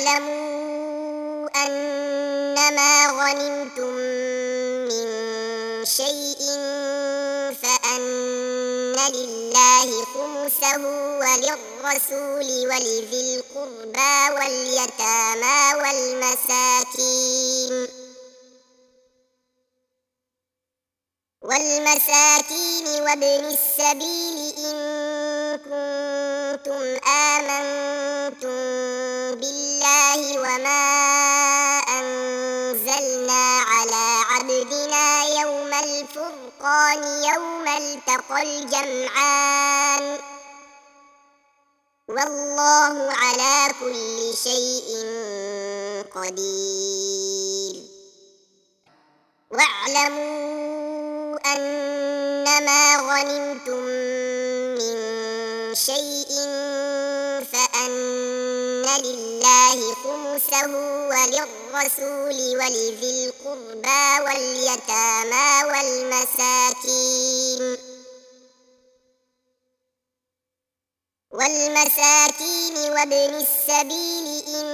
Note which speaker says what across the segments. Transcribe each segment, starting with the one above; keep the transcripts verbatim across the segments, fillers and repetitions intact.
Speaker 1: واعلموا أنما غنمتم من شيء فأن لله خمسه وللرسول ولذي القربى واليتامى والمساكين والمساكين وابن السبيل إن كنتم آمنتم بالله وما أنزلنا على عبدنا يوم الفرقان يوم التقى الجمعان والله على كل شيء قدير. واعلموا أنما غنمتم من شيء فأن لله خمسه وللرسول ولذي القربى واليتامى والمساكين والمساكين وابن السبيل إن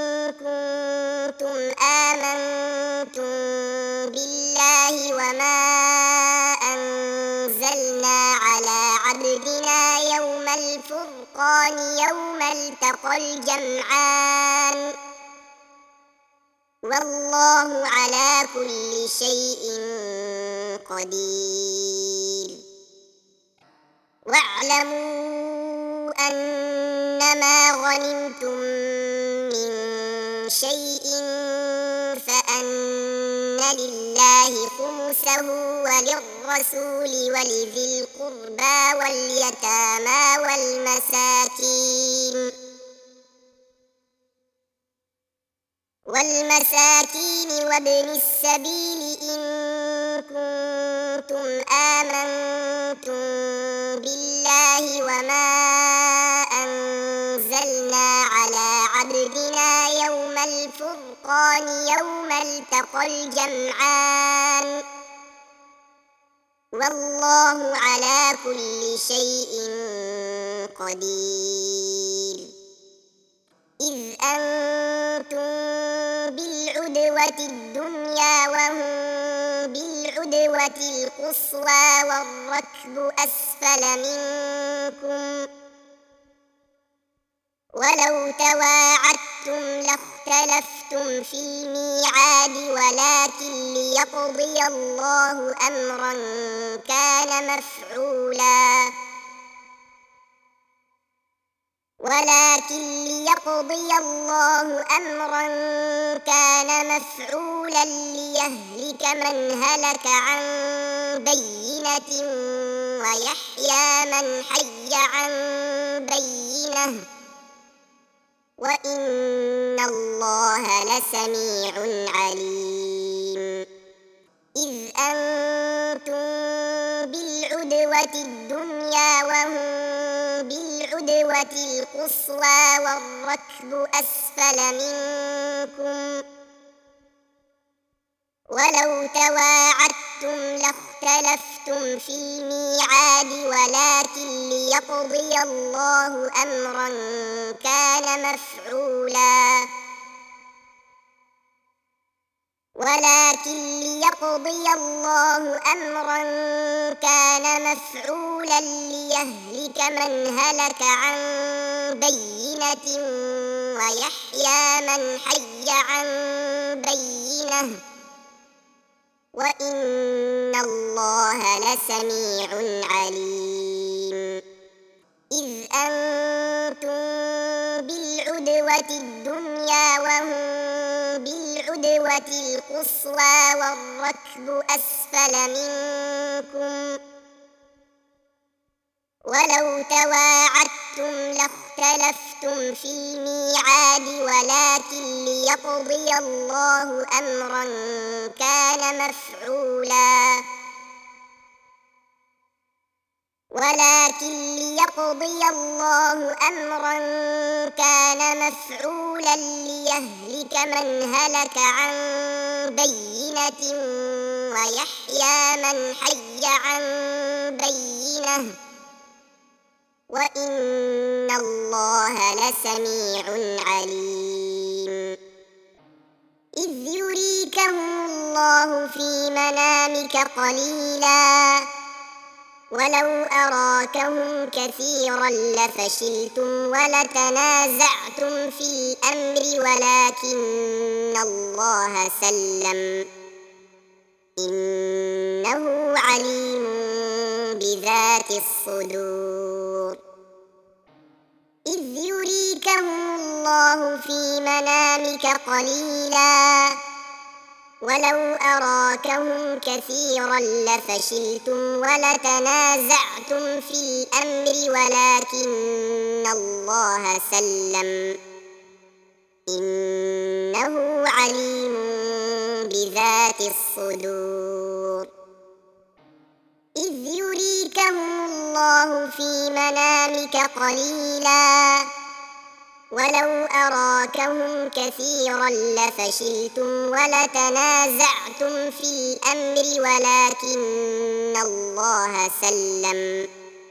Speaker 1: كنتم آمنتم بالله وما أنزلنا على عبدنا يوم الفرقان يوم التقى الجمعان والله على كل شيء قدير. واعلموا أنما غنمتم من شيء فأن لله خمسه وللرسول ولذي القربى واليتامى والمساكين والمساكين وابن السبيل إن كنتم آمنتم بالله وما أنزلنا على عبدنا يوم الفرقان يوم التقى الجمعان والله على كل شيء قدير. إذ أنتم بالعدوة الدنيا وهم بالعدوة القصوى والركب أسفل منكم ولو تواعدتم لاختلفتم في الميعاد ولكن ليقضي الله أمرا كان مفعولا ولكن ليقضي الله أمرا كان مفعولا ليهلك من هلك عن بينة ويحيى من حي عن بينة وإن الله لسميع عليم. إذ أنتم بالعدوة الدنيا وهم بالعدوة القصوى والركب أسفل منكم ولو تواعدتم لاختلفتم في الميعاد ولكن ليقضي الله أمرا كان مفعولا ولكن ليقضي الله أمرا كان مفعولا ليهلك من هلك عن بينة ويحيى من حي عن بينة وإن الله لسميع عليم. إذ أنتم بالعدوة الدنيا وهم بالعدوة القصوى والركب أسفل منكم ولو تواعدتم لاختلفتم في الميعاد ولكن ليقضي الله أمرا كان مفعولا ولكن ليقضي الله أمرا كان مفعولا ليهلك من هلك عن بينة ويحيى من حي عن بينة وإن الله لسميع عليم. الله في منامك قليلا ولو أراكهم كثيرا لفشلتم ولتنازعتم في الأمر ولكن الله سلم إنه عليم بذات الصدور إذ يريكهم الله في منامك قليلا ولو أراكهم كثيرا لفشلتم ولتنازعتم في الأمر ولكن الله سلم إنه عليم بذات الصدور إذ يريكهم الله في منامك قليلا ولو أراكهم كثيرا لفشلتم ولتنازعتم في الأمر ولكن الله سلم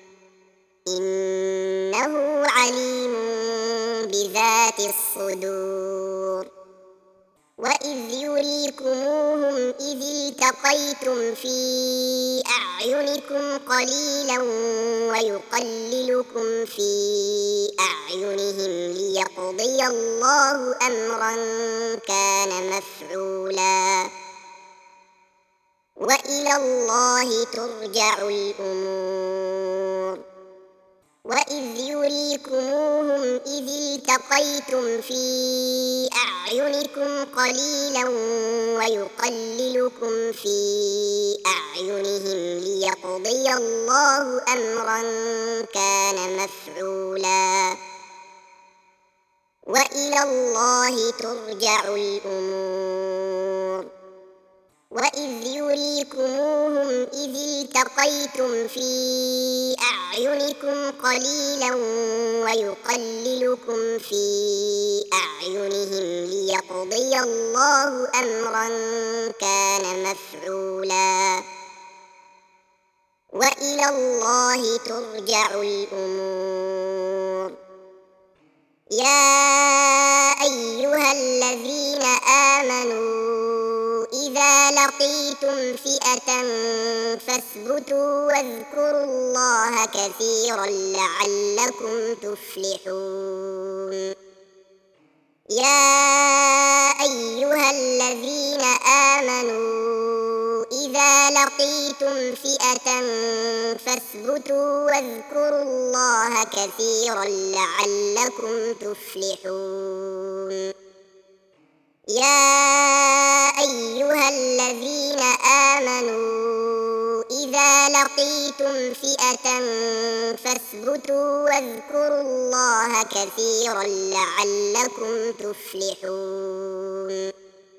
Speaker 1: إنه عليم بذات الصدور وإذ يريكموهم إذ التقيتم في أعينكم قليلا ويقللكم في أعينهم ليقضي الله أمرا كان مفعولا وإلى الله ترجع الأمور وإذ يريكموهم إذ التقيتم في أعينكم قليلا ويقللكم في أعينهم ليقضي الله أمرا كان مفعولا وإلى الله ترجع الأمور وإذ يريكموهم إذ التقيتم في أعينكم قليلا ويقللكم في أعينهم ليقضي الله أمرا كان مفعولا وإلى الله ترجع الأمور يا أيها الذين آمنوا إذا لقيتم فئة فاثبتوا واذكروا الله كثيرا لعلكم تفلحون يا أيها الذين آمنوا إذا لقيتم فئة فاثبتوا واذكروا الله كثيرا لعلكم تفلحون يا أيها الذين آمنوا إذا لقيتم فئة فاثبتوا واذكروا الله كثيرا لعلكم تفلحون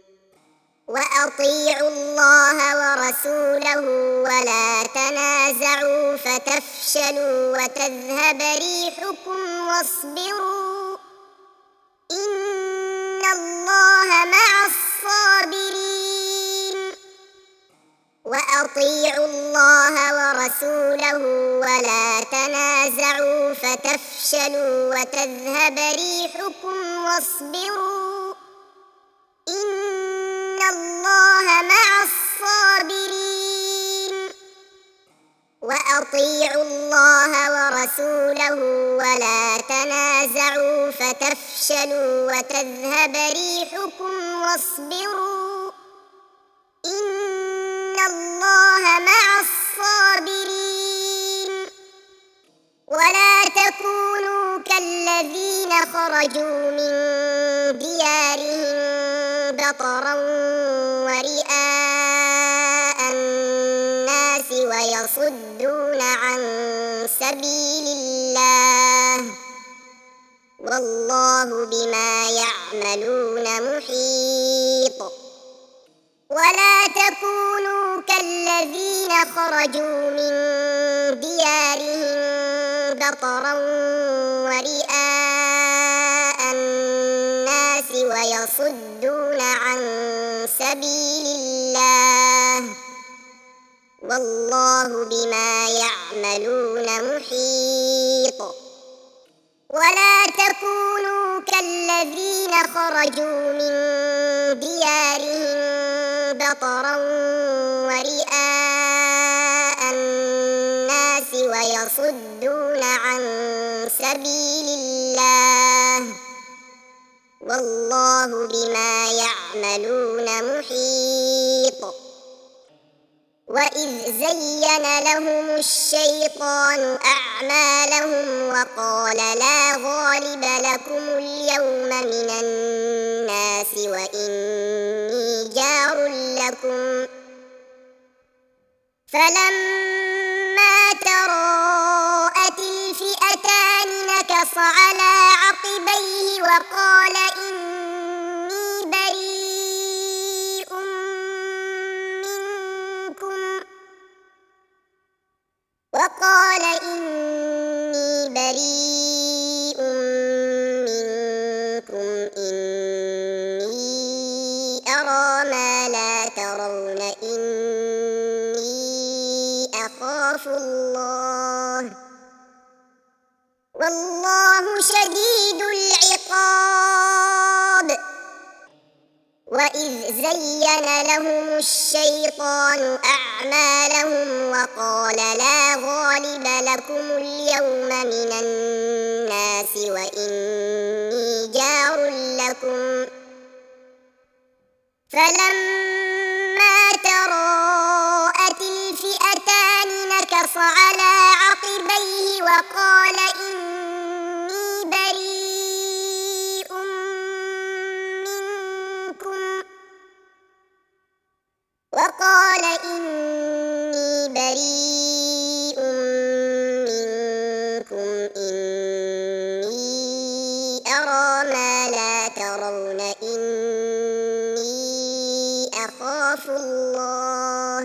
Speaker 1: وأطيعوا الله ورسوله ولا تنازعوا فتفشلوا وتذهب ريحكم واصبروا إن الله مع الصابرين وأطيعوا الله ورسوله ولا تنازعوا فتفشلوا وتذهب ريحكم واصبروا إن الله مع الصابرين وأطيعوا الله ورسوله ولا تنازعوا فتفشلوا وتذهب ريحكم واصبروا إن الله مع الصابرين ولا تكونوا كالذين خرجوا من ديارهم بطرا ورئاء الناس ويصدون عن سبيل الله والله بما يعملون محيط ولا تكونوا كالذين خرجوا من ديارهم بطرا ورئاء الناس ويصدون عن سبيل الله والله بما يعملون محيط ولا تكونوا كالذين خرجوا من ديارهم بطرا ورئاء الناس ويصدون عن سبيل الله والله بما يعملون محيط. وإذ زين لهم الشيطان أعمالهم وقال لا غالب لكم اليوم من الناس وإني جار لكم فلما تراءت الفئتان نكص على عقبيه وقال إني بريء منكم وقال إني بريء منكم إني أرى ما لا ترون إني أخاف الله والله شديد العقاب. وإذ زين لهم الشيطان أعمالهم وقال لا غالب لكم اليوم من الناس وإني جار لكم فلما تراءت الفئتان نكص على عقبيه وقال إني بريء منكم وقال إني بريء منكم إني أرى ما لا ترون إني أخاف الله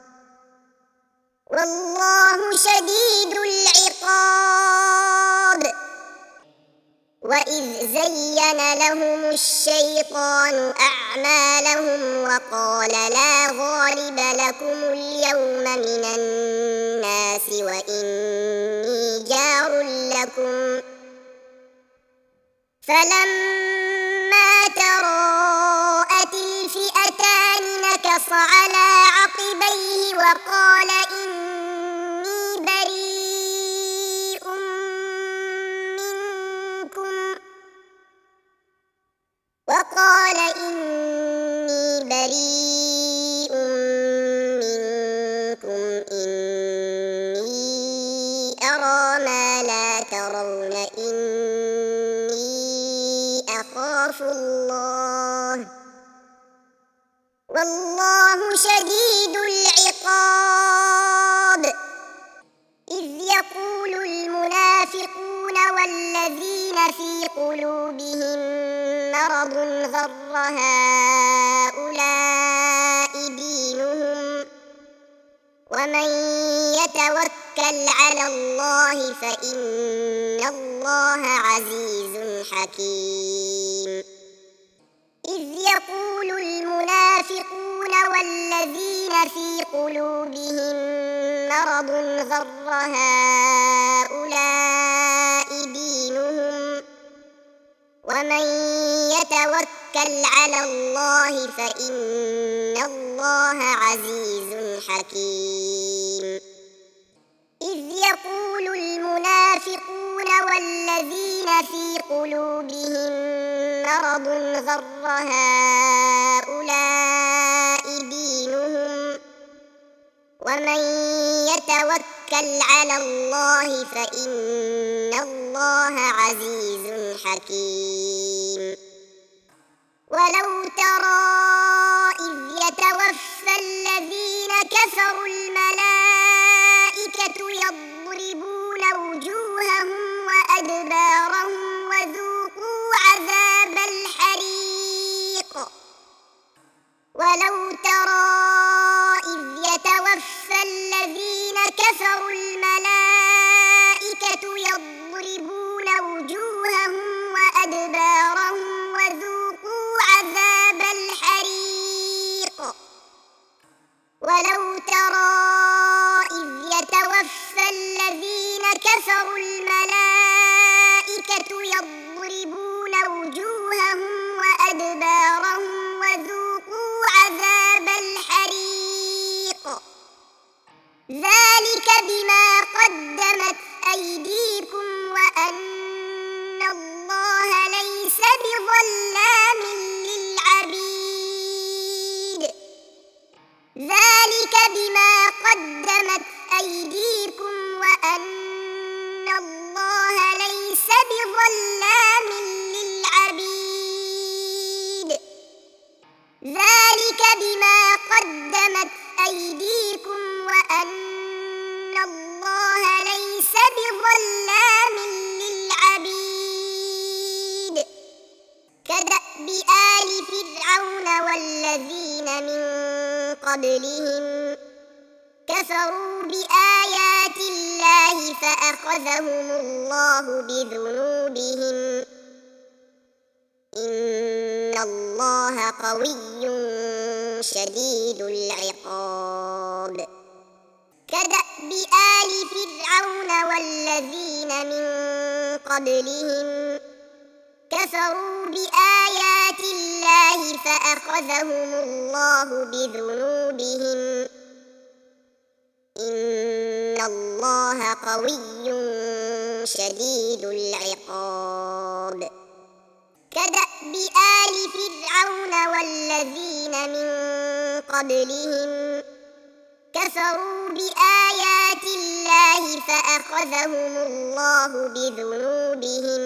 Speaker 1: والله شديد العقاب. وإذ زين لهم الشيطان أعمالهم وقال لا غالب لكم اليوم من الناس وإني جار لكم فلما تراءت الفئتان نكص على عقبيه وقال إني بريء منكم وقال إني بريء منكم إني أرى ما لا ترون إني أخاف الله والله شديد العقاب. إذ يقول المنافقون والذين في قلوبهم مرض غر هؤلاء دينهم ومن يتوكل على الله فإن الله عزيز حكيم. إذ يقول المنافقون والذين في قلوبهم مرض غر هؤلاء دينهم ومن يتوكل على الله فإن الله عزيز حكيم. إذ يقول المنافقون والذين في قلوبهم مرض غر هؤلاء دينهم ومن يتوكل على الله فإن الله عزيز حكيم. ولو ترى إذ يتوفى الذين كفروا الملائكة يضربون وجوههم وأدبارهم وذوقوا عذاب الحريق. ولو ترى إذ يتوفى الذين كفروا الملائكة يضربون وجوههم وأدبارهم كدأب آل فرعون والذين من قبلهم كفروا بآيات الله فأخذهم الله بذنوبهم إن الله قوي شديد العقاب كدأب آل فرعون والذين من قبلهم كفروا بآيات الله فأخذهم الله بذنوبهم إن الله قوي شديد العقاب كدأب آل فرعون والذين من قبلهم كفروا بآيات الله فأخذهم الله بذنوبهم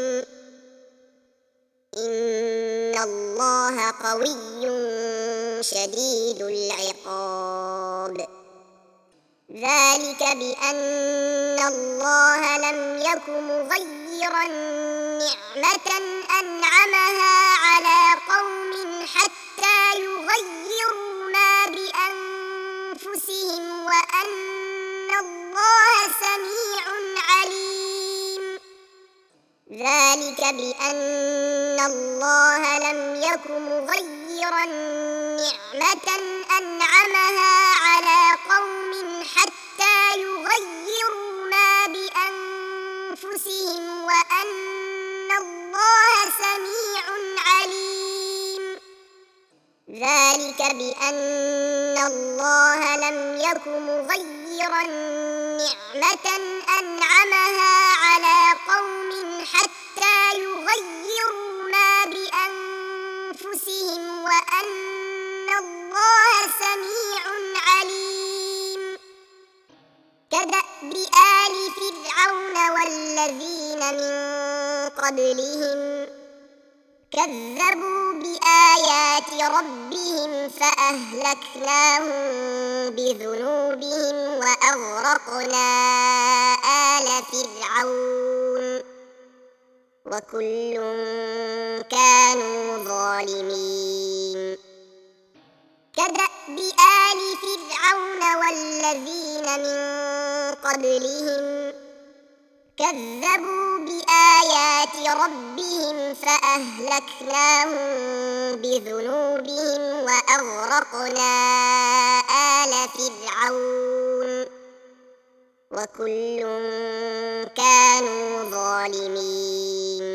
Speaker 1: إن الله قوي شديد العقاب ذلك بأن الله لم يك مغيرا نعمة أنعمها على قوم حتى يغيروا ما بأنفسهم وأن الله سميع عليم ذلك بأن الله لم يك مغيرا نعمة أنعمها على قوم حتى يغيروا ما بأنفسهم وأن الله سميع عليم ذلك بأن الله لم يك مغيرا نعمة أنعمها على قوم حتى يغيروا ما بأنفسهم وأن الله سميع عليم كدأب آل فرعون والذين من قبلهم كذبوا بآيات ربهم فأهلكناهم بذنوبهم وأغرقنا آل فرعون وكل كانوا ظالمين كدأب آل فرعون والذين من قبلهم كذبوا بآيات ربهم فأهلكناهم بذنوبهم وأغرقنا آل فرعون وكل كانوا ظالمين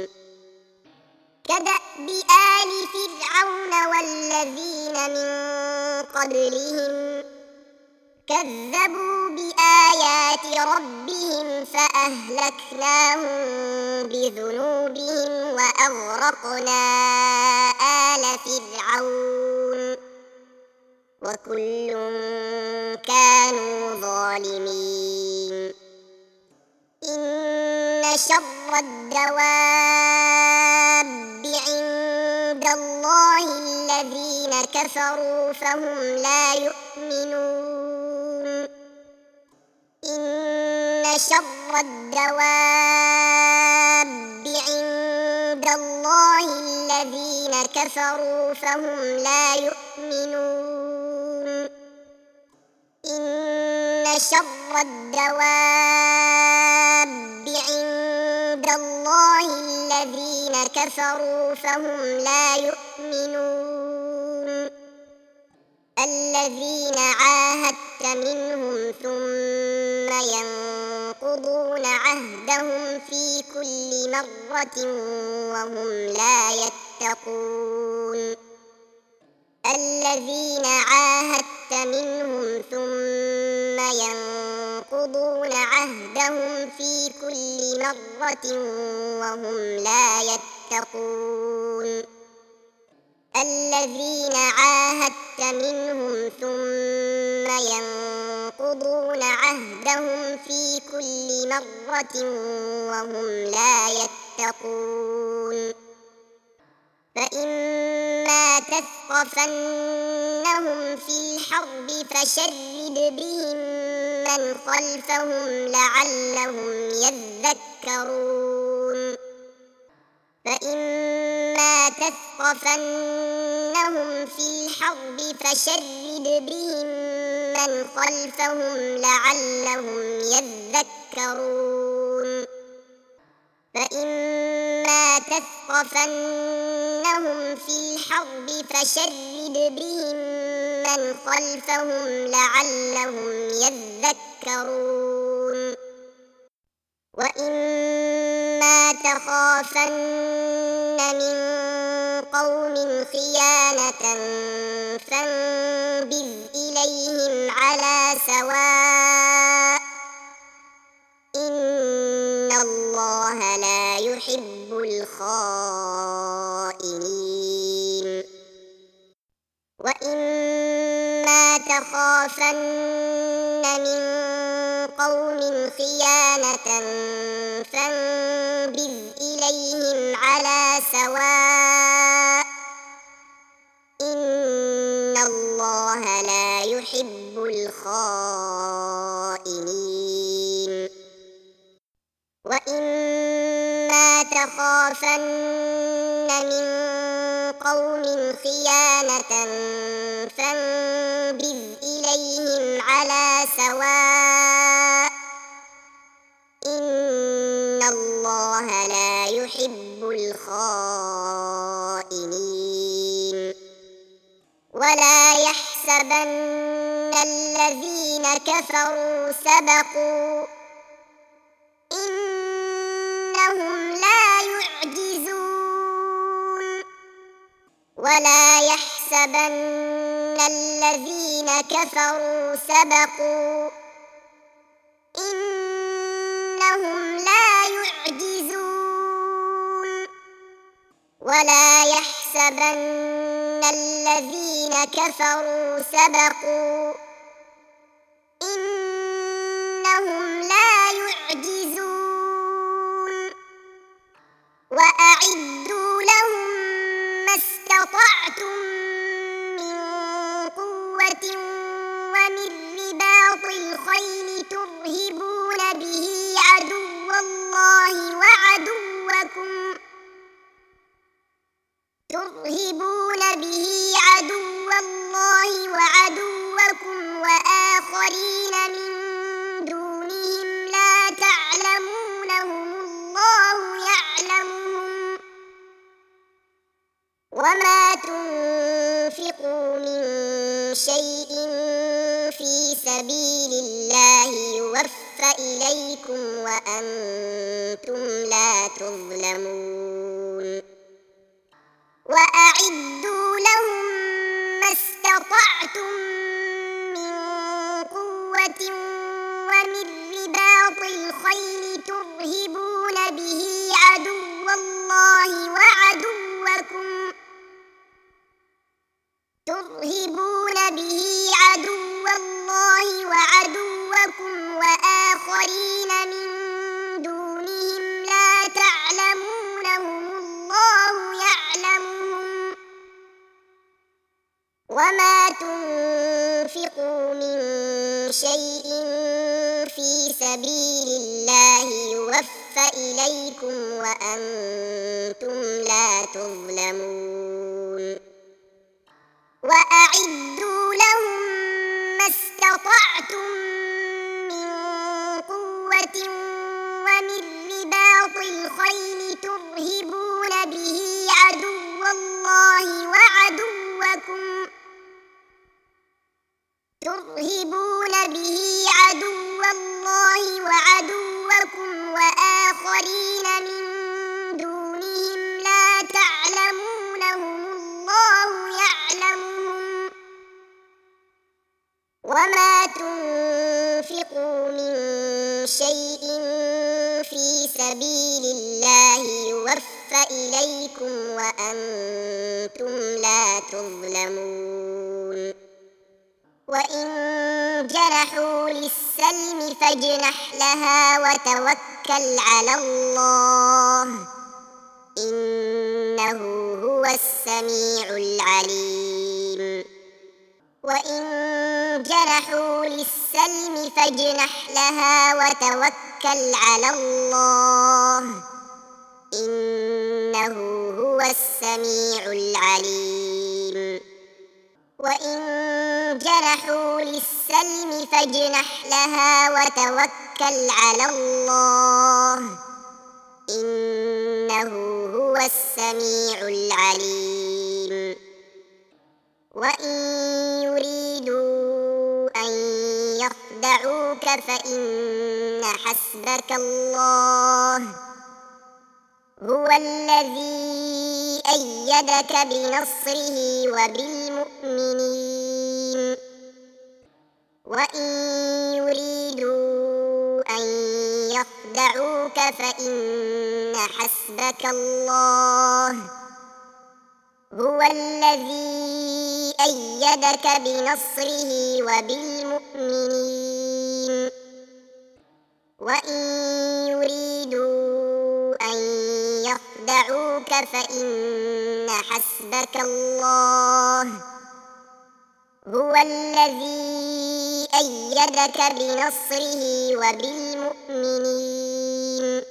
Speaker 1: كدأب آل فرعون والذين من قبلهم كذبوا بآيات ربهم فأهلكناهم بذنوبهم وأغرقنا آل فرعون وكل كانوا ظالمين إن شر الدواب عند الله الذين كفروا فهم لا يؤمنون إن شر الدواب عند الله الذين كفروا فهم لا يؤمنون إن شر الدواب عند الله الذين كفروا فهم لا يؤمنون الذين عاهدت منهم ثم ينقضون عهدهم في كل مرة وهم لا يتقون الذين عاهدت منهم ثم ينقضون عهدهم في كل مرة وهم لا يتقون الذين عاهدت منهم ثم ينقضون عهدهم في كل مرة وهم لا يتقون فإما تثقفنهم في الحرب فشرد بهم من خلفهم لعلهم يذكرون فإما تثقفنهم تثقفنهم في الحرب فشرد بهم من خلفهم لعلهم يذكرون فإما تثقفنهم في الحرب فشرد بهم من خلفهم لعلهم يذكرون وإما تخافن من قوم خيانة فانبذ إليهم على سواء إن الله لا يحب الخائنين وإما تخافن من قوم خيانة فانبذ إليهم على سواء إن الله لا يحب الخائنين وإما تخافن من قوم خيانة فانبذ إليهم على سواء إن الله لا يحب الخائنين ولا يحسبن الذين كفروا سبقوا إنهم لا يعجزون ولا يحسبن الذين كفروا سبقوا إنهم لا يعجزون ولا يحسبن الذين كفروا سبقوا إنهم لا يعجزون وأعدوا لهم ما استطعتم من قوة ومن رباط الخيل ترهبون به عدو الله وعدوكم ترهبون به عدو الله وعدوكم وآخرين من دونهم لا تعلمونهم الله يعلمهم وما تنفقوا من شيء في سبيل الله يوفى إليكم وأنتم لا تظلمون وأعدوا لهم ما استطعتم من قوة ومن رباط الخيل ترهبون به عدو الله وعدوكم ترهبون به عدو الله وعدوكم وآخرين من دونهم لا تعلمونهم الله يعلمهم وما تنفقوا من شيء في سبيل الله يوفى إليكم وأنتم لا تظلمون وأعدوا لهم ما استطعتم من قوة ومن رباط الخيل ترهبون به عدو الله وعدوكم ترهبون به عدو الله وعدوكم وآخرين من دونهم لا تعلمونهم الله يعلمهم وما تنفقوا من شيء في سبيل الله يوفى إليكم وأنتم لا تظلمون وإن جنحوا للسلم فاجنح لها وتوكل على الله إنه هو السميع العليم وإن جنحوا للسلم فاجنح لها وتوكل على الله إنه هو السميع السميع العليم وإن جنحوا للسلم فاجنح لها وتوكل على الله إنه هو السميع العليم وإن يريدوا أن يخدعوك فإن حسبك الله هو الذي أيدك بنصره وبالمؤمنين وإن يريدوا أن يخدعوك فإن حسبك الله هو الذي أيدك بنصره وبالمؤمنين وإن يريدوا أن يخدعوك فإن حسبك الله هو الذي أيدك بنصره وبالمؤمنين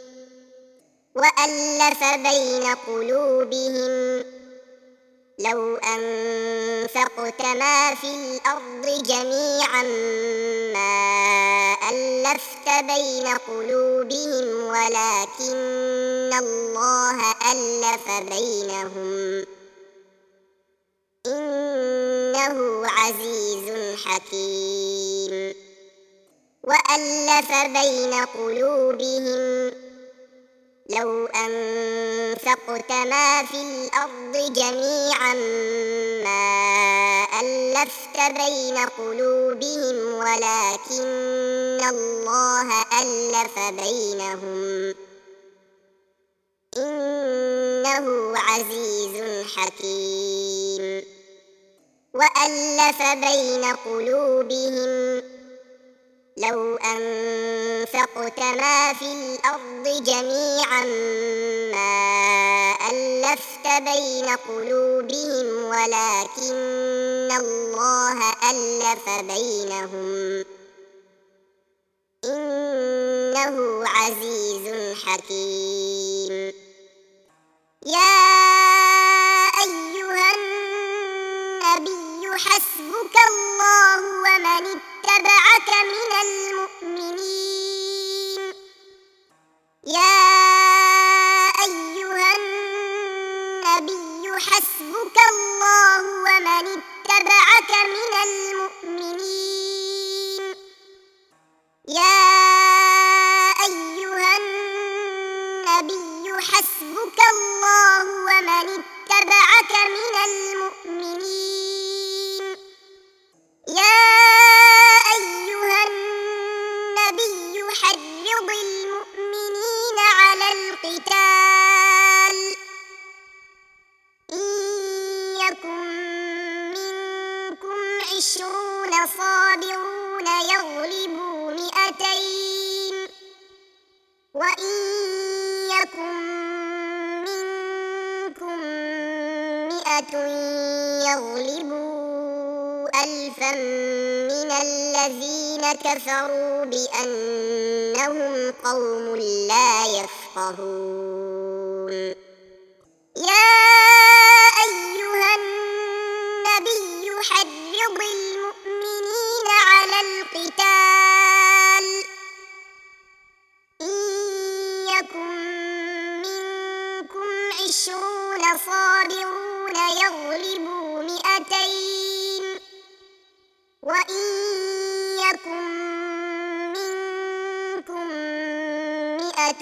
Speaker 1: وألف بين قلوبهم لو أنفقت ما في الأرض جميعا ما ألفت بين قلوبهم ولكن الله ألف بينهم إنه عزيز حكيم وألف بين قلوبهم لو أنفقت ما في الأرض جميعا ما ألفت بين قلوبهم ولكن الله ألف بينهم إنه عزيز حكيم وألف بين قلوبهم لو أنفقت ما في الأرض جميعا ما ألفت بين قلوبهم ولكن الله ألف بينهم إنه عزيز حكيم يا أيها النبي حسبك الله ومن اتبعك من المؤمنين يا أيها النبي حسبك الله ومن اتبعك من المؤمنين يا أيها النبي حسبك الله ومن اتبعك من المؤمنين يا أيها النبي حرض المؤمنين على القتال إن يكن منكم عشرون صابرون يغلبوا مئتين وإن يكن منكم مئة يغلبوا ألفا من الذين كفروا بأنهم قوم لا يفقهون يا أيها النبي حرض المؤمنين على القتال إن يكن منكم عشرون صابرون يغلبوا مئتين وإن يكن منكم مئة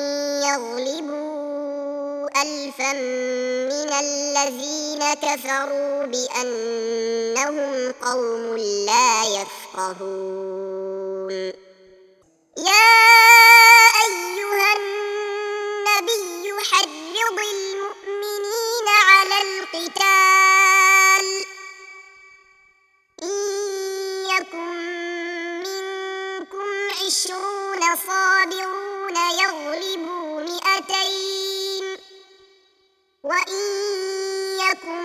Speaker 1: يغلبوا ألفا من الذين كفروا بأنهم قوم لا يفقهون يا أيها النبي حرض المؤمنين على القتال إن يكن منكم عشرون صابرون يغلبوا مئتين وإن يكن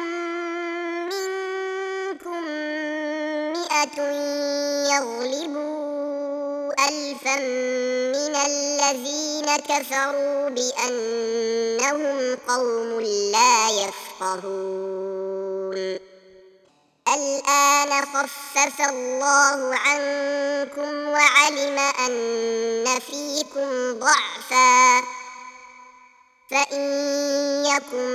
Speaker 1: منكم مئة يغلبوا ألفا من الذين كفروا بأنهم قوم لا يفقهون الآن خفف الله عنكم وعلم أن فيكم ضعفا فإن يكن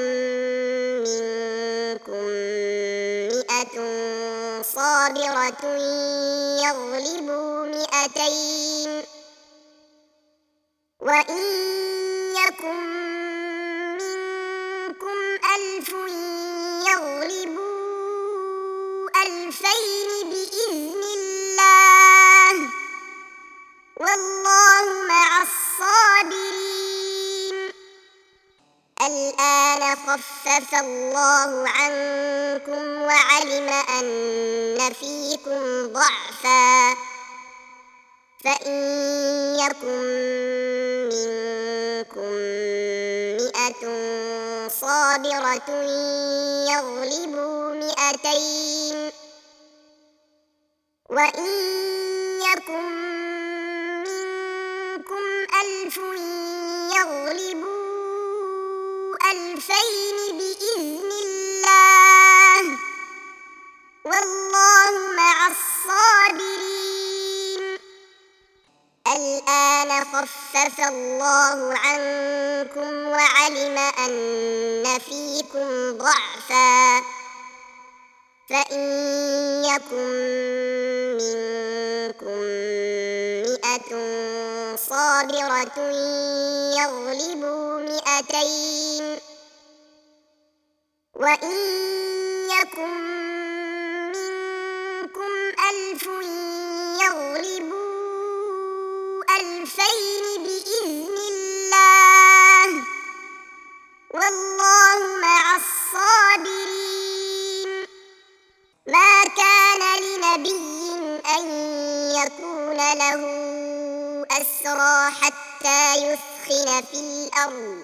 Speaker 1: منكم مئة صابرة يغلبوا مئتين وإن يكن منكم ألف يغلبوا ألفين بإذن الله والله مع الصابرين الآن خفف الله عنكم وعلم أن فيكم ضعفا فإن يكن منكم مئة صابرة يغلبوا مئتين وإن يكن منكم ألف يغلبوا ألفين بإذن الله والله مع الصابرين الآن خفف الله عنكم وعلم أن فيكم ضعفا فإن يكن منكم مئة صابرة يغلبوا مئتين وإن يكن منكم ألف يغلبوا ألفين بإذن الله والله مع الصابرين ما كان لنبي أن يكون له أسرى حتى يثخن في الأرض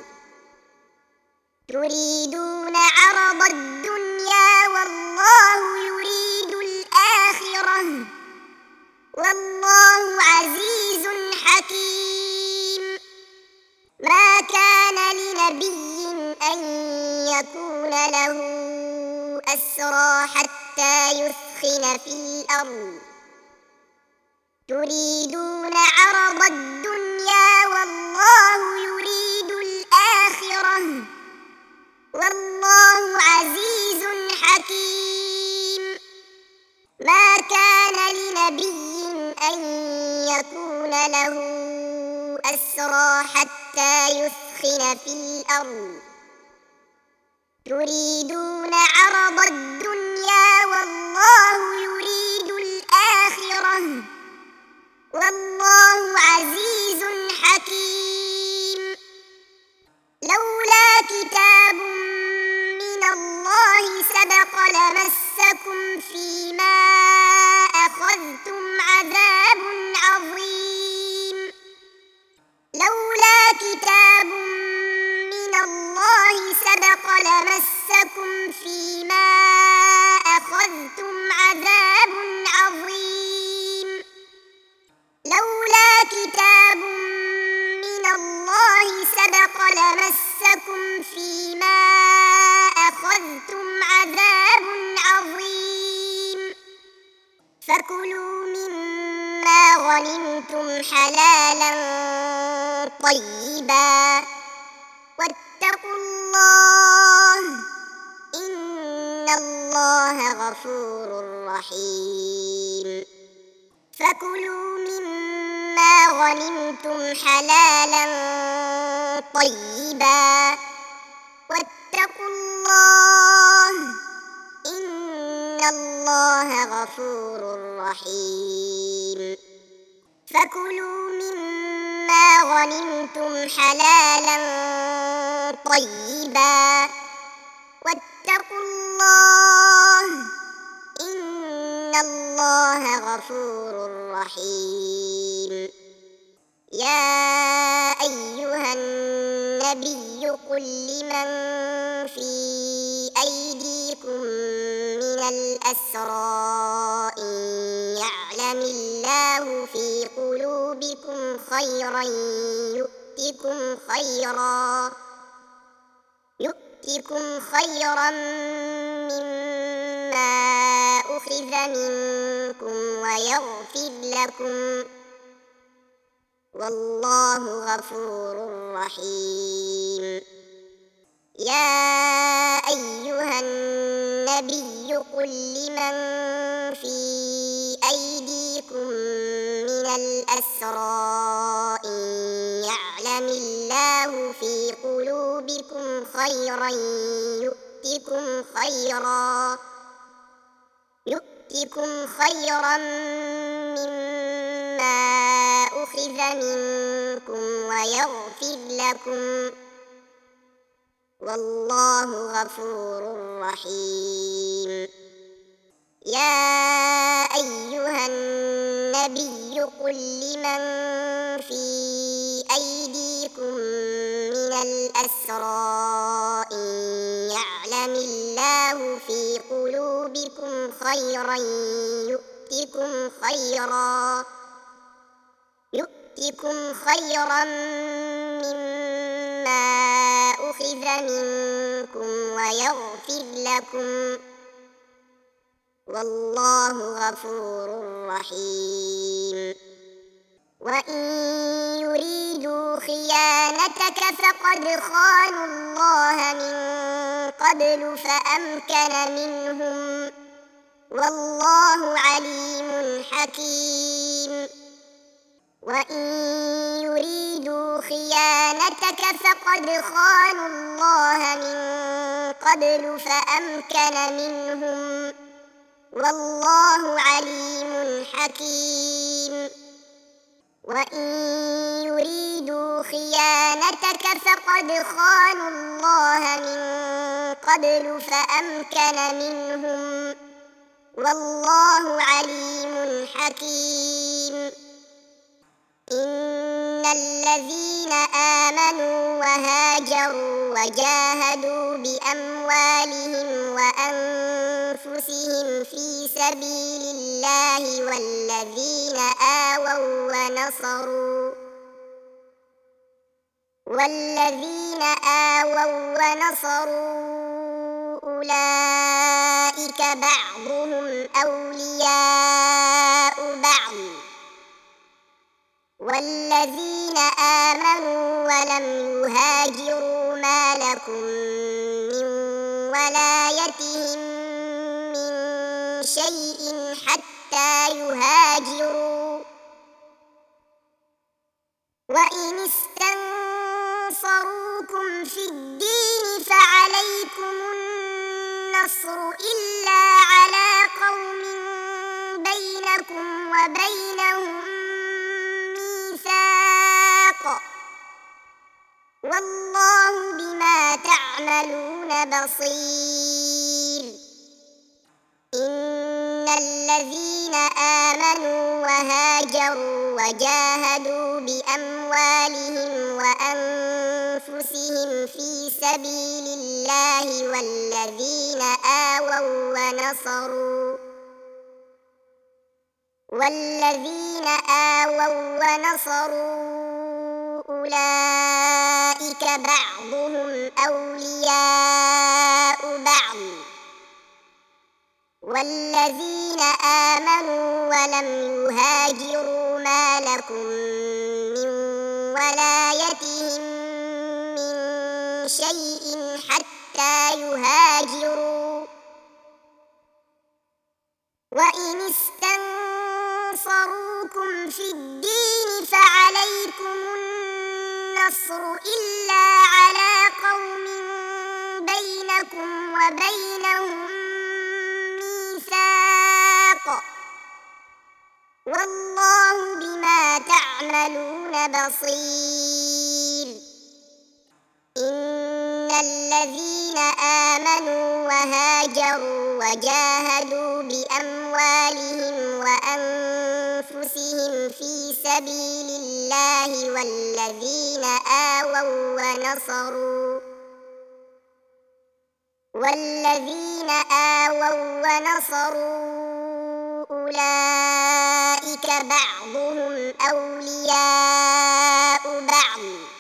Speaker 1: تريدون عرض الدنيا والله يريد الآخرة والله عزيز حكيم ما كان لنبي أن يكون له أسرى حتى يثخن في الأرض تريدون عرض الدنيا والله يريد الآخرة والله عزيز حكيم ما كان لنبي أن يكون له أسرى حتى يثخن في الأرض تريدون عرض الدنيا والله يريد الآخرة والله عزيز حكيم لولا كتاب من الله سبق لمسكم فيما أخذتم عذاب عظيم لولا كتاب من الله سبق لمسكم فيما أخذتم عذاب عظيم لولا كتاب من الله سبق لمسكم فيما أخذتم عذاب عظيم فكلوا مما غنمتم حلالا طيبا واتقوا الله إن الله غفور رحيم فكلوا مما غنمتم حلالا طيبا واتقوا الله إن الله غفور رحيم فكلوا مما غنمتم حلالا طيبا واتقوا الله إن الله غفور رحيم يا أيها النبي قل لمن في أيديكم من الأسرى إن يعلم الله في قلوبكم خيرا يؤتكم خيرا يؤتكم خيرا مما أخذ منكم ويغفر لكم والله غفور رحيم. يا أيها النبي قل لمن في أيديكم من الأسرى إن يعلم الله في قلوبكم خيرا يؤتكم خيرا يؤتكم خيرا مما أخذ منكم ويغفر لكم والله غفور رحيم. يا أيها النبي قل لمن في أيديكم من الأسرى إن يعلم الله في قلوبكم خيرا يؤتكم خيرا يؤتكم خيرا مما أخذ منكم ويغفر لكم والله غفور رحيم. وإن يريدوا خيانتك فقد خانوا الله من قبل فأمكن منهم والله عليم حكيم. وإن يريدوا خيانتك فقد خانوا الله من قبل فأمكن منهم والله عليم حكيم. وإن يريدوا خيانتك فقد خانوا الله من قبل فأمكن منهم والله عليم حكيم. إن الذين آمنوا وهاجروا وجاهدوا بأموالهم وأنفسهم في سبيل الله والذين آووا ونصروا والذين آووا ونصروا أولئك بعضهم أولياء بعض والذين آمنوا ولم يهاجروا ما لكم من ولايتهم من شيء حتى يهاجروا وإن استنصروكم في الدين فعليكم النصر إلا على قوم بينكم وبينهم ميثاق والله بما تعملون بصير. إن الذين آمنوا وهاجروا وجاهدوا بأموالهم وأنفسهم في سبيل الله والذين آووا ونصروا والذين آووا ونصروا أولئك بعضهم أولياء بعض والذين آمنوا ولم يهاجروا ما لكم من ولايتهم من شيء حتى يهاجروا وإن استنصروكم في الدين فعليكم النصر إلا على قوم بينكم وبينهم ميثاق والله بما تعملون بصير. إن الذين آمنوا وهاجروا وجاهدوا بأموالهم وأنفسهم في سبيل الله والذين آووا ونصروا والذين آووا ونصروا أولئك بعضهم أولياء بعض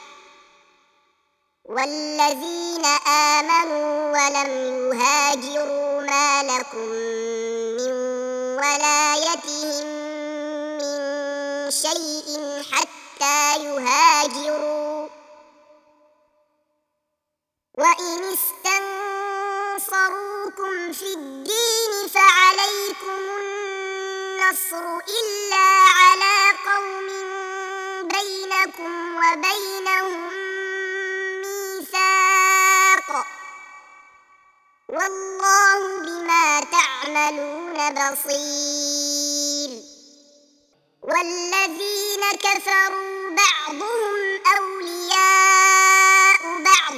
Speaker 1: والذين آمنوا ولم يهاجروا ما لكم من ولايتهم من شيء حتى يهاجروا وإن استنصروكم في الدين فعليكم النصر إلا على قوم بينكم وبينهم ميثاق والله بما تعملون بصير والذين كفروا بعضهم أولياء بعض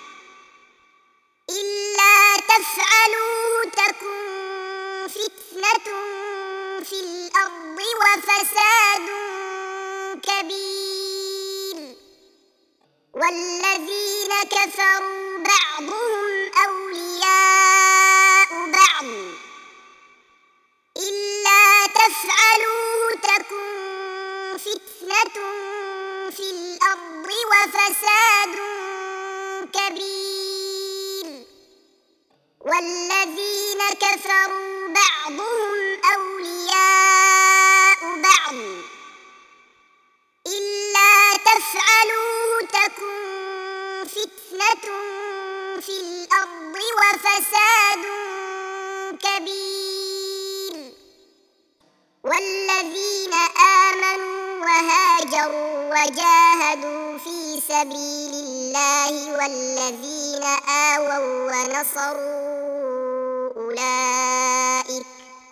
Speaker 1: إلا تفعلوه تكن فتنة في الأرض وفساد كبير والذين كفروا بعضهم أولياء بعض إلا تفعلوه تكن فتنة في الأرض وفساد كبير والذين كفروا بعضهم أولياء بعض إلا تفعلوه تكن فتنة في الأرض وفساد كبير والذين آمنوا وهاجروا وجاهدوا في سبيل الله والذين آووا ونصروا أولئك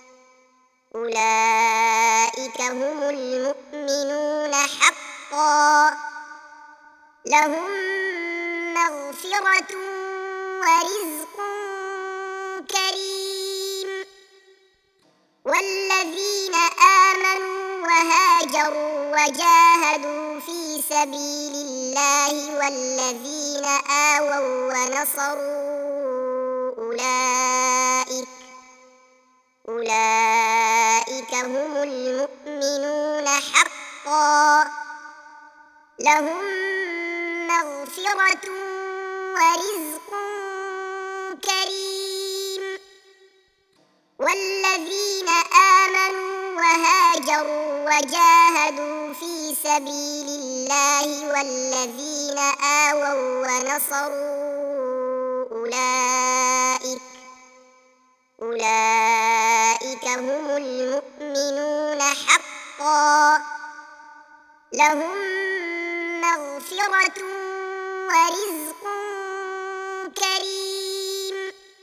Speaker 1: أولئك هم المؤمنون حقا لهم مغفرة ورزق كريم والذين آمنوا وهاجروا وجاهدوا في سبيل الله والذين آووا ونصروا أولئك أولئك هم المؤمنون حقا لهم مغفرة ورزق كريم والذين آمنوا وهاجروا وجاهدوا في سبيل الله والذين آووا ونصروا أولئك أولئك هم المؤمنون حقا لهم مغفرة ورزق كريم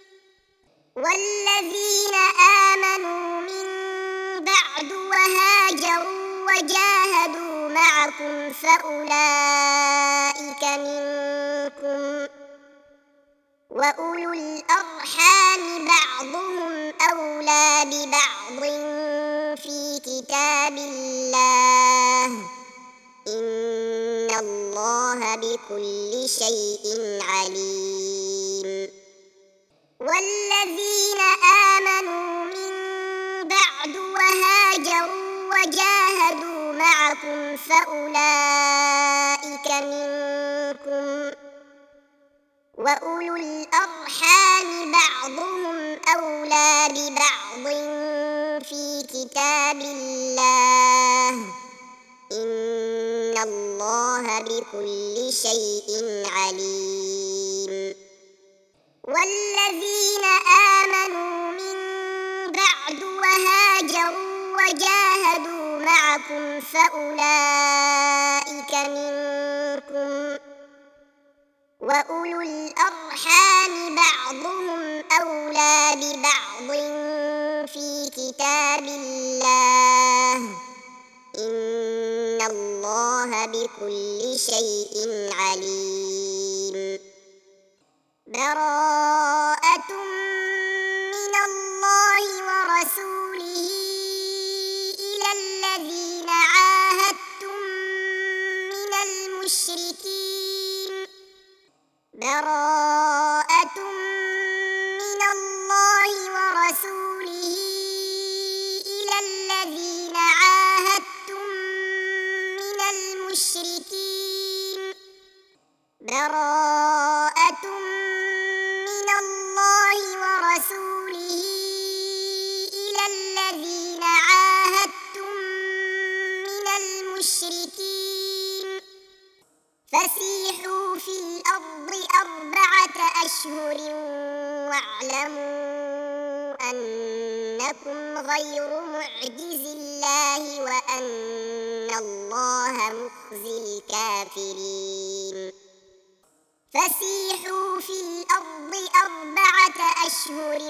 Speaker 1: والذين آمنوا من بعد وهاجروا وجاهدوا معكم فأولئك منكم وأولو الأرحام بعضهم أولى ببعض في كتاب الله إن الله بكل شيء عليم والذين آمنوا من بعد وهاجروا وجاهدوا معكم فأولئك منكم وأولو الأرحام بعضهم أولى ببعض في كتاب الله إن الله بكل شيء عليم والذين آمنوا من بعد وهاجروا وجاهدوا معكم فأولئك منكم وأولو الأرحام بعضهم أولى ببعض في كتاب الله إن الله بكل شيء عليم براءة من الله ورسوله إلى الذين عاهدتم من المشركين براءة من الله ورسوله إلى واعلموا أنكم غير معجز الله وأن الله مخزي الكافرين فسيحوا في الأرض أربعة أشهر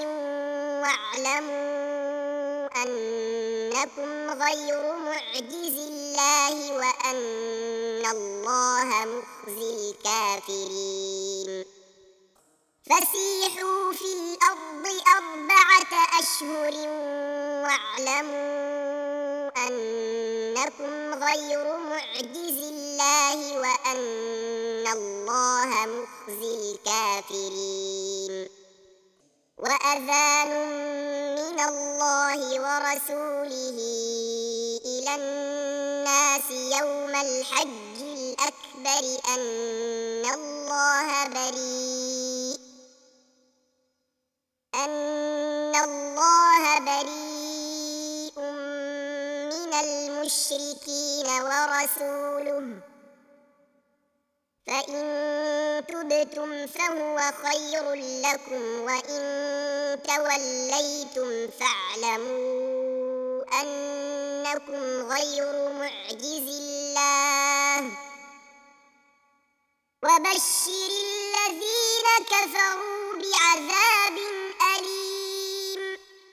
Speaker 1: واعلموا أنكم غير معجز الله وأن الله مخزي الكافرين فسيحوا في الأرض أربعة أشهر واعلموا أنكم غير معجز الله وأن الله مخزي الكافرين وأذان من الله ورسوله إلى الناس يوم الحج الأكبر أن الله بريء أن الله بريء من المشركين ورسوله فإن تبتم فهو خير لكم وإن توليتم فاعلموا أنكم غير معجز الله وبشر الذين كفروا بعذاب أليم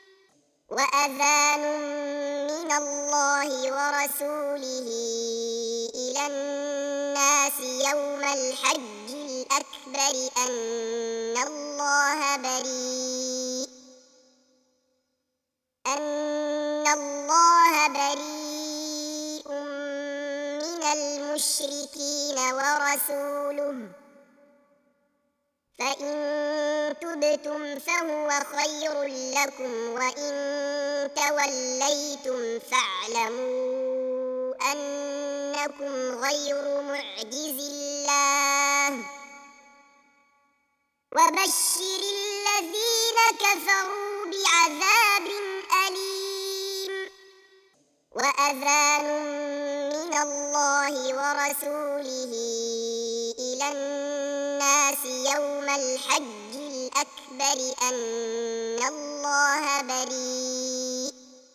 Speaker 1: وأذان من الله ورسوله إلى الناس يوم الحج الأكبر أن الله بريء أن الله بريء من المشركين ورسوله فإن تبتم فهو خير لكم وإن توليتم فاعلموا أنكم غير معجز الله وبشر الذين كفروا بعذاب أليم وأذان من الله ورسوله إلى الناس يوم الحج الأكبر أن الله بريء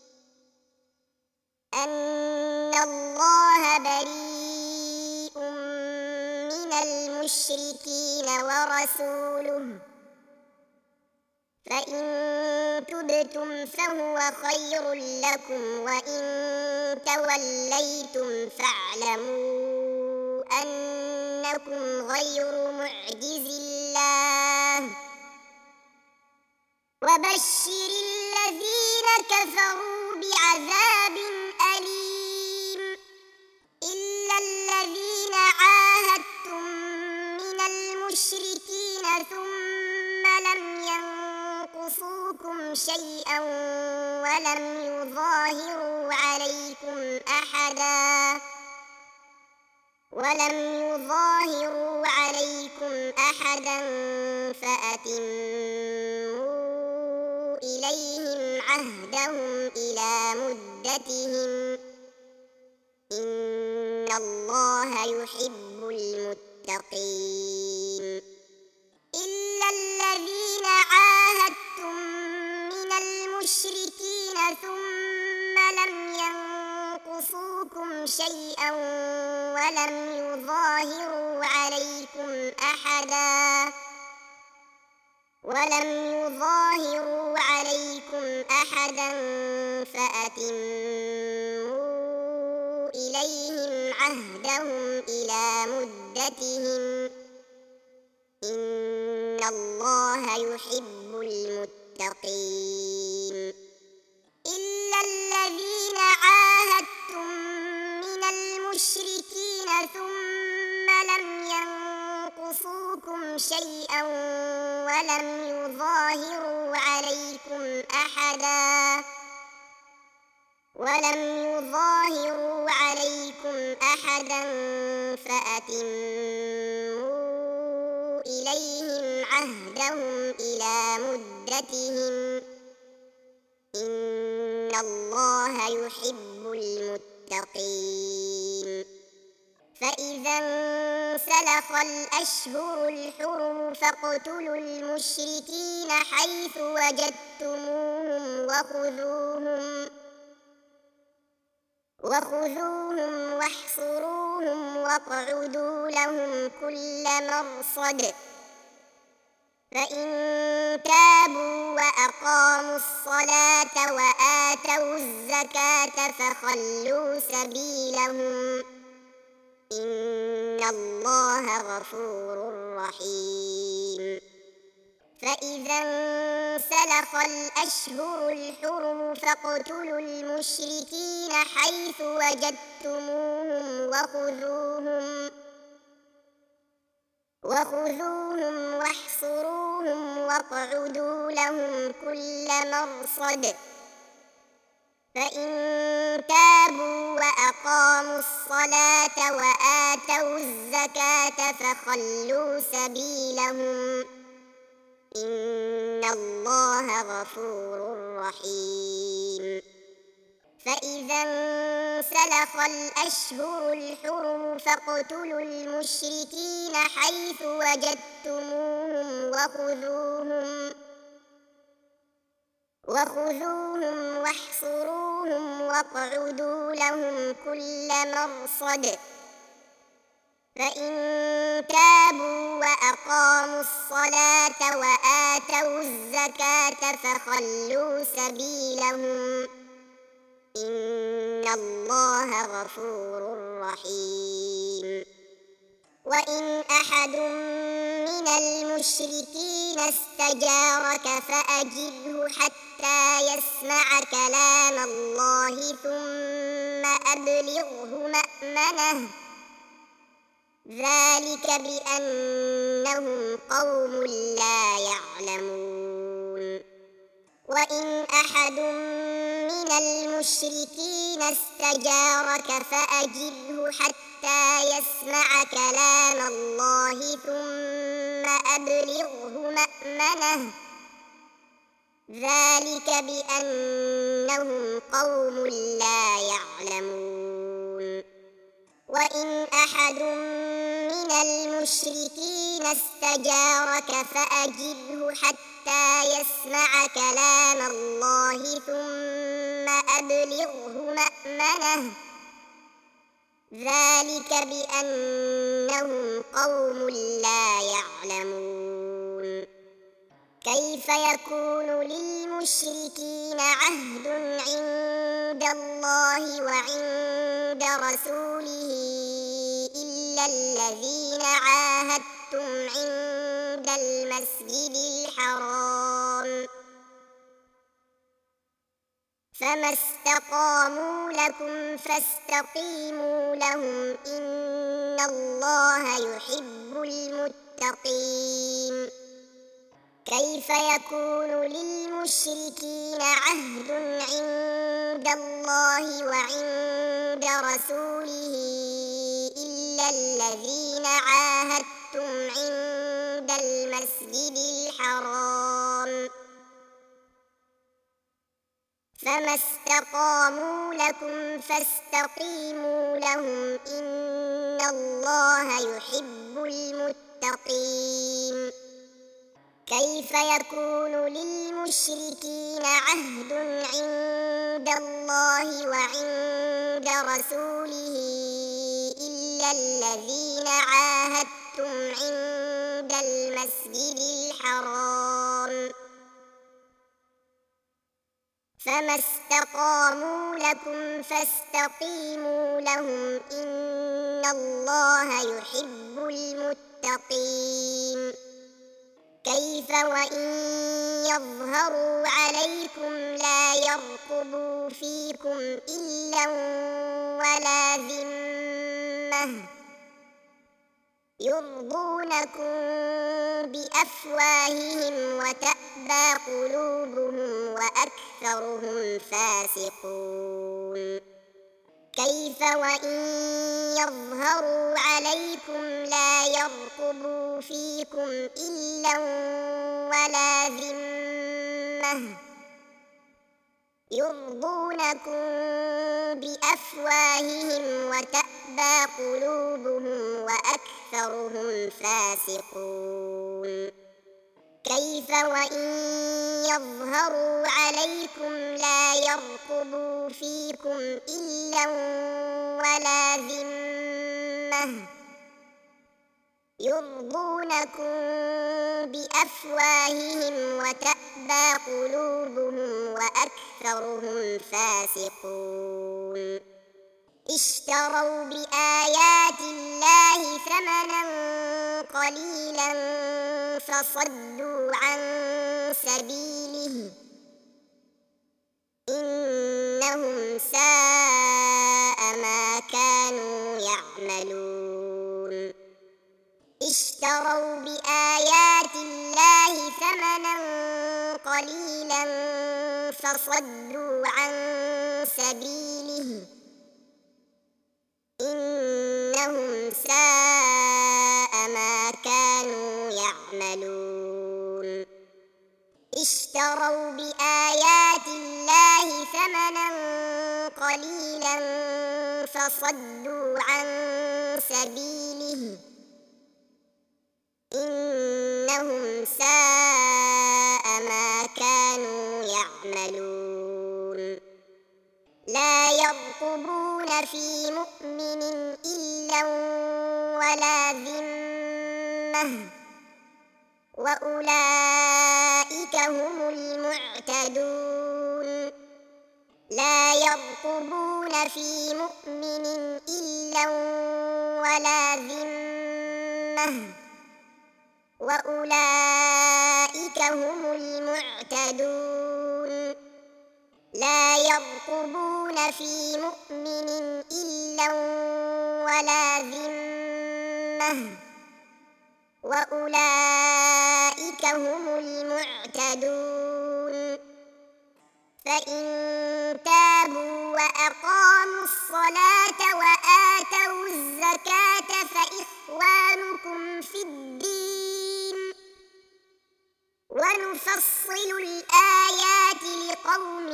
Speaker 1: أن الله بريء من المشركين ورسوله فإن تبتم فهو خير لكم وإن توليتم فاعلموا أنكم غير معجز الله وبشر الذين كفروا بعذاب أليم إلا الذين عاهدتم من المشركين ثم لم ينقصوكم شيئا ولم يظاهروا عليكم أحدا ولم يظاهروا عليكم أحدا فأتموا إليهم عهدهم إلى مدتهم إن الله يحب المتقين إلا الذين عاهدتم من المشركين ثم لم ينقصوكم شيئا ولم يظاهروا عليكم أحدا ولم يظاهروا عليكم أحدا فأتموا إليهم عهدهم إلى مدتهم إن الله يحب المتقين إلا الذين عاهدتم من المشركين ثم لم ينقصوكم شيئا ولم يظاهروا عليكم أحدا ولم يظاهروا عليكم أحدا فأتموا إليهم عهدهم إلى مدتهم إن الله يحب المتقين فإذا انسلخ الأشهر الحرم فاقتلوا المشركين حيث وجدتموهم وخذوهم وخذوهم واحصروهم واقعدوا لهم كل مرصد فإن تابوا وأقاموا الصلاة وآتوا الزكاة فخلوا سبيلهم إن الله غفور رحيم فإذا انسلخ الأشهر الحرم فاقتلوا المشركين حيث وجدتموهم وخذوهم وخذوهم واحصروهم واقعدوا لهم كل مرصد فإن تابوا وأقاموا الصلاة وآتوا الزكاة فخلوا سبيلهم إن الله غفور رحيم فإذا انسلخ الأشهر الحرم فاقتلوا المشركين حيث وجدتموهم وخذوهم وخذوهم واحصروهم واقعدوا لهم كل مرصد فإن تابوا وأقاموا الصلاة وآتوا الزكاة فخلوا سبيلهم إن الله غفور رحيم وإن أحد من المشركين استجارك فأجره حتى يسمع كلام الله ثم أبلغه مأمنه ذلك بأنهم قوم لا يعلمون وإن أحد من المشركين استجارك فأجره حتى يسمع كلام الله ثم أبلغه مأمنه ذلك بأنهم قوم لا يعلمون وإن أحد من المشركين استجارك فأجره حتى يسمع كلام الله ثم أبلغه مأمنه ذلك بأنهم قوم لا يعلمون كيف يكون للمشركين عهد عند الله وعند رسوله إلا الذين عاهدتم عند المسجد الحرام فما استقاموا لكم فاستقيموا لهم إن الله يحب المتقين كيف يكون للمشركين عهد عند الله وعند رسوله إلا الذين عاهدتم عند المسجد الحرام فما استقاموا لكم فاستقيموا لهم إن الله يحب المتقين كيف يكون للمشركين عهد عند الله وعند رسوله إلا الذين عاهدتم عند المسجد الحرام فما استقاموا لكم فاستقيموا لهم إن الله يحب المتقين كيف وإن يظهروا عليكم لا يرقبوا فيكم إلا ولا ذمة يرضونكم بأفواههم وتأبى قلوبهم وأكثرهم فاسقون كيف وإن يظهروا عليكم لا يرقبوا فيكم إلا ولا ذمة يرضونكم بأفواههم وتأبى قلوبهم وأكثرهم فاسقون كيف وإن يظهروا عليكم لا يرقبوا فيكم إلا ولا ذمة يرضونكم بأفواههم وتأبى قلوبهم وأكثرهم فاسقون اشتروا بآيات الله ثمنا قليلا فصدوا عن سبيله إنهم ساء ما كانوا يعملون اشتروا بآيات الله ثمنا قليلا فصدوا عن سبيله إنهم ساء ما كانوا يعملون اشتروا بآيات الله ثمنا قليلا فصدوا عن سبيله إنهم ساء ما كانوا يعملون لا يرقبون في مؤمن إلا ولا ذمة وأولئك هم المعتدون لا يرقبون في مؤمن إلا ولا ذمة وأولئك هم المعتدون لا يرقبون في مؤمن إلا ولا ذمة وأولئك هم المعتدون فإن تابوا وأقاموا الصلاة وآتوا الزكاة فإخوانكم في الدين ونفصل الآيات لقوم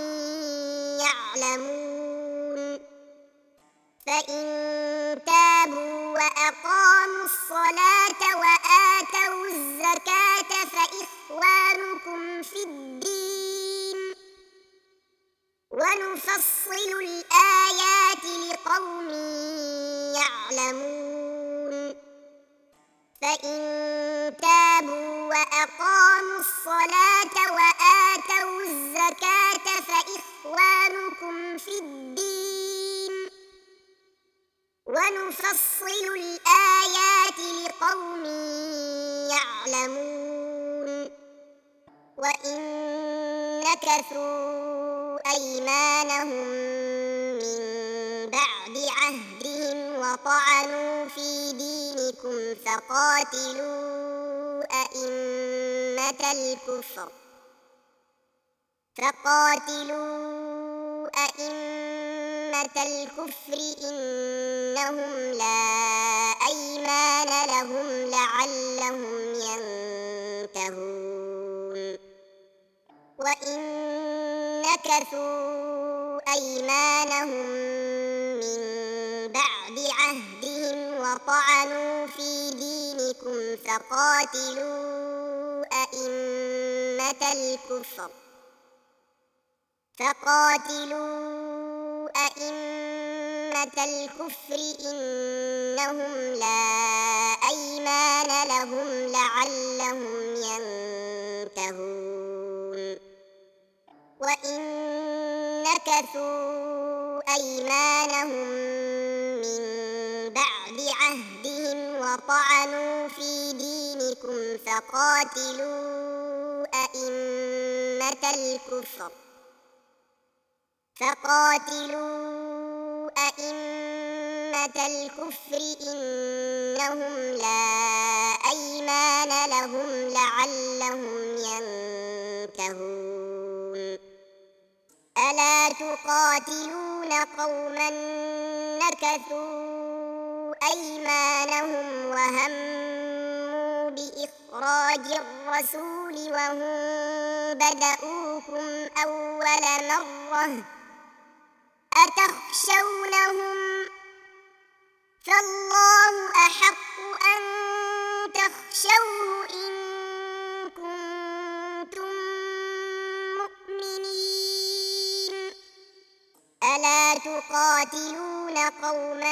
Speaker 1: يعلمون فإن تابوا وأقاموا الصلاة وآتوا الزكاة فإخوانكم في الدين ونفصل الآيات لقوم يعلمون فإن تابوا وأقاموا الصلاة وآتوا الزكاة فإخوانكم في الدين ونفصل الآيات لقوم يعلمون وإن نكثوا أيمانهم من بعد عهدهم وطعنوا في دينكم فقاتلوا أئمة الكفر فقاتلوا أئمة الكفر إنهم لا أيمان لهم لعلهم ينتهون وإن نكثوا أيمانهم من بعد عهدهم وطعنوا في دينكم فقاتلوا أئمة الكفر فقاتلوا أئمة الكفر إنهم لا أيمان لهم لعلهم ينتهون وإن نكثوا أيمانهم من بعد عهدهم وطعنوا في دينكم فقاتلوا أئمة الكفر فقاتلوا أئمة الكفر إنهم لا أيمان لهم لعلهم ينتهون ألا تقاتلون قوما نكثوا أيمانهم وهموا بإخراج الرسول وهم بدؤوكم بدأوكم أول مرة أتخشونهم فالله أحق أن تخشوه إن كنتم مؤمنين ألا تقاتلون قوما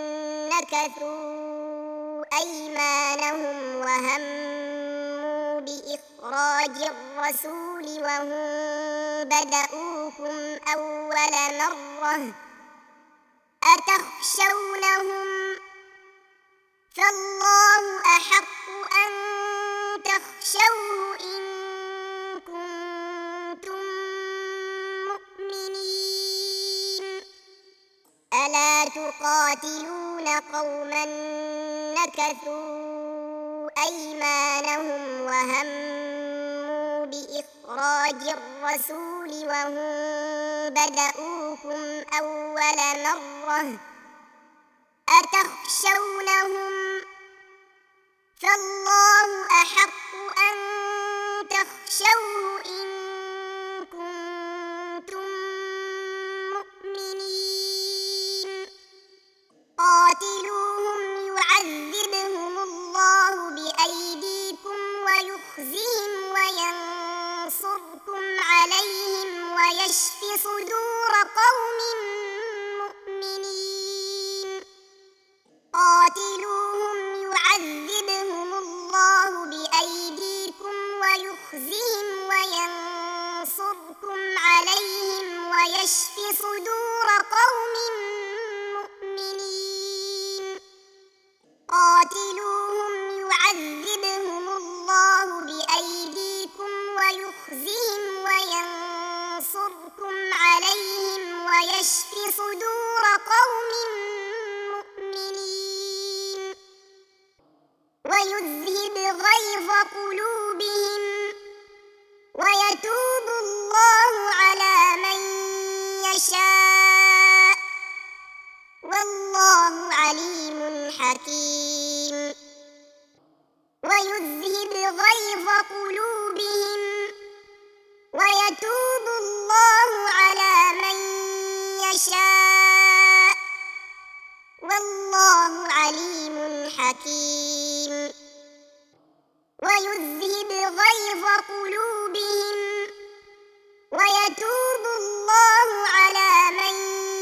Speaker 1: نكثوا أيمانهم وهموا بإخراج الرسول وهم بدأوكم أول مرة أتخشونهم فالله أحق أن تخشوه إن كنتم مؤمنين ألا تقاتلون قوما نكثوا أيمانهم وهموا بإخراج الرسول وهم بدأوكم أول مرة أتخشونهم فالله أحق أن تخشوه إن كنتم مؤمنين قاتلوهم يعذبهم الله بأيديكم ويخزهم وينصركم عليهم ويشف صدور قوم مؤمنين قاتلوهم يعذبهم الله بأيديكم ويخزهم وينصركم عليهم ويشف صدور قوم مؤمنين قاتلوهم يعذبهم الله بأيديكم ويخزهم وينصركم عليهم ويشف صدور قوم مؤمنين ويذهب غيظ قلوبهم ويتوب الله على من يشاء والله عليم حكيم ويذهب غيظ قلوبهم ويتوب الله على من يشاء والله عليم حكيم ويذهب غيظ قلوبهم ويتوب الله على من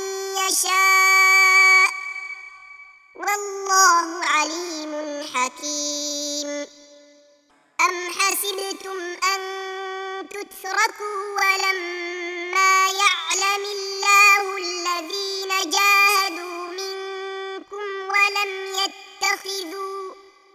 Speaker 1: يشاء والله عليم حكيم أم حسبتم أن تتركوا ولما يعلم الله الذين جاهدوا منكم ولم يتخذوا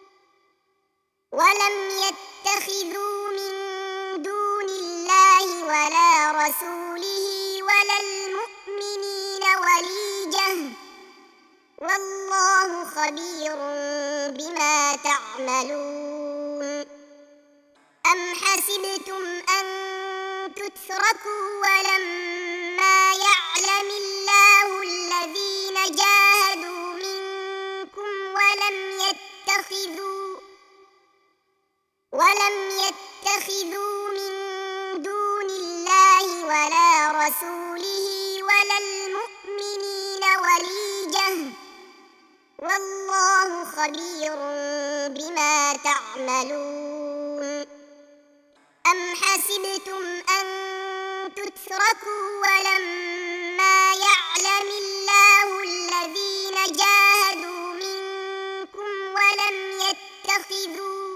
Speaker 1: ولم يتخذوا من دون الله ولا رسوله ولا المؤمنين وليجة والله خبير بما تعملون أم حسبتم أن تتركوا ولما يعلم الله الذين جاهدوا منكم ولم يتخذوا ولم يتخذوا من دون الله ولا رسوله ولا المؤمنين وليجة والله خبير بما تعملون أم حسبتم أن تتركوا ولما يعلم الله الذين جاهدوا منكم ولم يتخذوا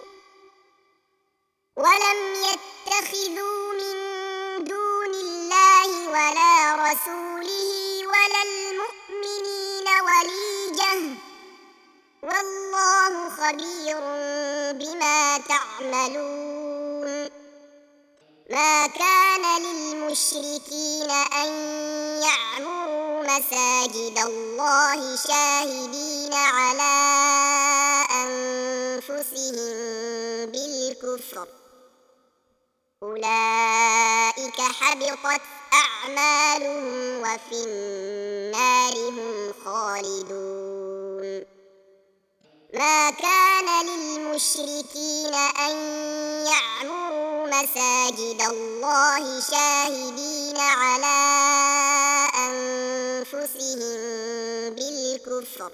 Speaker 1: ولم يتخذوا من دون الله ولا رسوله ولا المؤمنين وليجة والله خبير بما تعملون ما كان للمشركين أن يعمروا مساجد الله شاهدين على أنفسهم بالكفر أولئك حبطت أعمالهم وفي النار هم خالدون ما كان للمشركين أن يعمروا مساجد الله شاهدين على أنفسهم بالكفر،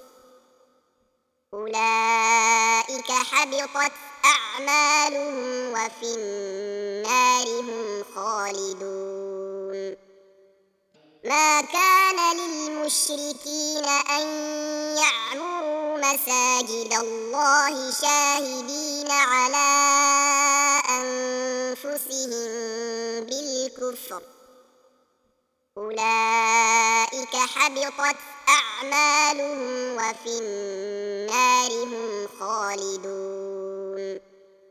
Speaker 1: أولئك حبطت أعمالهم وفي النار هم خالدون. ما كان للمشركين أن يعمروا مساجد الله شاهدين على أنفسهم بالكفر، أولئك حبطت أعمالهم وفي النار هم خالدون.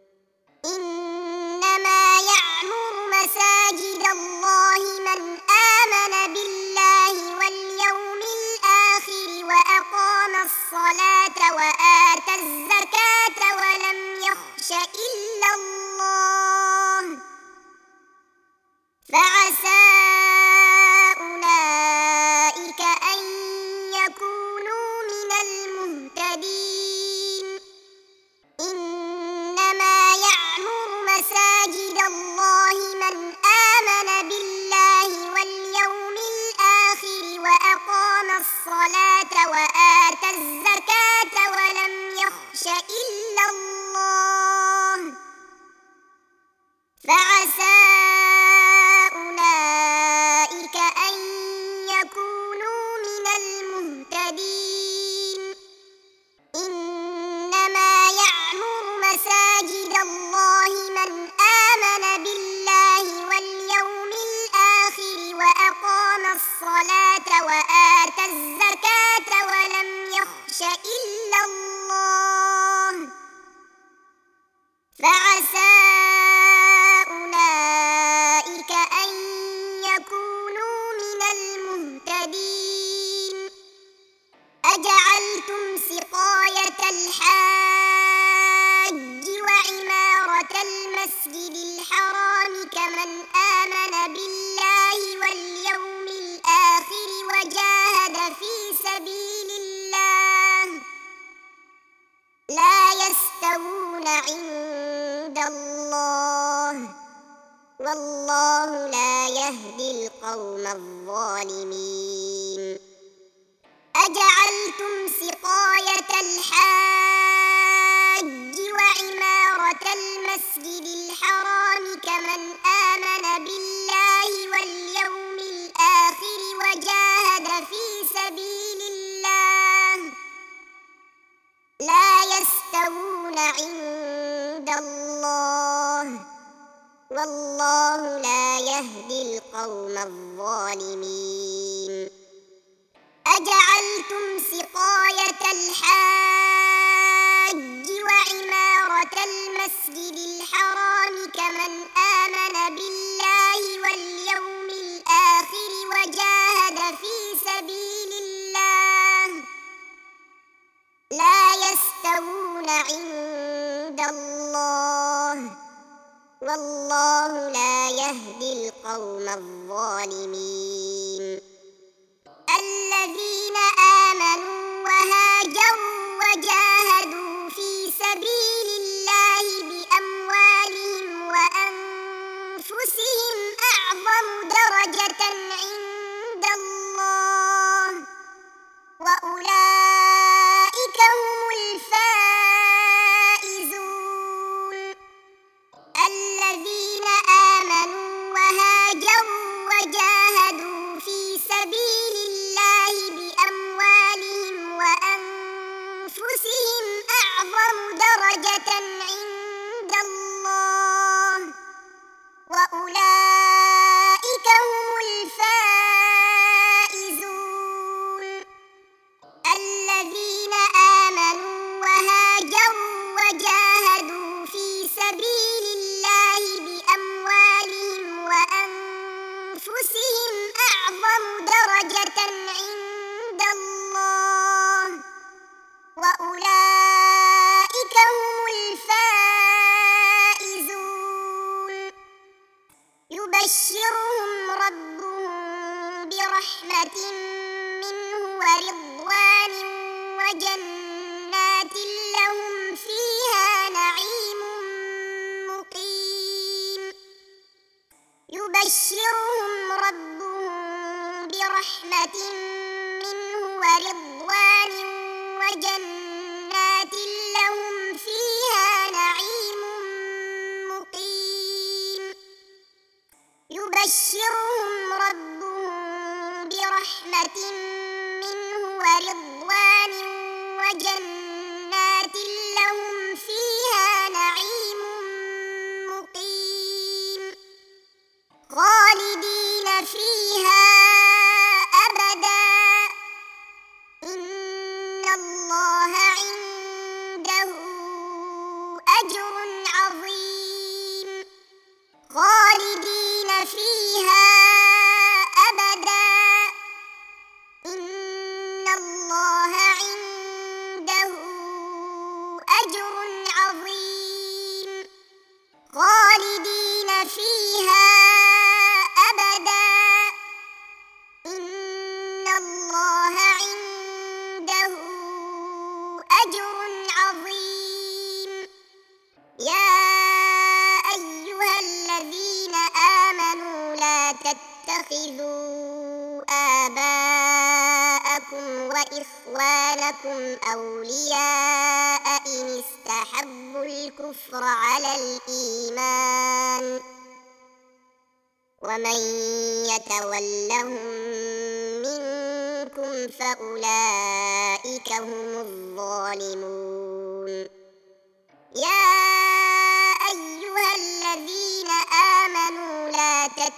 Speaker 1: إنما يعمر مساجد الله من آمن بالله واليوم الآخر وأقام الصلاة وآتى الزكاة ولم يخش إلا الله، فعسى أولئك أن يكونوا من المهتدين. إنما يعمر مساجد الله من آمن بالله واليوم الآخر وأقام الصلاة وآتى الزكاة ولم يخش إلا الله، فعسى أولئك أن يكونوا من المهتدين. إنما يعمر مساجد الله من آمن بالله واليوم الآخر وأقام الصلاة وآتى الزكاة ولم يخش إلا الله، فعسى أولئك أن يكونوا من المهتدين. أجعلتم سقاية الحاج وعمارة المسجد الحرام كمن آمن بالله واليوم الآخر وجاهد في سبيل الله لا يستوون عند الله، والله لا يهدي القوم الظالمين. أجعلتم سقاية الحاج وعمارة المسجد الحرام كمن آمن بالله واليوم الآخر وجاهد في سبيل الله لا يستوون عند الله، والله لا يهدي القوم الظالمين. أجعلتم سقاية الحاج وعمارة المسجد الحرام كمن آمن بالله واليوم الآخر وجاهد في سبيل الله لا يستوون عند الله، والله لا يهدي القوم الظالمين. الذين آمنوا وهاجروا وجاهدوا في سبيل الله بأموالهم وأنفسهم أعظم درجة عند الله، وأولئك هم الفائزون. الذين آمنوا وهاجروا وجاهدوا في سبيل الله بأموالهم وأنفسهم أعظم درجة عند الله، وأولئك هم الفائزون. الذين آمنوا وهاجروا وجاهدوا في سبيل الله بأموالهم وأنفسهم أعظم درجة عند الله، وأولئك هم الفائزون. يبشرهم ربهم برحمة منه ورضوان وجنات لهم برحمة منه ورضوان وجنات لهم فيها نعيم مقيم يبشرهم ربهم برحمة منه ورضوان وجنات لهم فيها نعيم مقيم خالدين فيها أبدا إن الله عنده أجر عظيم خالدين فيها أبدا إن الله عنده أجر عظيم خالدين فيها أبدا إن الله عنده أجر عظيم يا أيها الذين آمنوا لا تتخذوا آباءكم وإخوانكم أولياء إن استحبوا الكفر على الإيمان ومن يتولهم منكم فأولئك هم الظالمون يا أيها الذين آمنوا لا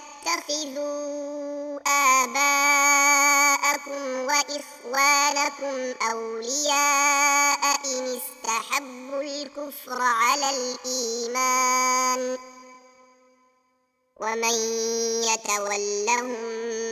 Speaker 1: تتخذوا آباءكم وإخوانكم أولياء إن استحبوا الكفر على الإيمان ومن يتولهم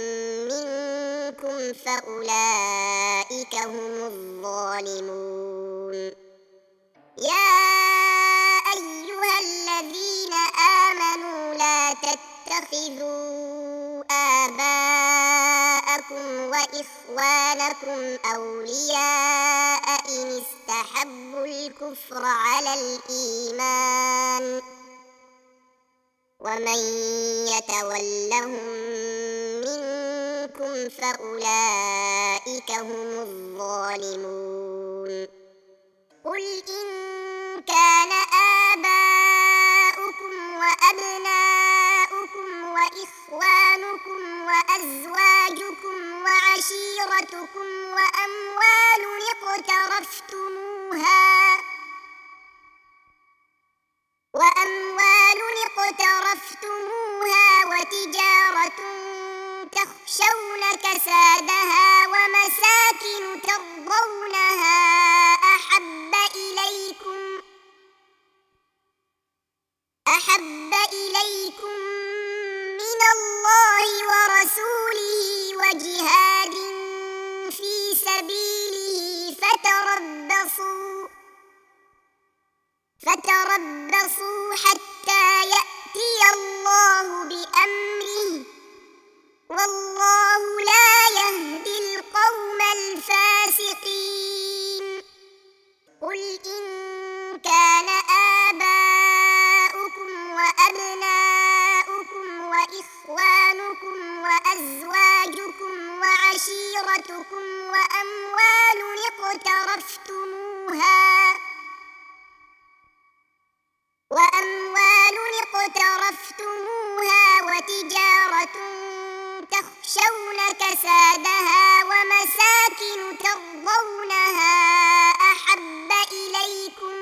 Speaker 1: منكم فأولئك هم الظالمون يا أيها الذين آمنوا لا تتخذوا آباءكم وإخوانكم أولياء إن استحبوا الكفر على الإيمان ومن يتولهم منكم فأولئك هم الظالمون قل إن كان آباؤكم وأبناؤكم وإخوانكم وأزواجكم وعشيرتكم وأموال اقترفتموها وأموال اقترفتموها وتجارة تخشون كسادها ومساكن ترضونها أحب إليكم أحب إليكم من الله ورسوله وجهاد في سبيله فتربصوا فتربصوا حتى يأتي الله بأمره والله لا يهدي القوم الفاسقين قل إن كان آباؤكم وأبناؤكم وإخوانكم وأزواجكم وعشيرتكم وأموال اقترفتموها وأموال اقترفتموها وتجارة تخشون كسادها ومساكن ترضونها أحب إليكم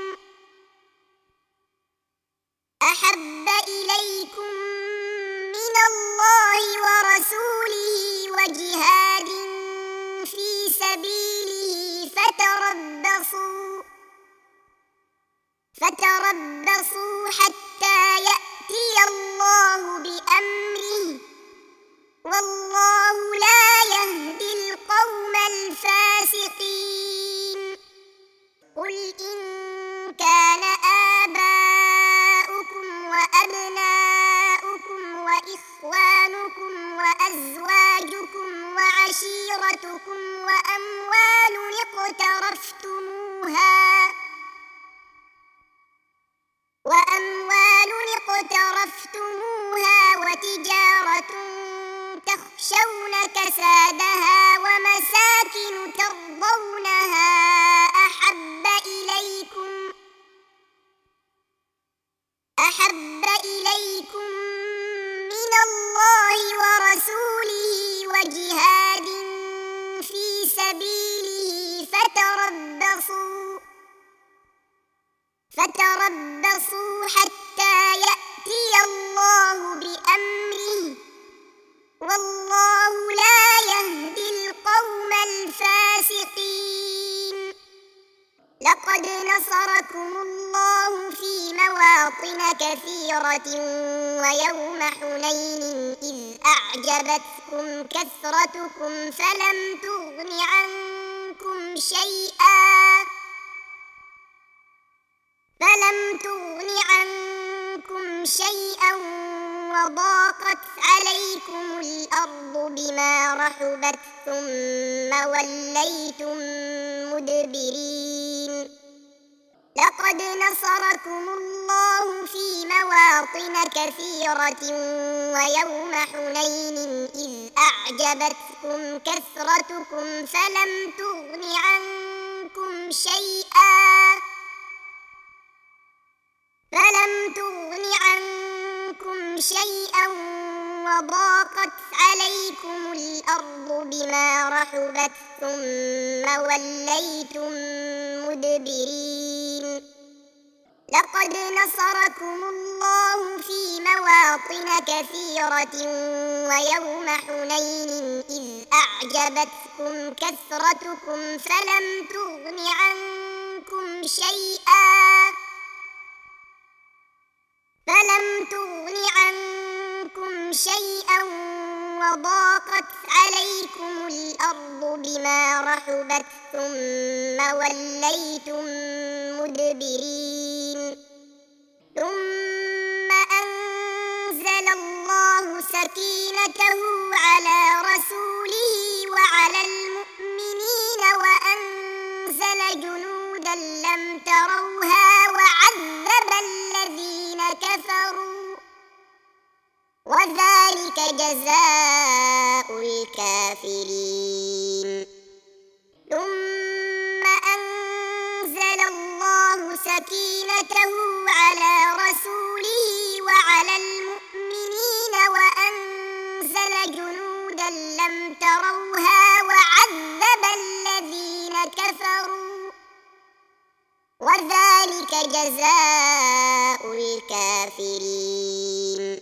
Speaker 1: أحب إليكم من الله ورسوله وجهاد في سبيله فتربصوا فتربصوا حتى يأتي الله بأمره والله لا يهدي القوم الفاسقين قل إن كان آباؤكم وأبناؤكم وإخوانكم وأزواجكم وعشيرتكم وأموال اقترفتموها وأموال اقترفتموها وتجارة تخشون فسادها ومساكن ترضونها أحب إليكم أحب إليكم من الله ورسوله وجهاد في سبيله فتربصوا فتربصوا حتى يأتي الله بأمره والله لا يهدي القوم الفاسقين. لقد نصركم الله في مواطن كثيرة ويوم حنين إذ أعجبتكم كثرتكم فلم تغن عنكم شيئا فلم تغن عنكم شيئا وضاقت عليكم الأرض بما رحبت ثم وليتم مدبرين. لقد نصركم الله في مواطن كثيرة ويوم حنين إذ أعجبتكم كثرتكم فلم تغن عنكم شيئا فلم تغن عنكم شيئا وضاقت عليكم الأرض بما رحبت ثم وليتم مدبرين. لقد نصركم الله في مواطن كثيرة ويوم حنين إذ أعجبتكم كثرتكم فلم تغن عنكم شيئا فلم تغن عنكم شيئا وضاقت عليكم الأرض بما رحبت ثم وليتم مدبرين. ثم أنزل الله سكينته على رسوله وعلى المؤمنين وأنزل جنودا لم تروها وعذب الذين كفروا وذلك جزاء الكافرين. ثم أنزل الله سكينته على رسوله وعلى المؤمنين وأنزل جنودا لم تروها وعذب الذين كفروا وذلك جزاء الكافرين.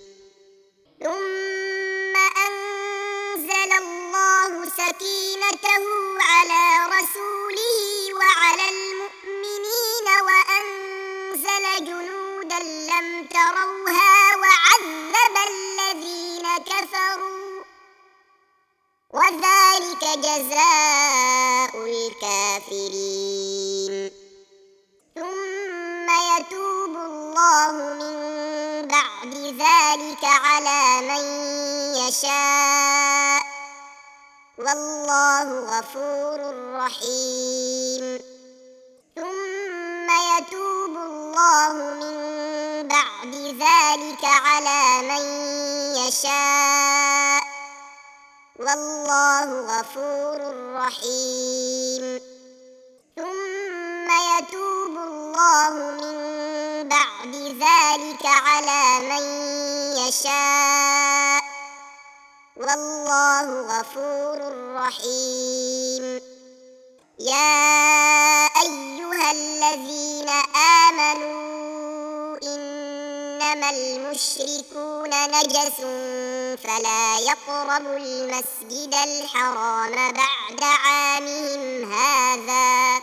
Speaker 1: ثم أنزل الله سكينته على رسوله وعلى المؤمنين وأنزل جنودا لم تروها وعذب الذين كفروا وذلك جزاء الكافرين. ثم يتوب الله من بعد ذلك على من يشاء والله غفور رحيم. ثم يتوب الله من بعد ذلك على من يشاء والله غفور رحيم. ثم يتوب الله من بعد ذلك على من يشاء والله غفور رحيم. يا أيها الذين آمنوا إنما المشركون نجس فلا يقربوا المسجد الحرام بعد عامهم هذا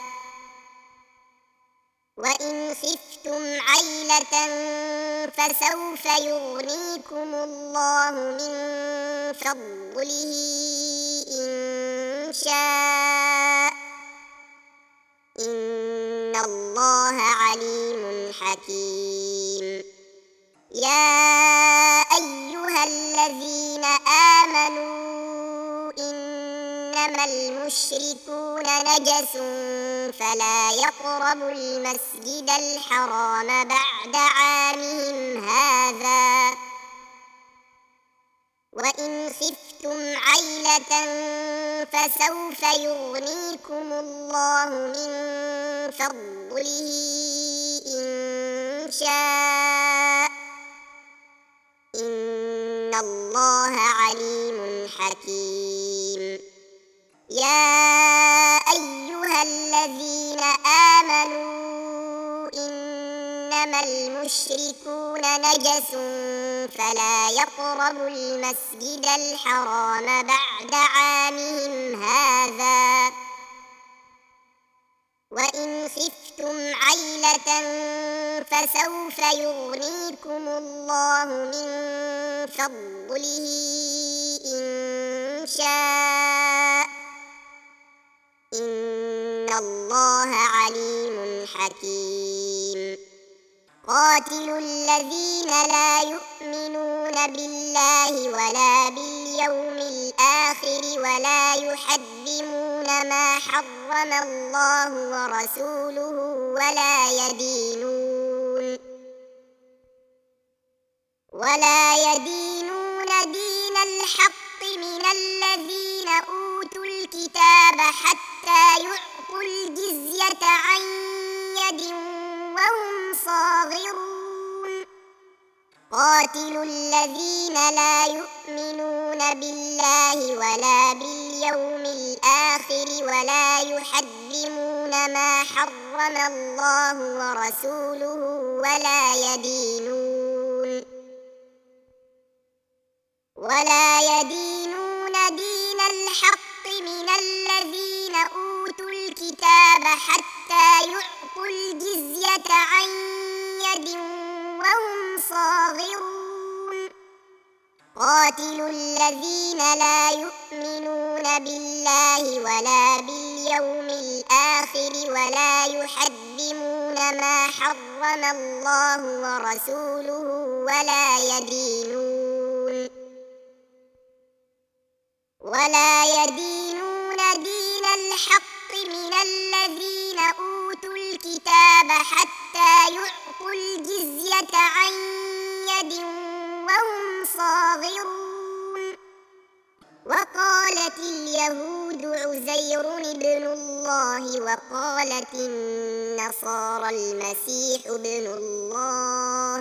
Speaker 1: وإن خفتم عيلة فسوف يغنيكم الله من فضله إن شاء إن الله عليم حكيم. يا أيها الذين آمنوا إنما المشركون نجس فلا يقربوا المسجد الحرام بعد عامهم هذا وإن خفتم خفتم عيلة فسوف يغنيكم الله من فضله إن شاء إن الله عليم حكيم. يا أيها الذين آمنوا إنما المشركون نجس فلا يقربوا المسجد الحرام بعد عامهم هذا وإن خفتم عيلة فسوف يغنيكم الله من فضله إن شاء إن الله عليم حكيم. قاتلوا الذين لا يؤمنون بالله ولا باليوم الآخر ولا يحرمون ما حرم الله ورسوله ولا يدينون ولا يدينون دين الحق من الذين أوتوا الكتاب حتى يعطوا الجزية عن يد وهم صاغرون. قاتلوا الذين لا يؤمنون بالله ولا باليوم الآخر ولا يحرمون ما حرم الله ورسوله ولا يدينون ولا يدينون دين الحق من الذين أوتوا الكتاب حتى يعطوا الجزية عن يد وهم صاغرون. قاتلوا الذين لا يؤمنون بالله ولا باليوم الآخر ولا يحرمون ما حرم الله ورسوله ولا يدينون ولا يدينون دين الحق من الذين أوتوا الكتاب حتى يعطوا الجزية عن يد وهم صاغرون. وقالت اليهود عزير ابن الله وقالت النصارى المسيح ابن الله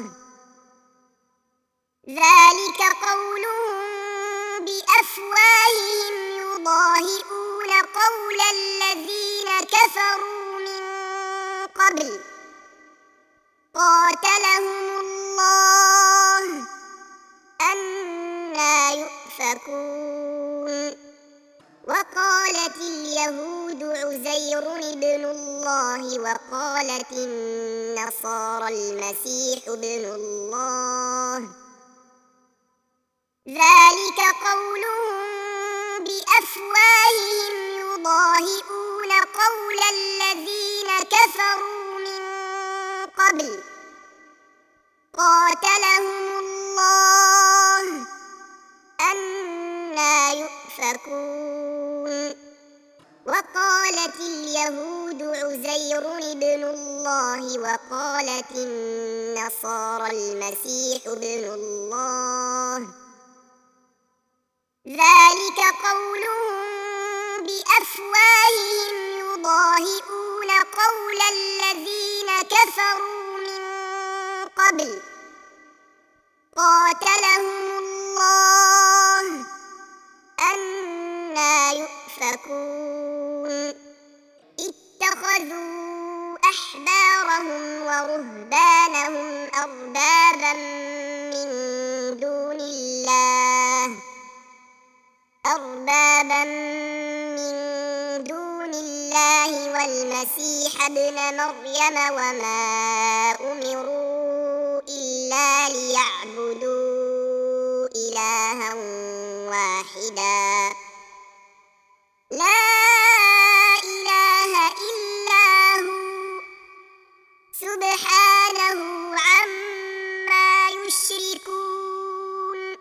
Speaker 1: ذلك قولهم بأفواههم يضاهئون قول الذين كفروا من قبل قاتلهم الله أنى يؤفكون. وقالت اليهود عزير ابن الله وقالت النصارى المسيح ابن الله ذلك قولهم بأفواههم يضاهئون قول الذين كفروا من قبل قاتلهم الله أنى يؤفكون. وقالت اليهود عزير ابن الله وقالت النصارى المسيح ابن الله ذلك قولهم بأفواههم يضاهئون قول الذين كفروا من قبل قاتلهم الله أنى يؤفكون. اتخذوا أحبارهم ورهبانهم أربابا من دون الله أربابا من دون الله والمسيح ابن مريم وما أمروا إلا ليعبدوا إلها واحدا لا إله إلا هو سبحانه عما يشركون.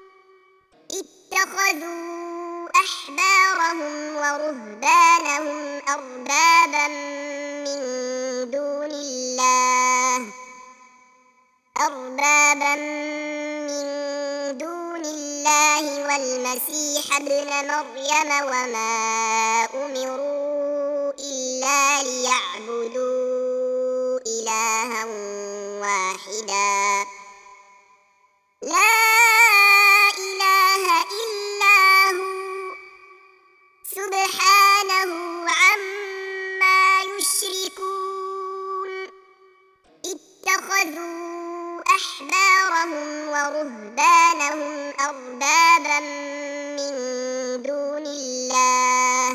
Speaker 1: اتخذوا أحبارهم ورهبانهم أربابا من دون الله أربابا من دون الله والمسيح ابن مريم وما أمروا إلا ليعبدوا إلها واحدا لا إله إلا هو سبحانه عما يشركون اتخذوا أحبارهم ورهبانهم أربابا من دون الله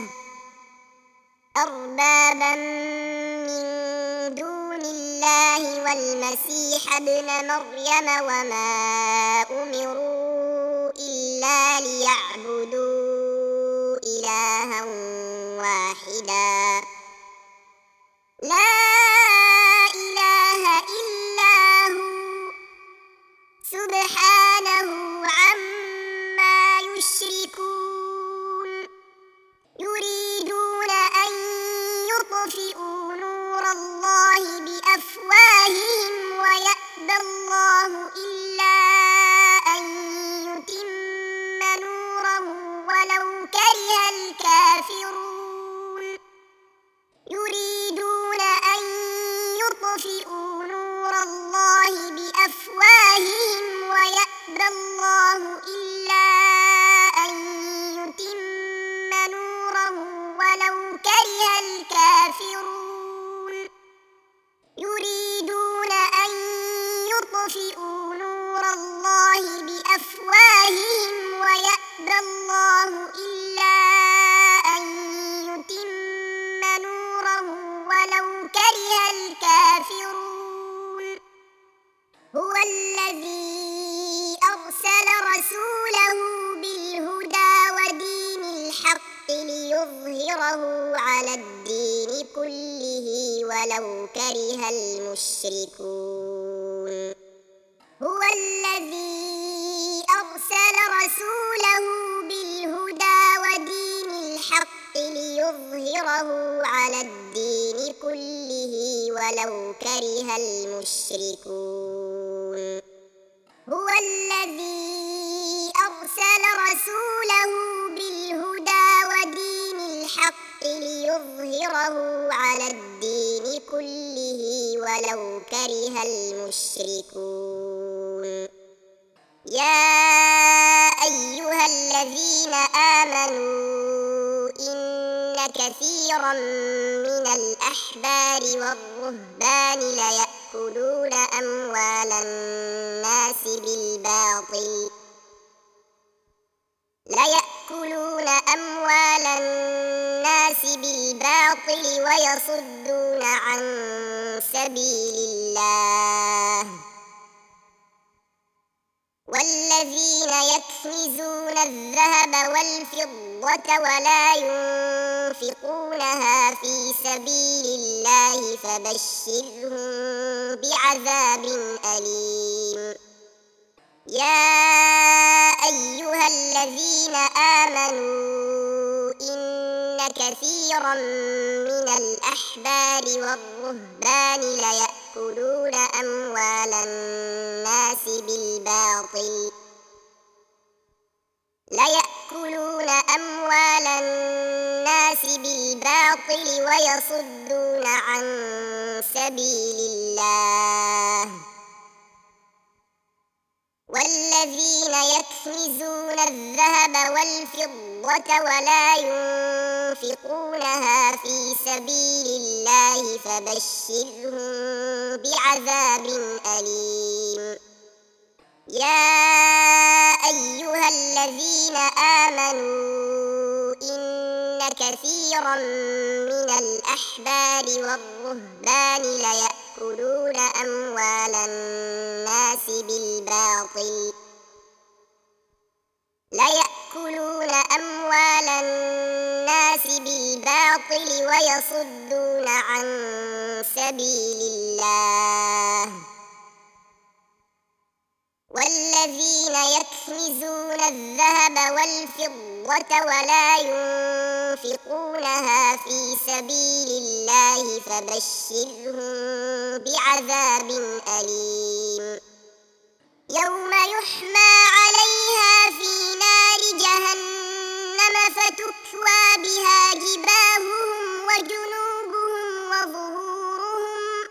Speaker 1: أربابا من دون الله والمسيح ابن مريم وما أمروا إلا ليعبدوا إلها واحدا لا إله إلا هو سبحانه عما يشركون يريدون أن يطفئوا نور الله بأفواههم ويأبى الله إلا أن يتم نوره ولو كره الكافرون يريدون أن يطفئوا نور الله بأفواههم ويأبى الله إلا أن يتم نوره ولو كره الكافرون يريدون أن يطفئوا نور الله بأفواههم ويأبى الله إلا أن يتم نوره ولو كره الكافرون هو الذي أرسل رسوله بالهدى ودين الحق ليظهره على الدين كله ولو كره المشركون هو الذي أرسل رسوله بالهدى ودين الحق ليظهره على الدين كله ولو كره المشركون هو الذي أرسل رسوله بالهدى ودين الحق ليظهره على الدين كله ولو كره المشركون يا أيها الذين آمنوا إن كثيرا من الأحبار والرهبان ليأكلون أموال الناس بالباطل ليأكلون أموال الناس بالباطل ويصدون عن سبيل الله والذين يكنزون الذهب والفضة ولا ينفقونها في سبيل الله فبشرهم بعذاب أليم يا أيها الذين آمنوا إن كثيرا من الأحبار والرهبان ليأكلون أموال الناس بالباطل ليأكلون أموال الناس بالباطل ويصدون عن سبيل الله والذين يكنزون الذهب والفضة ولا ينفقونها في سبيل الله فبشرهم بعذاب أليم يا أيها الذين آمنوا إن كثيرا من الأحبار والرهبان ليأكلون أموال الناس بالباطل ليأكلون أموال الناس بالباطل ويصدون عن سبيل الله والذين يكنزون الذهب والفضة ولا ينفقونها في سبيل الله فبشرهم بعذاب أليم يوم يحمى عليها في نار جهنم فتكوى بها جباههم وجنوبهم وظهورهم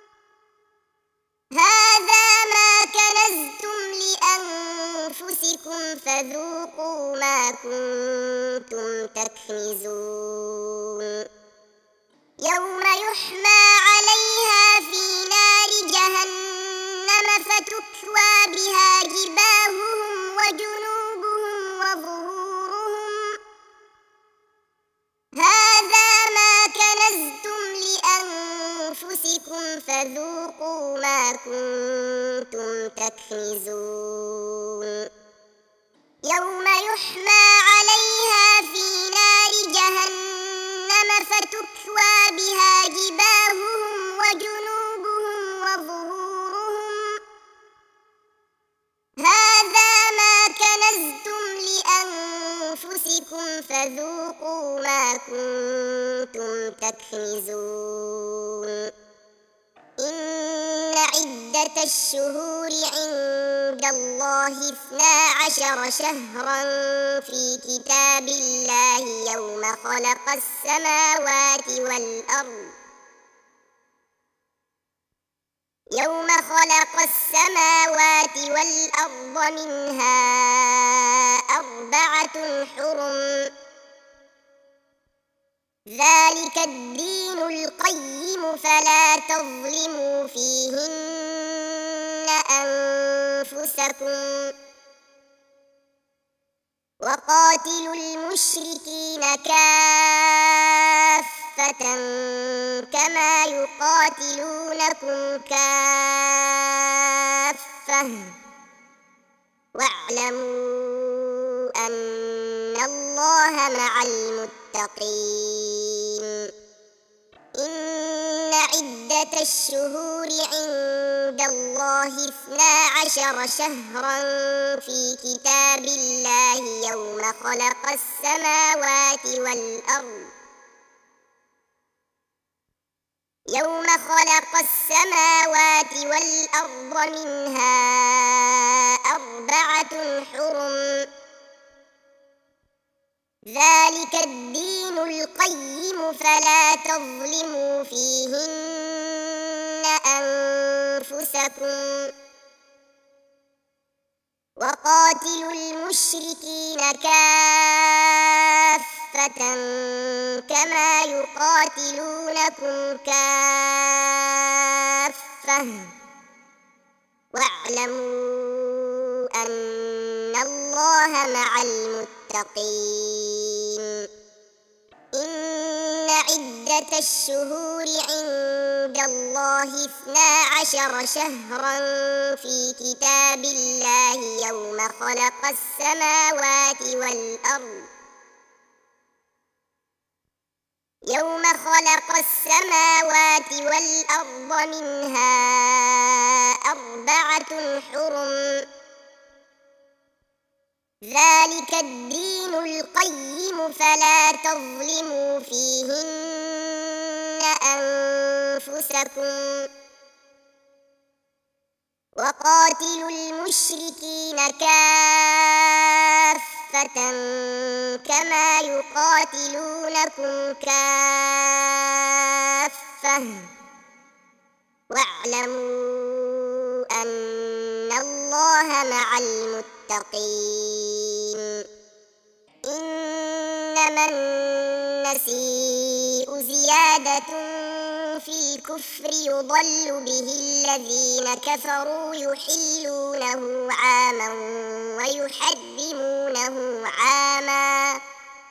Speaker 1: هذا ما كنزتم لأنفسكم فذوقوا ما كنتم تكنزون يوم يحمى عليها في نار جهنم فتكوى بها جباههم وجنوبهم وظهورهم هذا ما كنزتم لأنفسكم فذوقوا ما كنتم تكنزون يوم يحمى عليها في نار جهنم فتكوى بها جباههم وجنوبهم وظهورهم هذا ما كنزتم لأنفسكم فذوقوا ما كنتم تكنزون إن عدة الشهور عند الله اثنا عشر شهرا في كتاب الله يوم خلق السماوات والأرض يوم خلق السماوات والأرض منها أربعة حرم ذلك الدين القيم فلا تظلموا فيهن أنفسكم وقاتلوا المشركين كافة كما يقاتلونكم كافة واعلموا أن الله مع المتقين إن عدة الشهور عند الله اثنا عشر شهرا في كتاب الله يوم خلق السماوات والأرض يوم خلق السماوات والأرض منها أربعة حرم ذلك الدين القيم فلا تظلموا فيهن أنفسكم وقاتلوا المشركين كافة كما يقاتلونكم كافة واعلموا أن الله مع المتقين إن عدة الشهور عند الله اثنا عشر شهرا في كتاب الله يوم خلق السماوات والأرض يوم خلق السماوات والأرض منها أربعة حرم ذلك الدين القيم فلا تظلموا فيهن أنفسكم وقاتلوا المشركين كافة كما يقاتلونكم كافة واعلموا أن الله مع المتقين إنما النسيء زيادة في الكفر يضل به الذين كفروا يحلونه عاما ويحرمونه عاما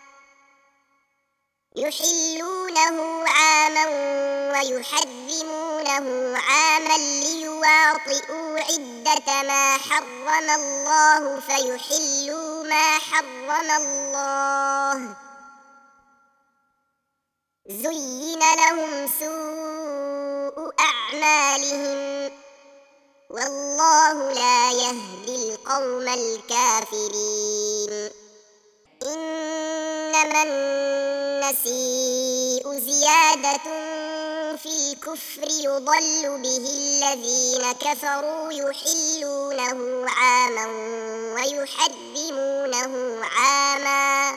Speaker 1: يحلونه عاما ويحرمونه عاما ليواطئوا عدة ما حرم الله فيحلوا ما حرم الله زين لهم سوء أعمالهم والله لا يهدي القوم الكافرين إنما النسيء زيادة في الكفر يضل به الذين كفروا يحلونه عاما ويحرمونه عاما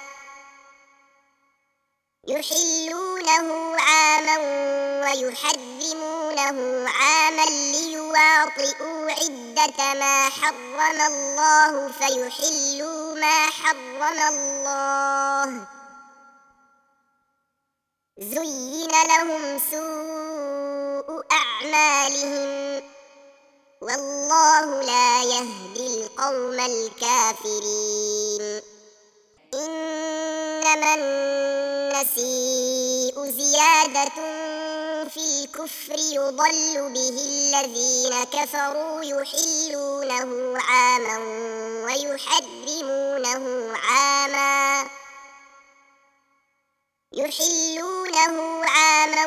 Speaker 1: يحلونه عاما ويحرمونه عاما ليواطئوا عدة ما حرم الله فيحلوا ما حرم الله. زين لهم سوء أعمالهم والله لا يهدي القوم الكافرين. إنما النسيء زيادة في الكفر يضل به الذين كفروا يحلونه عاما ويحرمونه عاما يحلونه عاما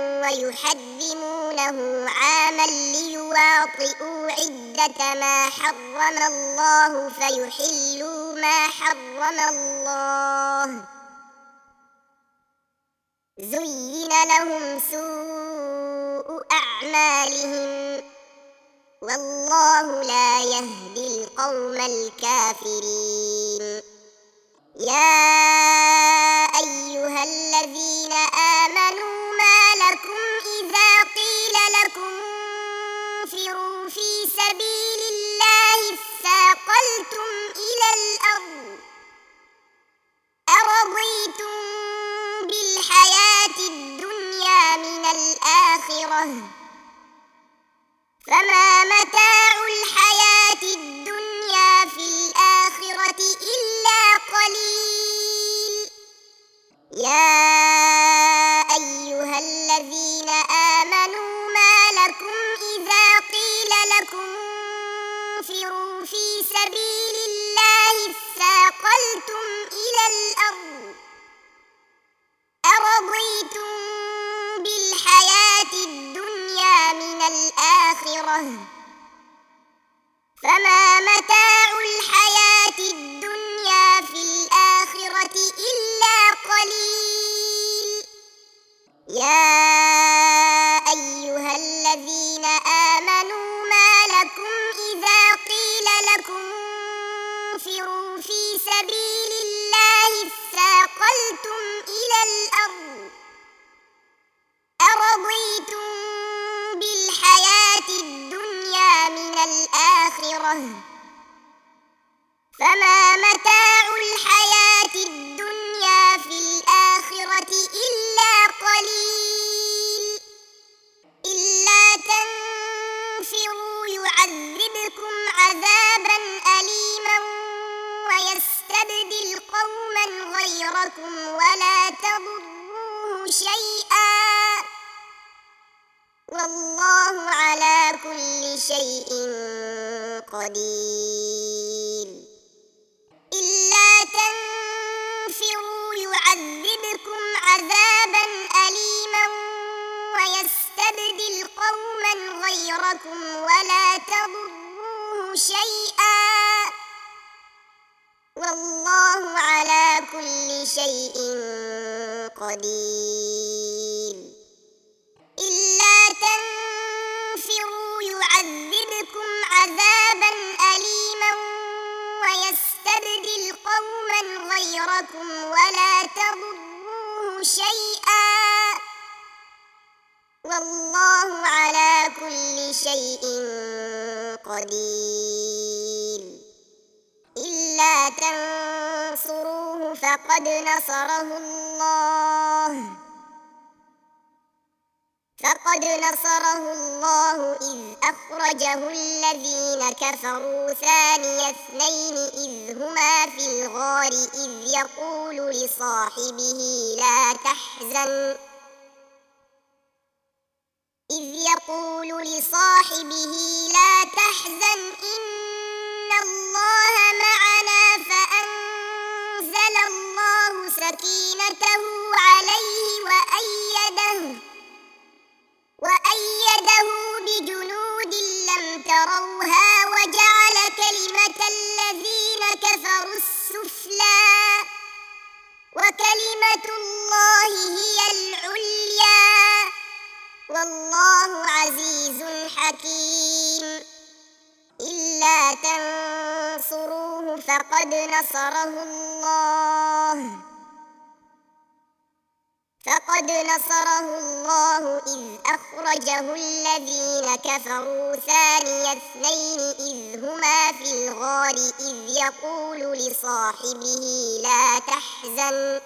Speaker 1: ويحرمونه عاما ليواطئوا عدة ما حرم الله فيحلوا ما حرم الله. زين لهم سوء أعمالهم والله لا يهدي القوم الكافرين. يا أيها الذين آمنوا ما لكم إذا قيل لكم انفروا في سبيل الله اثاقلتم إلى الأرض أرضيتم بالحياة الدنيا من الآخرة فما متاع الحياة الدنيا في الآخرة إلا قليل. يا أيها الذين آمنوا ما لكم إذا قيل لكم انفروا في سبيل الله اثاقلتم إلى الأرض أرضيتم بالحياة الدنيا من الآخرة فما متاع الحياة الدنيا في الآخرة إلا قليل. يا أيها الذين آمنوا ما لكم إذا قيل لكم انفروا في سبيل الله اثاقلتم إلى الأرض أرضيتم بالحياة الدنيا من الآخرة فما متاع الحياة الدنيا في الآخرة إلا قليل. إلا تنفروا يعذبكم عذابا أليما ويستبدل قوما غيركم ولا تضروه شيئا والله على كل شيء قدير. إلا تنفروا يعذبكم عذابا أليما ويستبدل قوما غيركم ولا تضروه شيئا والله على كل شيء قدير. إلا تنفروا يعذبكم عذابا أليما ويستبدل قوما غيركم ولا تضروه شيئا والله على كل شيء قدير. إلا تنصروه فقد نصره الله فقد نصره الله إذ أخرجه الذين كفروا ثاني اثنين إذ هما في الغار إذ يقول لصاحبه لا تحزن إذ يقول لصاحبه لا تحزن إن الله معنا فأنزل الله سكينته عليه وأيده وأيده بجنود لم تروها وجعل كلمة الذين كفروا السفلى وكلمة الله هي العليا والله عزيز حكيم. إلا تنصروه فقد نصره الله فقد نصره الله إذ أخرجه الذين كفروا ثاني اثنين إذ هما في الغار إذ يقول لصاحبه لا تحزن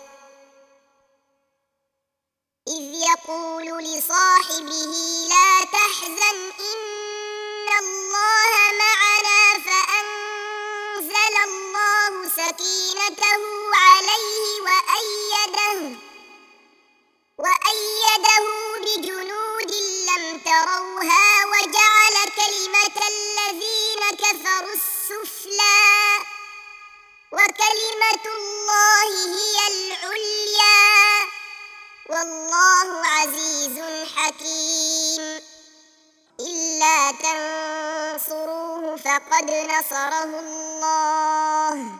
Speaker 1: إذ يقول لصاحبه لا تحزن إن الله معنا فأنزل الله سكينته عليه وأيده وأيده بجنود لم تروها وجعل كلمة الذين كفروا السفلى وكلمة الله هي العليا والله عزيز حكيم إلا تنصروه فقد نصره الله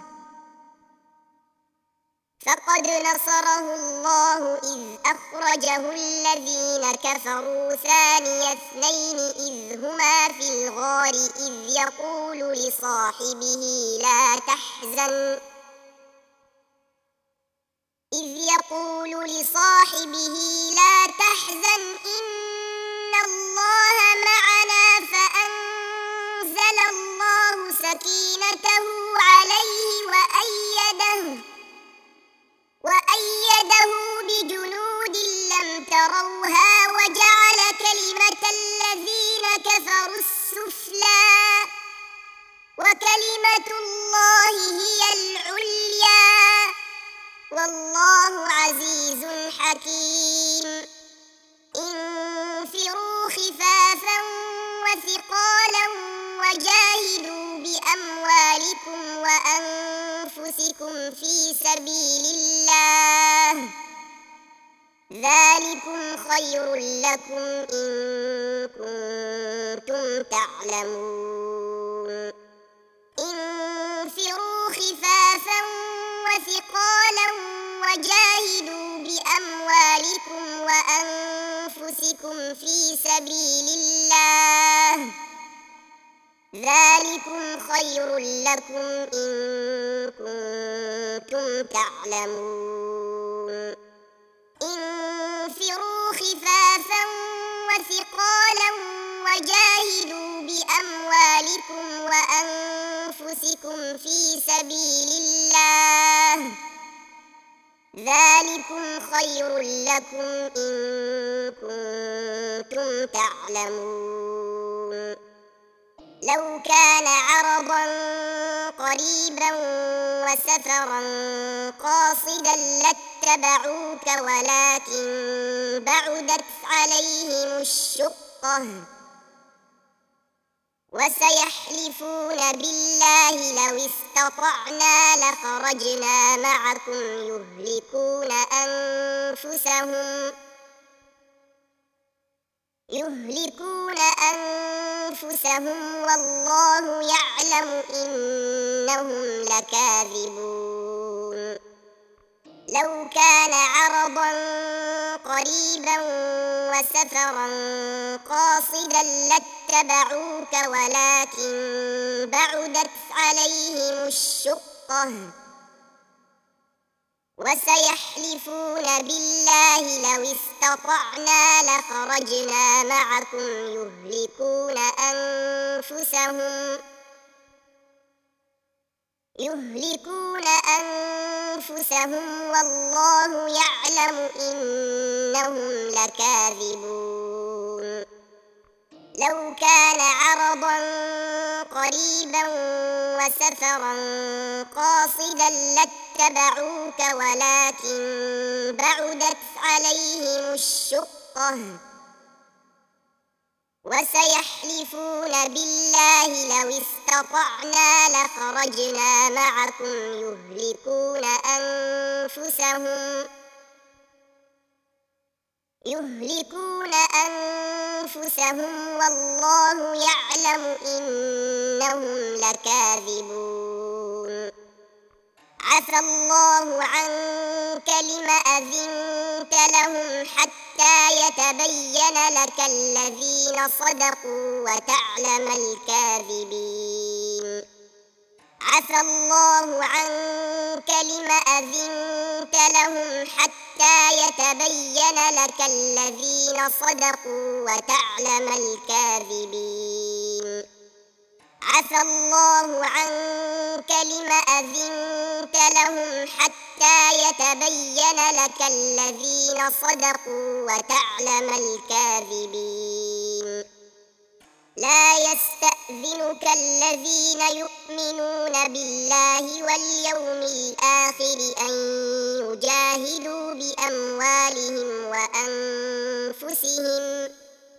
Speaker 1: فقد نصره الله إذ أخرجه الذين كفروا ثاني اثنين إذ هما في الغار إذ يقول لصاحبه لا تحزن إذ يقول لصاحبه لا تحزن إن الله معنا فأنزل الله سكينته عليه وأيده وأيده بجنود لم تروها وجعل كلمة الذين كفروا السفلى وكلمة الله هي العليا والله عزيز حكيم انفروا خفافا وثقالا وجاهدوا بأموالكم وأنفسكم في سبيل الله ذلكم خير لكم إن كنتم تعلمون انفروا خفافا وثقالا وجاهدوا بأموالكم وأنفسكم في سبيل الله ذلكم خير لكم إن كنتم تعلمون انفروا خفافا وثقالا وجاهدوا بأموالكم وأنفسكم في سبيل الله ذلكم خير لكم إن كنتم تعلمون لو كان عرضا قريبا وسفرا قاصدا لاتبعوك ولكن بعدت عليهم الشقة وسيحلفون بالله لو استطعنا لخرجنا معكم يهلكون أنفسهم يهلكون أنفسهم والله يعلم إنهم لكاذبون لو كان عرضا قريبا وسفرا قاصدا لاتبعوك ولكن بعدت عليهم الشقة وسيحلفون بالله لو استطعنا لخرجنا معكم يهلكون أنفسهم يهلكون أنفسهم والله يعلم إنهم لكاذبون لو كان عرضا قريبا وسفرا قاصدا لاتبعوك ولكن بعدت عليهم الشقة وسيحلفون بالله لو استطعنا لخرجنا معكم يهلكون أنفسهم يهلكون أنفسهم والله يعلم إنهم لكاذبون عفى الله عنك لم أذنت لهم حتى يتبين لك الذين صدقوا وتعلم الكاذبين عفى الله عنك لم أذنت لهم حتى يتبين لك الذين صدقوا وتعلم الكاذبين عفى الله عنك لم أذنت لهم حتى يتبين لك الذين صدقوا وتعلم الكاذبين لا يستأذنك الذين يؤمنون بالله واليوم الآخر أن يجاهدوا بأموالهم وأنفسهم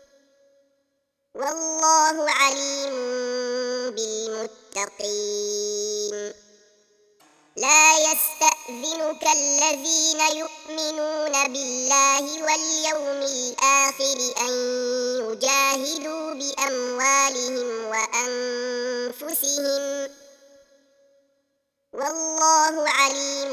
Speaker 1: والله عليم بالمتقين لا يستأذنك الذين يؤمنون بالله واليوم الآخر أن يجاهدوا بأموالهم وأنفسهم والله عليم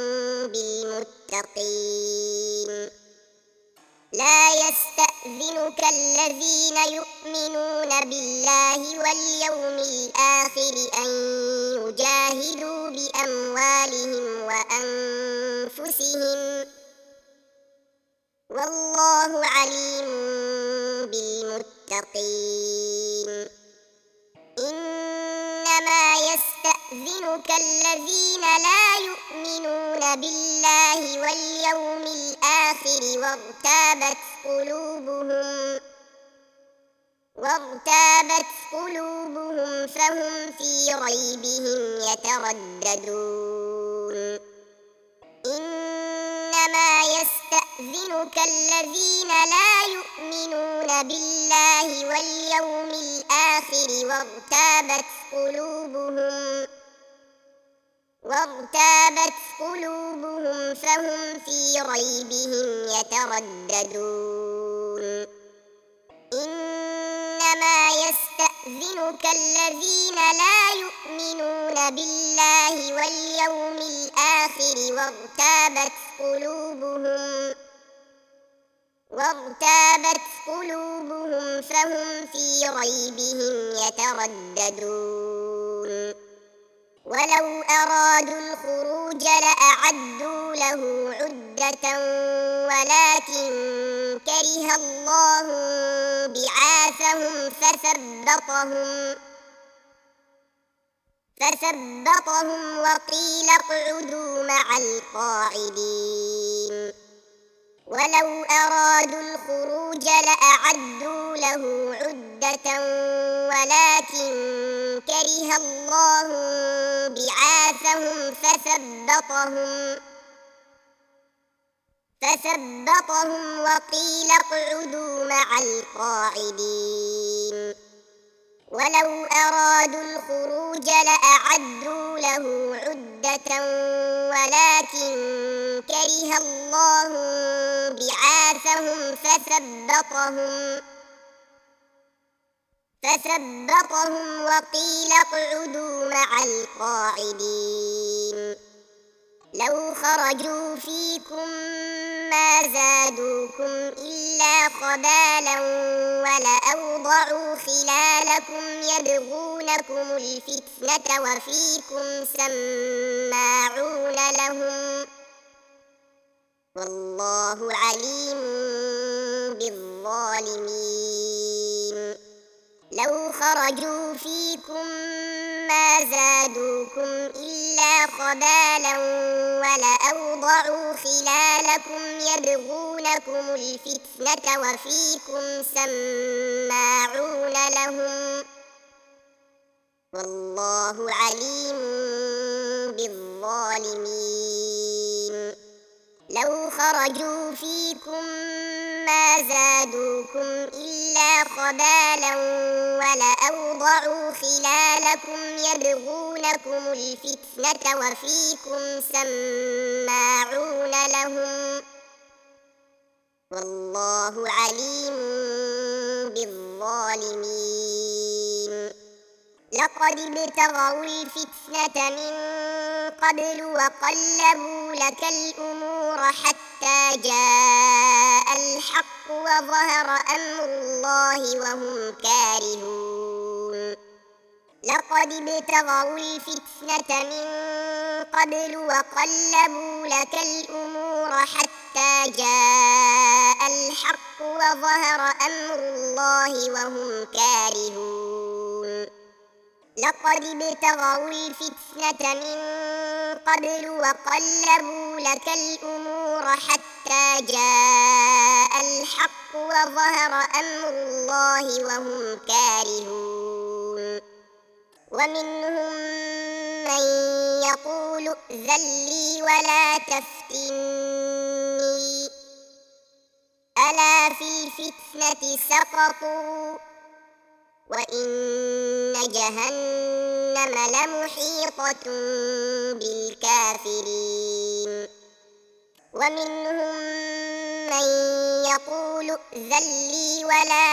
Speaker 1: بالمتقين لا يستأذنك الذين يؤمنون بالله واليوم الآخر أن يجاهدوا بأموالهم وأنفسهم والله عليم بالمتقين إنما يستأذنك الذين لا يؤمنون بالله واليوم الآخر وارتابت قلوبهم وارتابت قلوبهم فهم في ريبهم يترددون إنما يستأذنك الذين لا يؤمنون بالله واليوم الآخر وارتابت قلوبهم وارتابت قلوبهم فهم في ريبهم يترددون إنما يستأذنك الذين لا يؤمنون بالله واليوم الآخر وارتابت قلوبهم وارتابت قلوبهم فهم في ريبهم يترددون ولو أرادوا الخروج لأعدوا له عدة ولكن كره الله بعاثهم فثبطهم فثبطهم وقيل اقعدوا مع القاعدين ولو أرادوا الخروج لأعدوا له عدة ولكن كره الله بعاثهم فثبطهم فثبطهم وقيل اقعدوا مع القاعدين ولو أرادوا الخروج لأعدوا له عدة ولكن كره الله بعاثهم فثبطهم فثبطهم وقيل اقعدوا مع القاعدين لو خرجوا فيكم ما زادوكم إلا خبالا ولأوضعوا خلالكم يبغونكم الفتنة وفيكم سماعون لهم والله عليم بالظالمين لو خرجوا فيكم ما زادوكم إلا خبالا ولأوضعوا خلالكم يبغونكم الفتنة وفيكم سماعون لهم والله عليم بالظالمين لو خرجوا فيكم ما زادوكم إلا خبالا ولأوضعوا خلالكم يبغونكم الفتنة وفيكم سماعون لهم والله عليم بالظالمين لقد ابتغوا الفتنة من قبل وقلبوا لك الأمور حتى جاء الحق وظهر أمر الله وهم كارهون لقد ابتغوا الفتنة من قبل وقلبوا لك الأمور حتى جاء الحق وظهر أمر الله وهم كارهون لقد ابتغوا الفتنة من قبل وقلبوا لك الأمور حتى جاء الحق وظهر أمر الله وهم كارهون ومنهم من يقول ائذن لي ولا تفتني ألا في الفتنة سقطوا وإن جهنم لمحيطة بالكافرين ومنهم من يقول ائذن لي ولا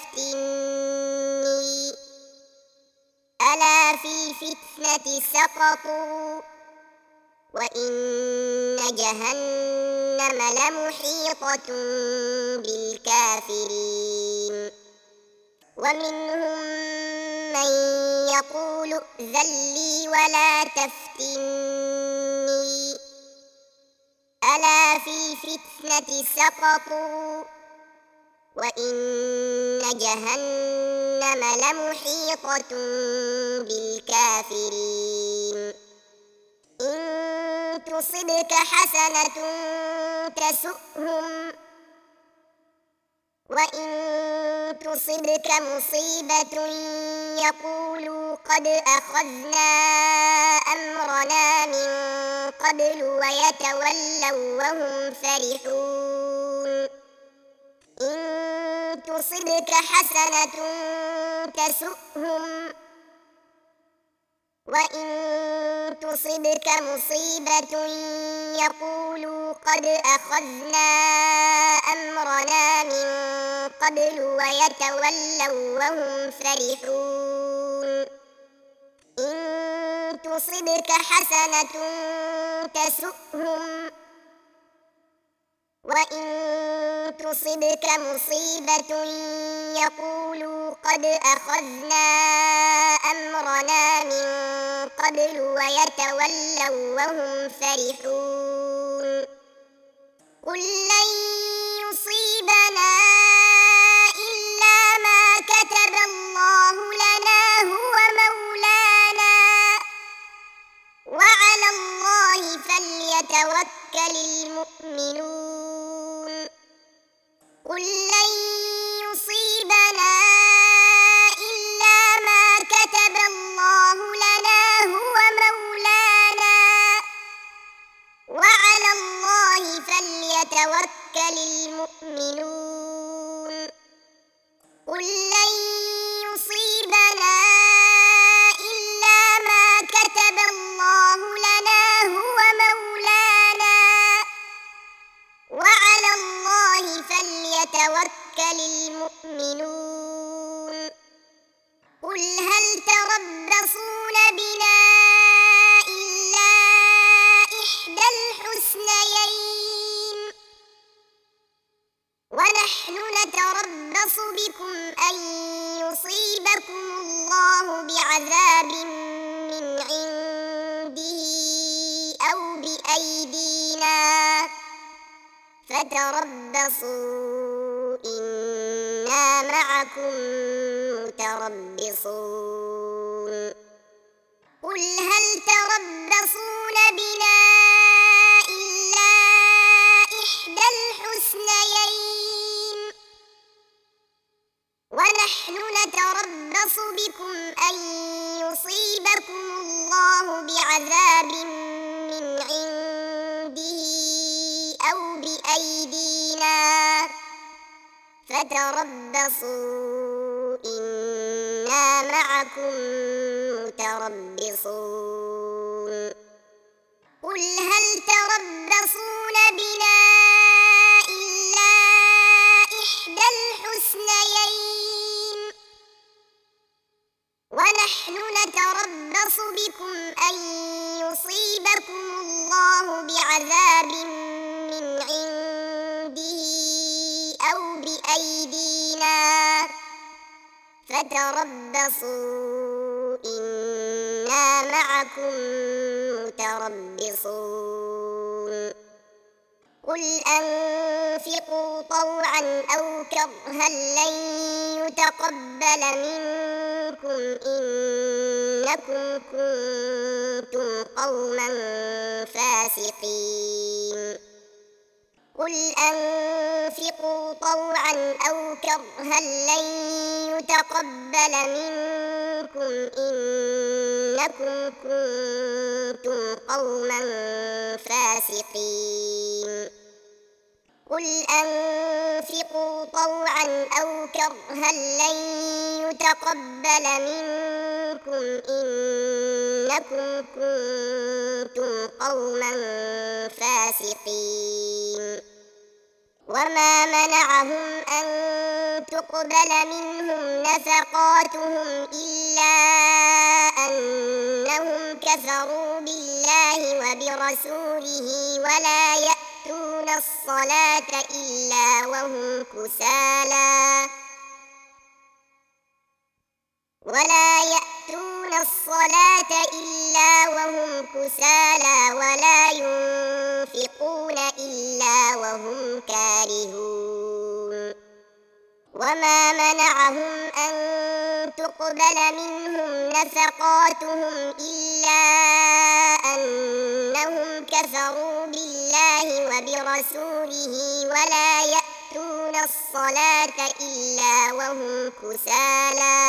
Speaker 1: تفتني ألا في الفتنة سقطوا وإن جهنم لمحيطة بالكافرين ومنهم من يقول ائذن لي ولا تفتني ألا في الفتنة سقطوا وإن جهنم لمحيطة بالكافرين إن تصبك حسنة تسؤهم وإن تصبك مصيبة يقولوا قد أخذنا أمرنا من قبل ويتولوا وهم فرحون إن تصبك حسنة تسؤهم وإن تصبك مصيبة يقولوا قد أخذنا أمرنا من قبل ويتولوا وهم فرحون إن تصبك حسنة تسؤهم وإن تصبك مصيبة يقولوا قد أخذنا أمرنا من قبل ويتولوا وهم فرحون قل لن يصيبنا إلا ما كتب الله لنا هو مولانا وعلى الله فليتوكل المؤمنون قل لن يصيبنا إلا ما كتب الله لنا هو مولانا وعلى الله فليتوكل المؤمنون قل لن يصيبنا إلا ما كتب الله لنا هو مولانا وعلى الله فليتوكل المؤمنون قل هل تربصون بنا إلا إحدى الحسنيين ونحن نتربص بكم أن يصيبكم الله بعذاب من عنده أو بأيدينا فتربصوا إنا معكم متربصون قل هل تربصون بنا إلا إحدى الحسنيين ونحن نتربص بكم أن يصيبكم الله بعذاب من عنده أو بأيدينا فتربصوا إنا معكم متربصون قل هل تربصون بنا إلا إحدى الحسنيين ونحن نتربص بكم أن يصيبكم الله بعذاب من عنده أو بأيدينا فتربصوا إنا معكم متربصون قل أنفقوا طوعا أو كرها لن يتقبل منكم إنكم كنتم قوما فاسقين قل أنفقوا طوعا أو كرها لن يتقبل منكم إنكم كنتم قوما فاسقين قل أنفقوا طوعا أو كرها لن يتقبل منكم إنكم كنتم قوما فاسقين وما منعهم أن تقبل منهم نفقاتهم إلا أنهم كفروا بالله وبرسوله ولا يأتون الصلاة إلا وهم كسالى ولا يأتون الصلاة إلا وهم كسالى ولا ينفقون إلا وهم كارهون وما منعهم أن تقبل منهم نفقاتهم إلا أنهم كفروا بالله وبرسوله ولا يأتون الصلاة إلا وهم كسالى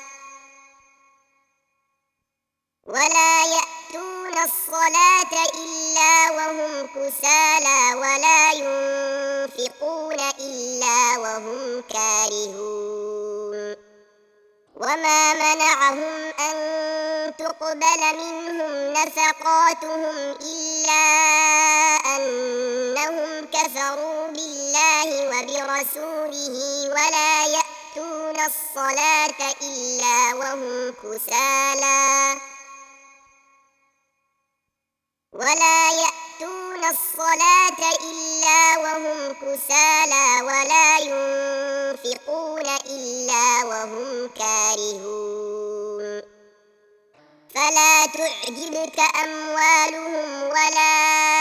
Speaker 1: ولا يأتون الصلاة إلا وهم كسالى ولا ينفقون إلا وهم كارهون وما منعهم أن تقبل منهم نفقاتهم إلا أنهم كفروا بالله وبرسوله ولا يأتون الصلاة إلا وهم كسالى ولا يأتون الصلاة إلا وهم كسالى ولا ينفقون إلا وهم كارهون فلا تعجبك أموالهم ولا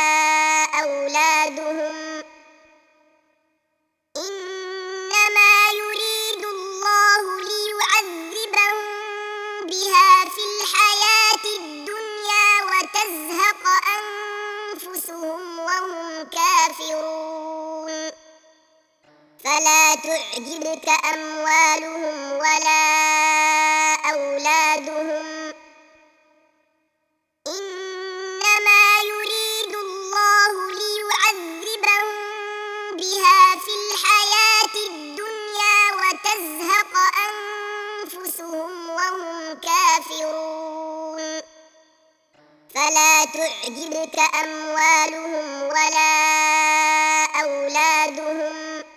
Speaker 1: أولادهم إنما يريد الله ليعذبهم بها في الحياة الدنيا وتزهق أنفسهم وهم كافرون فلا تعجبك أموالهم ولا أولادهم إنما يريد الله ليعذبهم بها في الحياة الدنيا وتزهق أنفسهم وهم كافرون فلا تعجبك أموالهم ولا أولادهم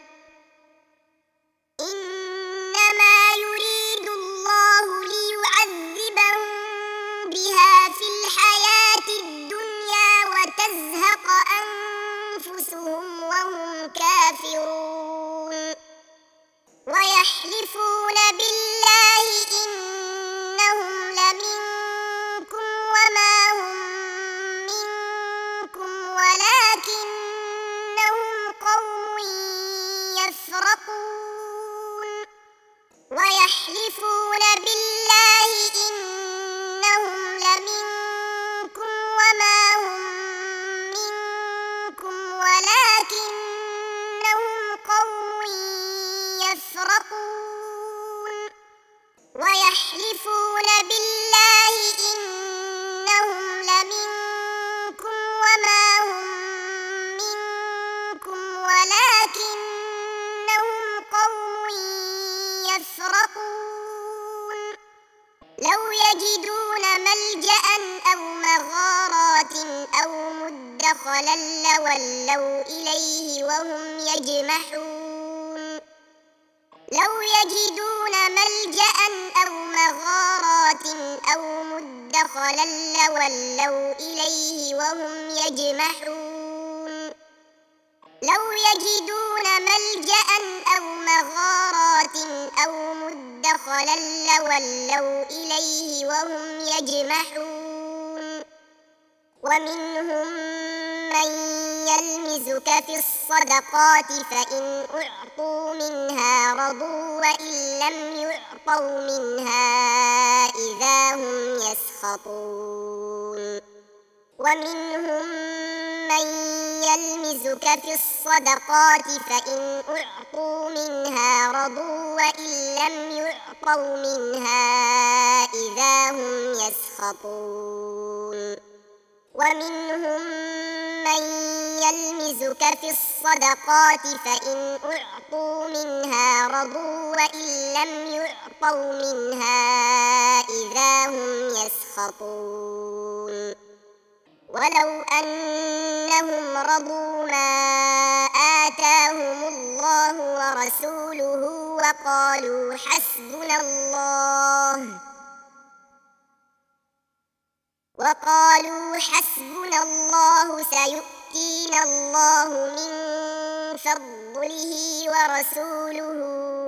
Speaker 1: إنما يريد الله ليعذبهم بها في الحياة الدنيا وتزهق أنفسهم وهم كافرون ويحلفون بالله إنهم لمنكم وما هم منكم ولكنهم قوم يفرقون ويحلفون بالله إنهم لمنكم وما هم منكم ولكنهم قوم يفرقون ويحلفون بالله إنهم لمنكم وما هم منكم ولكنهم قوم يفرقون لو يجدون ملجأ أو مغارات أو مدخلا لولوا إليه وهم يجمحون لو يجدون ملجأ أو مغارات أو مدخلا لولوا إليه وهم يجمحون لو يجدون ملجأ أو مغارات أو مدخلا خلا لولوا إليه وهم يجمحون ومنهم من يلمزك في الصدقات فإن أعطوا منها رضوا وإن لم يعطوا منها إذا هم يسخطون ومنهم من يلمزك في الصدقات فإن أعطوا منها رضوا وإن لم يعطوا منها إذا هم يسخطون ومنهم من يلمزك في الصدقات فإن أعطوا منها رضوا وإن لم يعطوا منها إذا هم يسخطون ولو أنهم رضوا ما آتاهم الله ورسوله وقالوا حسبنا الله وقالوا حسبنا الله سيؤتينا الله من فضله ورسوله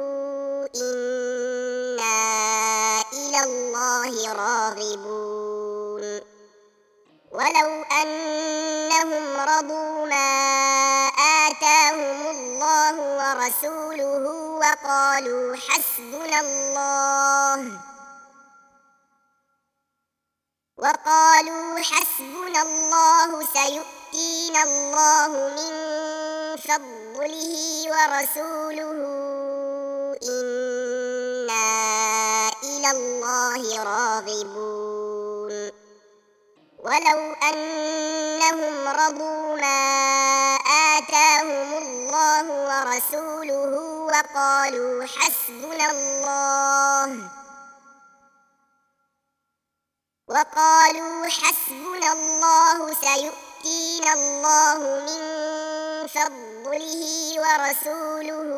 Speaker 1: إنا إلى الله راغبون ولو أنهم رضوا ما آتاهم الله ورسوله وقالوا حسبنا الله وقالوا حسبنا الله سيؤتينا الله من فضله ورسوله إنا إلى الله راغبون ولو أنهم رضوا ما آتاهم الله ورسوله وقالوا حسبنا الله وقالوا حسبنا الله سيؤتينا الله من فضله ورسوله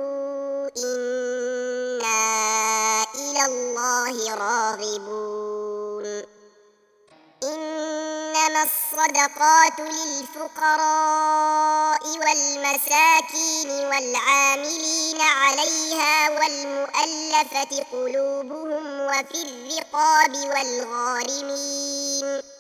Speaker 1: إنا إلى الله راغبون إنما الصدقات للفقراء والمساكين والعاملين عليها والمؤلفة قلوبهم وفي الرقاب والغارمين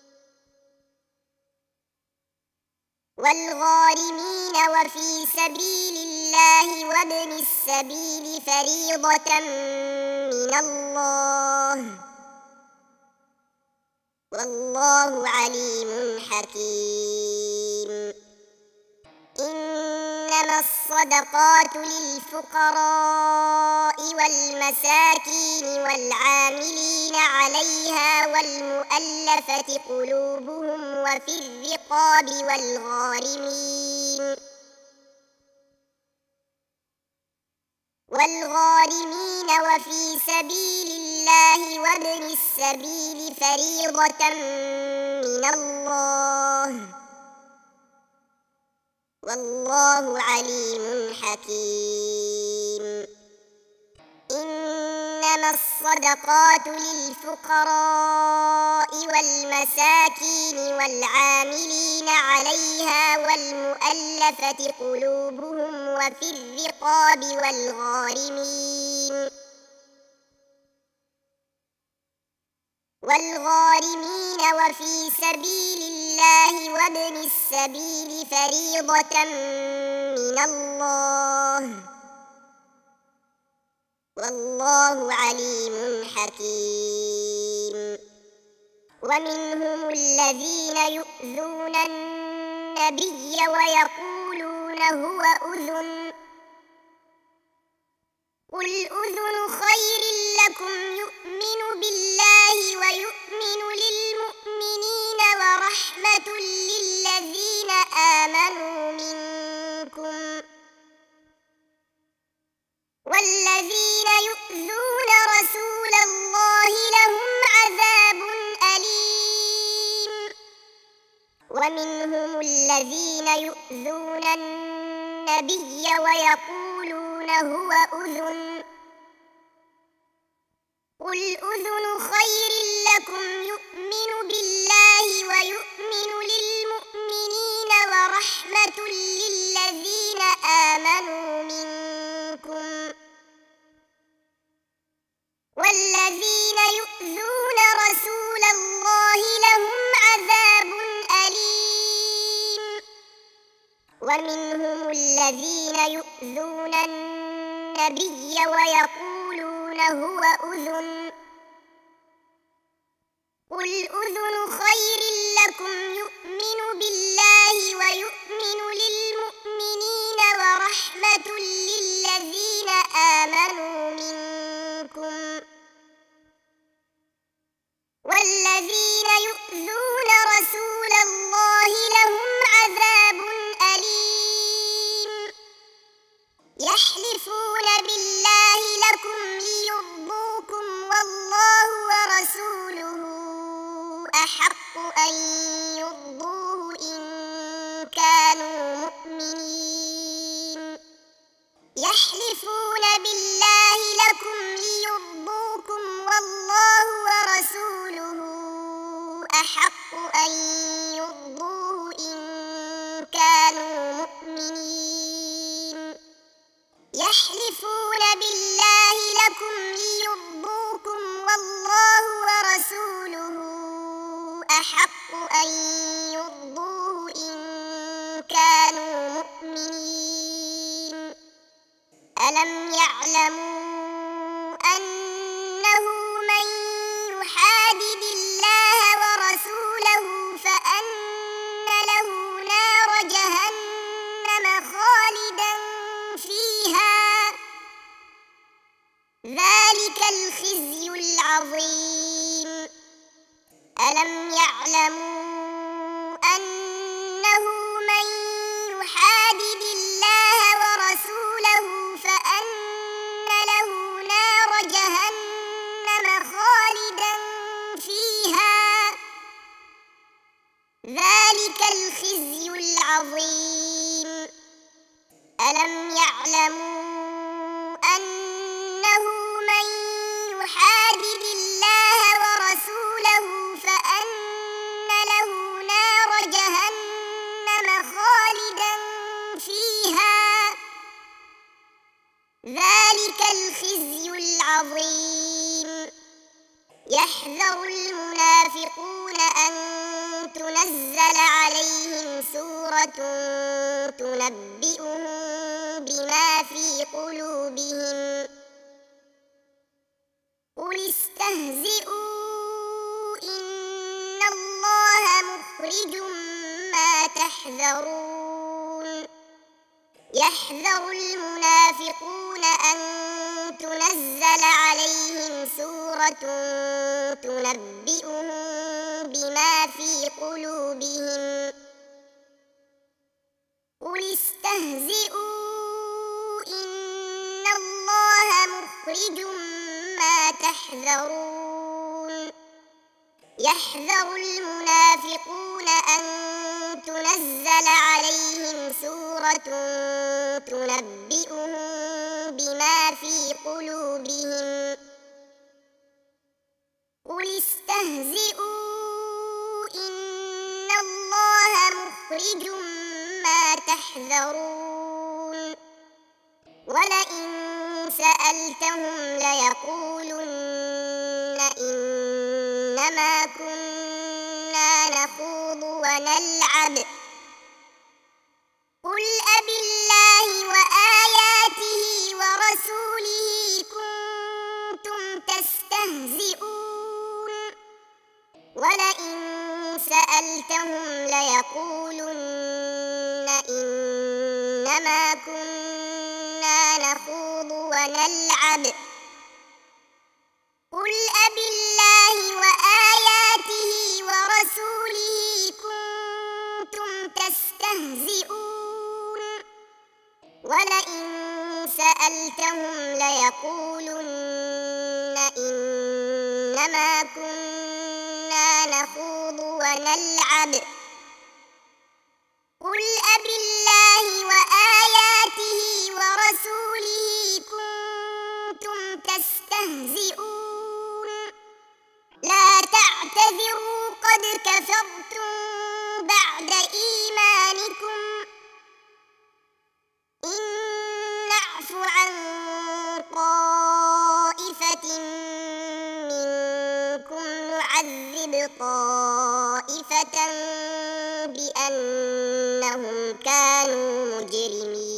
Speaker 1: والغارمين وفي سبيل الله وابن السبيل فريضة من الله والله عليم حكيم إنما الصدقات للفقراء والمساكين والعاملين عليها والمؤلفة قلوبهم وفي الرقاب والغارمين والغارمين وفي سبيل الله وابن السبيل فريضة من الله والله عليم حكيم إنما الصدقات للفقراء والمساكين والعاملين عليها والمؤلفة قلوبهم وفي الرقاب والغارمين والغارمين وفي سبيل الله وابن السبيل فريضة من الله والله عليم حكيم ومنهم الذين يؤذون النبي ويقولون هو أذن قل أذن خير لكم يؤمن بالله ويؤمن للمؤمنين ورحمة للذين آمنوا منكم والذين يؤذون رسول الله لهم عذاب أليم ومنهم الذين يؤذون النبي ويقولون هو أذن قل أذن خير لكم يؤمن بالله ويؤمن للمؤمنين ورحمة للذين آمنوا منكم الذين يؤذون النبي ويقولون هو أذن قل أذن خير لكم يؤمن بالله ويؤمن للمؤمنين ورحمة للذين آمنوا منكم والذين يؤذون رسول الله لهم عذاب أليم يحلفون بالله لكم ليرضوكم والله ورسوله أحق أن يرضوه إن كانوا مؤمنين يحلفون بالله لكم ليرضوكم والله ورسوله أحق أن يرضوه إن كانوا مؤمنين يحلفون بالله لكم ليرضوكم والله ورسوله أحق أن يرضوه إن كانوا مؤمنين ألم يعلموا أنه من يحادد الله ورسوله فأن له نار جهنم خالدا فيها ذلك الخزي العظيم ألم يعلموا أنه من يحادد الله ورسوله فأن له نار جهنم خالدا فيها ذلك الخزي العظيم ألم يعلموا أنه من يحادد الله ورسوله فأن له نار جهنم خالدا فيها ذلك الخزي العظيم يحذر المنافقون أن تنزل عليهم سورة تنبئهم بما في قلوبهم قل استهزئوا إن الله مخرج ما تحذرون يحذر المنافقون أن تنزل عليهم سورة تنبئهم بما في قلوبهم قل استهزئوا إن الله مخرج ما تحذرون يحذر المنافقون أن تنزل عليهم سورة تنبئهم بما في قلوبهم قل استهزئوا إن الله مخرج ما تحذرون ولئن سألتهم ليقولن إنما كنا نخوض ونلعب قل أبالله وآياته ورسوله كنتم تستهزئون ولئن سألتهم ليقولن إنما كنا نخوض ونلعب قل أبالله وآياته ورسوله كنتم تستهزئون ولئن سألتهم ليقولن إنما كنا نخوض ونلعب قل أبالله وآياته ورسوله كنتم تستهزئون لا تعتذروا قد كفرتم بعد إيمانكم إن نعف عن طائفة منكم نعذب طائفة بأنهم كانوا مجرمين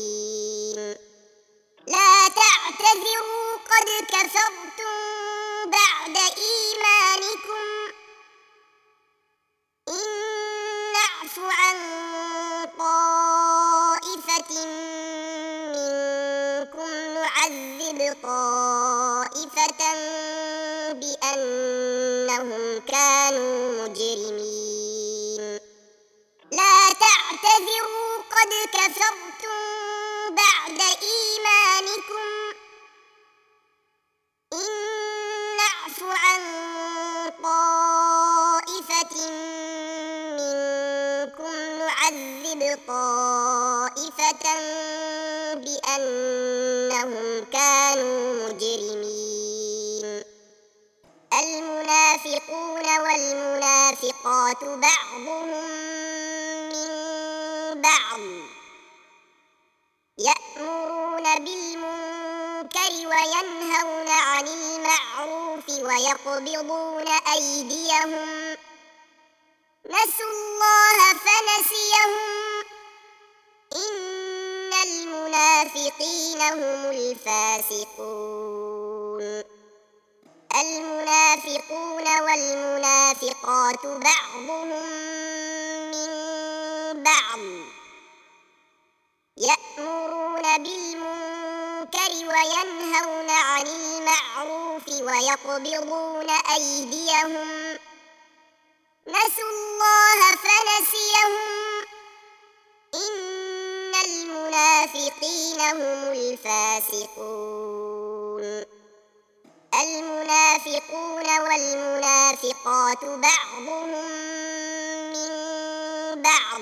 Speaker 1: نعذب طائفة بأنهم كانوا مجرمين لا تعتذروا قد كفرتم بعد إيمانكم إن نعف عن طائفة منكم نعذب طائفة بأنهم كانوا مجرمين المنافقون والمنافقات بعضهم من بعض يأمرون بالمنكر وينهون عن المعروف ويقبضون أيديهم نسوا الله فنسيهم إن المنافقين هم الفاسقون المنافقون والمنافقات بعضهم من بعض يأمرون بالمنكر وينهون عن المعروف ويقبضون أيديهم نسوا الله فنسيهم إن المنافقين هم الفاسقون المنافقون والمنافقات بعضهم من بعض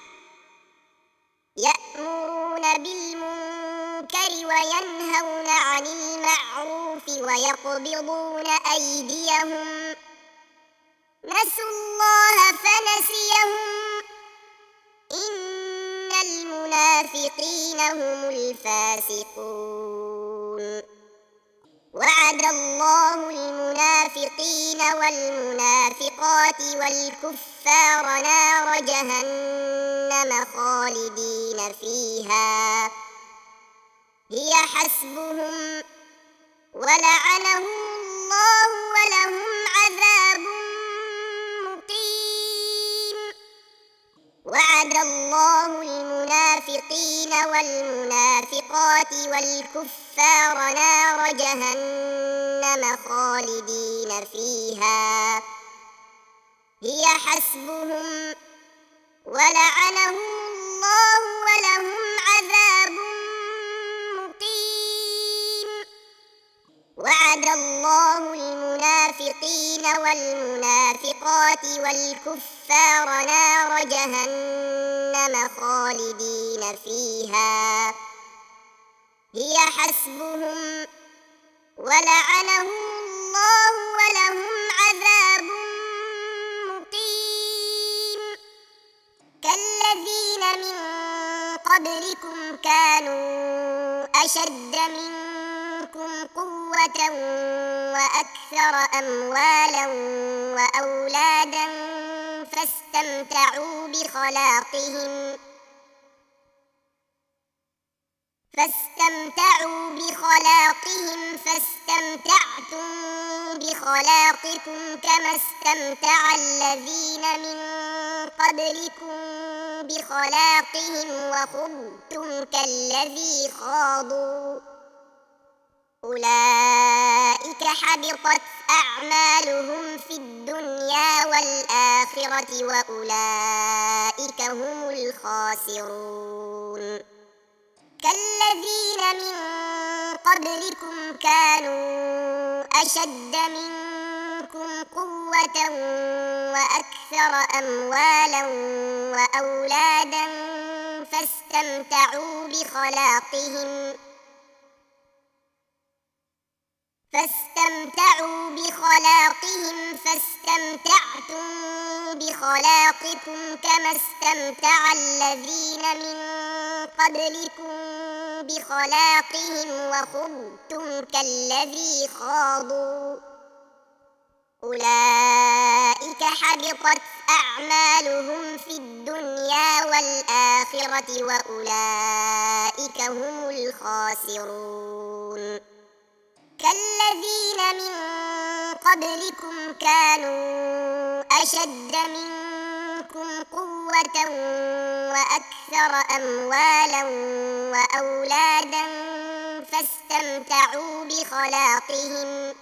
Speaker 1: يأمرون بالمنكر وينهون عن المعروف ويقبضون أيديهم نسوا الله فنسيهم إن المنافقين هم الفاسقون وعد الله المنافقين والمنافقات والكفار نار جهنم خالدين فيها هي حسبهم ولعنهم الله ولهم عذاب مقيم وعد الله المنافقين والمنافقات والكفار نار جهنم خالدين فيها هي حسبهم ولعنهم الله ولهم عذاب مقيم وعد الله المنافقين والمنافقات والكفار نار جهنم خالدين فيها هي حسبهم ولعنهم الله ولهم عذاب مقيم كالذين من قبلكم كانوا أشد منكم قوة وأكثر أموالا وأولادا فاستمتعوا بخلاقهم فاستمتعوا بخلاقهم فاستمتعتم بخلاقكم كما استمتع الذين من قبلكم بخلاقهم وخضتم كالذي خاضوا أولئك حبطت أعمالهم في الدنيا والآخرة وأولئك هم الخاسرون كالذين من قبلكم كانوا أشد منكم قوة وأكثر أموالا وأولادا فاستمتعوا بخلاقهم فاستمتعوا بخلاقهم فاستمتعتم بخلاقكم كما استمتع الذين من قبلكم بخلاقهم وخضتم كالذي خاضوا أولئك حبطت أعمالهم في الدنيا والآخرة وأولئك هم الخاسرون كالذين من قبلكم كانوا أشد منكم قوة وأكثر أموالا وأولادا فاستمتعوا فاستمتعوا بخلاقهم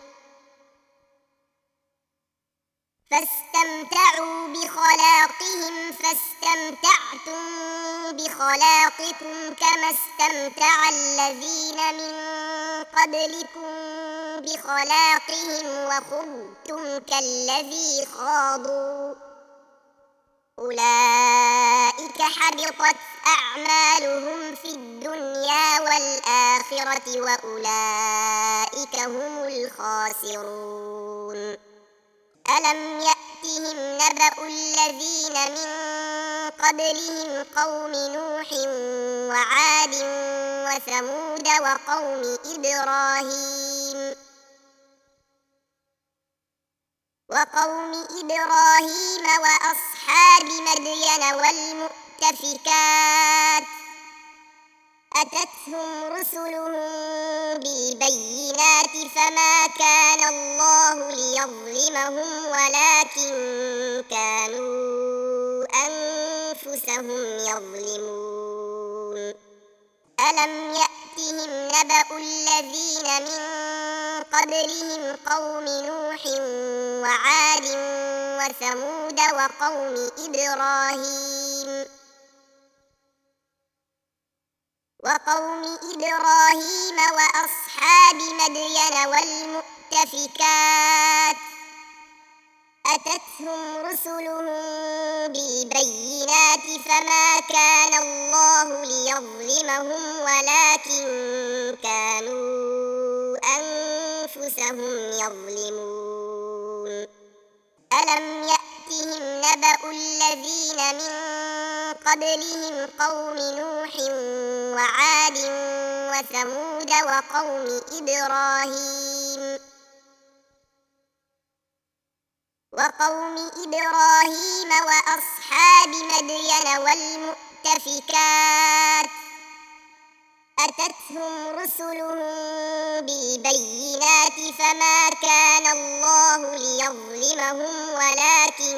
Speaker 1: فاستمتعوا بخلاقهم فاستمتعتم بخلاقكم كما استمتع الذين من قبلكم بخلاقهم وخضتم كالذي خاضوا أولئك حبطت أعمالهم في الدنيا والآخرة وأولئك هم الخاسرون ألم يأتهم نبأ الذين من قبلهم قوم نوح وعاد وثمود وقوم إبراهيم وقوم إبراهيم وأصحاب مدين والمؤتفكات أتتهم رسلهم بالبينات فما كان الله ليظلمهم ولكن كانوا أنفسهم يظلمون ألم يأتهم نبأ الذين من قبلهم قوم نوح وعاد وثمود وقوم إبراهيم وقوم إبراهيم وأصحاب مدين والمؤتفكات أتتهم رسلهم بالبينات فما كان الله ليظلمهم ولكن كانوا أنفسهم يظلمون ألم يأتهم نبأ الذين من قبلهم قوم نوح وعاد وثمود وقوم إبراهيم وقوم إبراهيم وأصحاب مدين والمؤتفكات أتتهم رسلهم بالبينات فما كان الله ليظلمهم ولكن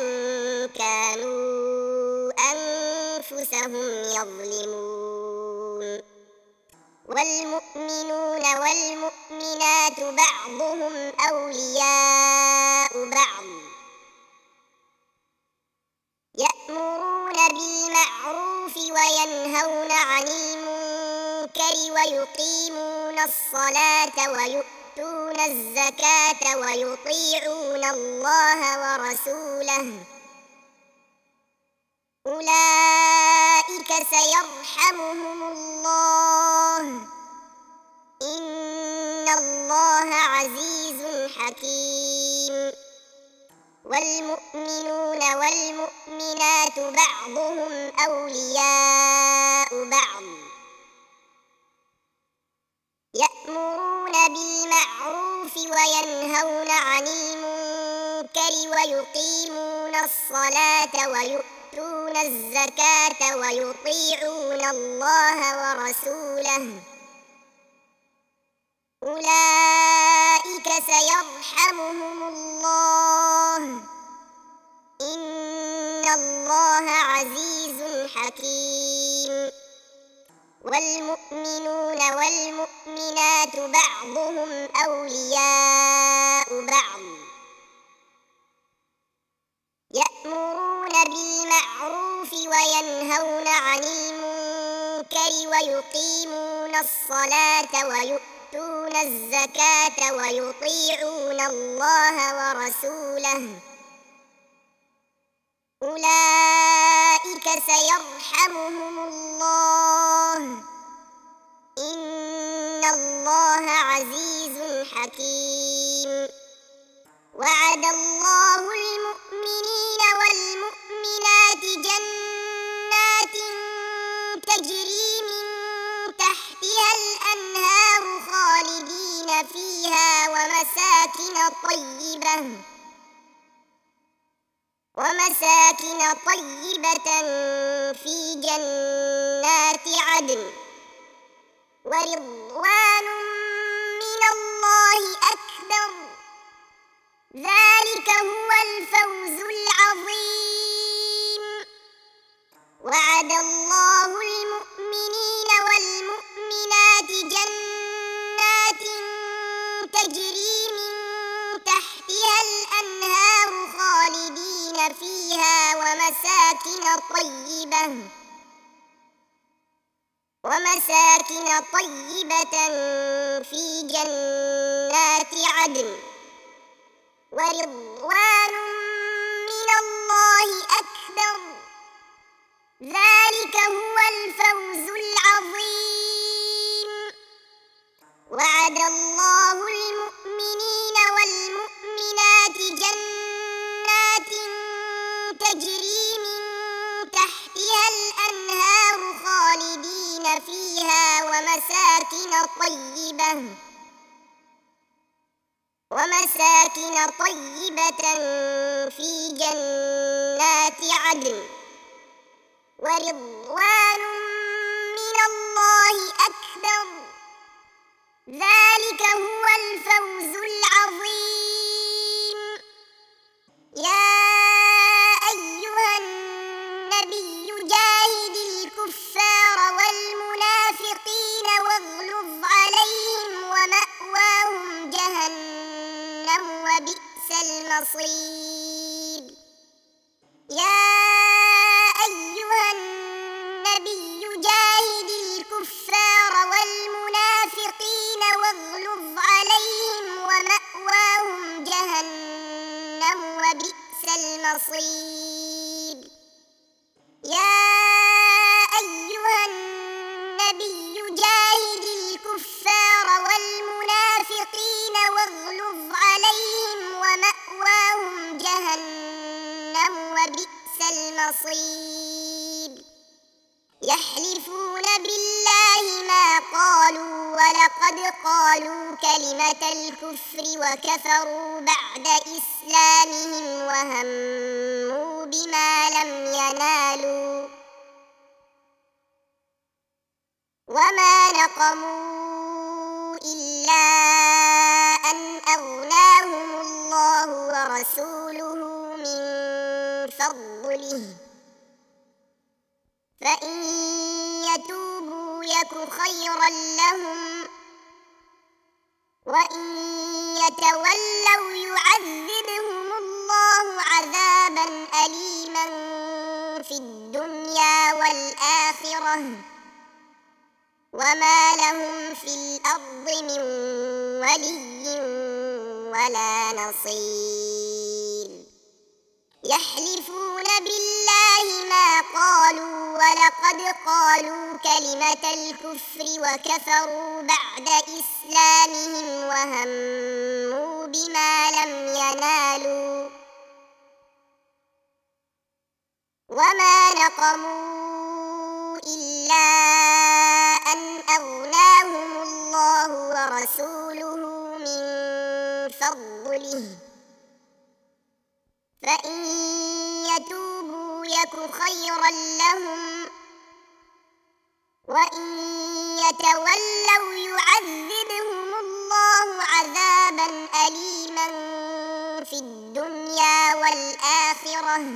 Speaker 1: كانوا أنفسهم يظلمون والمؤمنون والمؤمنات بعضهم أولياء بعض يأمرون بالمعروف وينهون عن المنكر ويقيمون الصلاة ويؤتون الزكاة ويطيعون الله ورسوله أولئك سيرحمهم الله إن الله عزيز حكيم والمؤمنون والمؤمنات بعضهم أولياء بعض يأمرون بالمعروف وينهون عن المنكر ويقيمون الصلاة ويؤتون الزكاة ويطيعون الله ورسوله أولئك سيرحمهم الله إن الله عزيز حكيم والمؤمنون والمؤمنات بعضهم أولياء بعض يأمرون بالمعروف وينهون عن المنكر ويقيمون الصلاة ويؤتون الزكاة ويطيعون الله ورسوله أولئك سيرحمهم الله إن الله عزيز حكيم وعد الله المؤمنين والمؤمنات جنات تجري من تحتها الأنهار خالدين فيها ومساكن طيبة ومساكن طيبة في جنات عدن ورضوان من الله أكبر ذلك هو الفوز العظيم وعد الله المؤمنين والمؤمنات جنات طيبة ومساكن طيبة في جنات عدن ورضوان من الله أكبر ذلك هو الفوز العظيم. وعد الله المؤمنين والمؤمنات جنات تجري من تحتها الأنهار خالدين فيها ومساكن طيبة ومساكن طيبة في جنات عدن ورضوان من الله أكبر ذلك هو الفوز العظيم. يا أيها النبي جاهد الكفار والمنافقين واغلظ عليهم ومأواهم جهنم وبئس المصير. يا أيها النبي جاهد الكفار والمنافقين واغلظ عليهم ومأواهم جهنم وبئس المصير. يا أيها النبي جاهد الكفار والمنافقين واغلظ عليهم ومأواهم جهنم وبئس المصير. يحلفون بالله ما قالوا ولقد قالوا كلمة الكفر وكفروا بعد إسلامهم وهموا بما لم ينالوا وما نقموا إلا أن أغناهم الله ورسوله من فضله فإن يتوبوا يك خيرا لهم وإن يتولوا يعذبهم الله عذابا أليما في الدنيا والآخرة وما لهم في الأرض من ولي ولا نصير. يحلفون بالله ما قالوا ولقد قالوا كلمة الكفر وكفروا بعد إسلامهم وهموا بما لم ينالوا وما نقموا إلا أن أغناهم الله ورسوله من فضله فإن يتوبوا يك خيرا لهم وإن يتولوا يعذبهم الله عذابا أليما في الدنيا والآخرة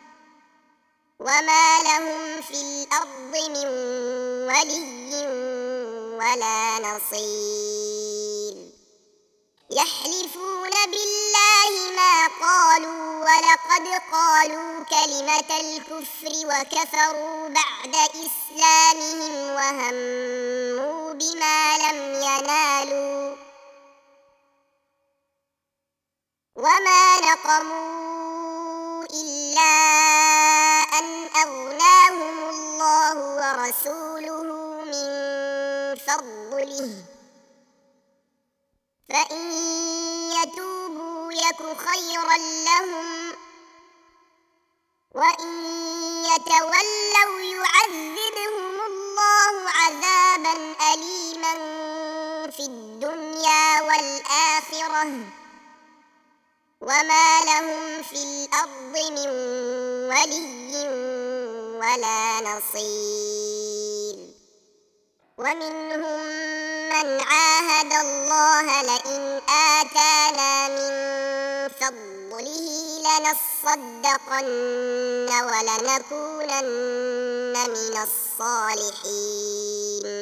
Speaker 1: وما لهم في الأرض من ولي ولا نصير. يحلفون بالله ما قالوا ولقد قالوا كلمة الكفر وكفروا بعد إسلامهم وهموا بما لم ينالوا وما نقموا إلا أن أغناهم الله ورسوله من فضله فإن يتوبوا يك خيرا لهم وإن يتولوا يعذبهم الله عذابا أليما في الدنيا والآخرة وما لهم في الأرض من ولي ولا نصير. ومنهم من عاهد الله لئن آتانا من فضله لنصدقن ولنكونن من الصالحين.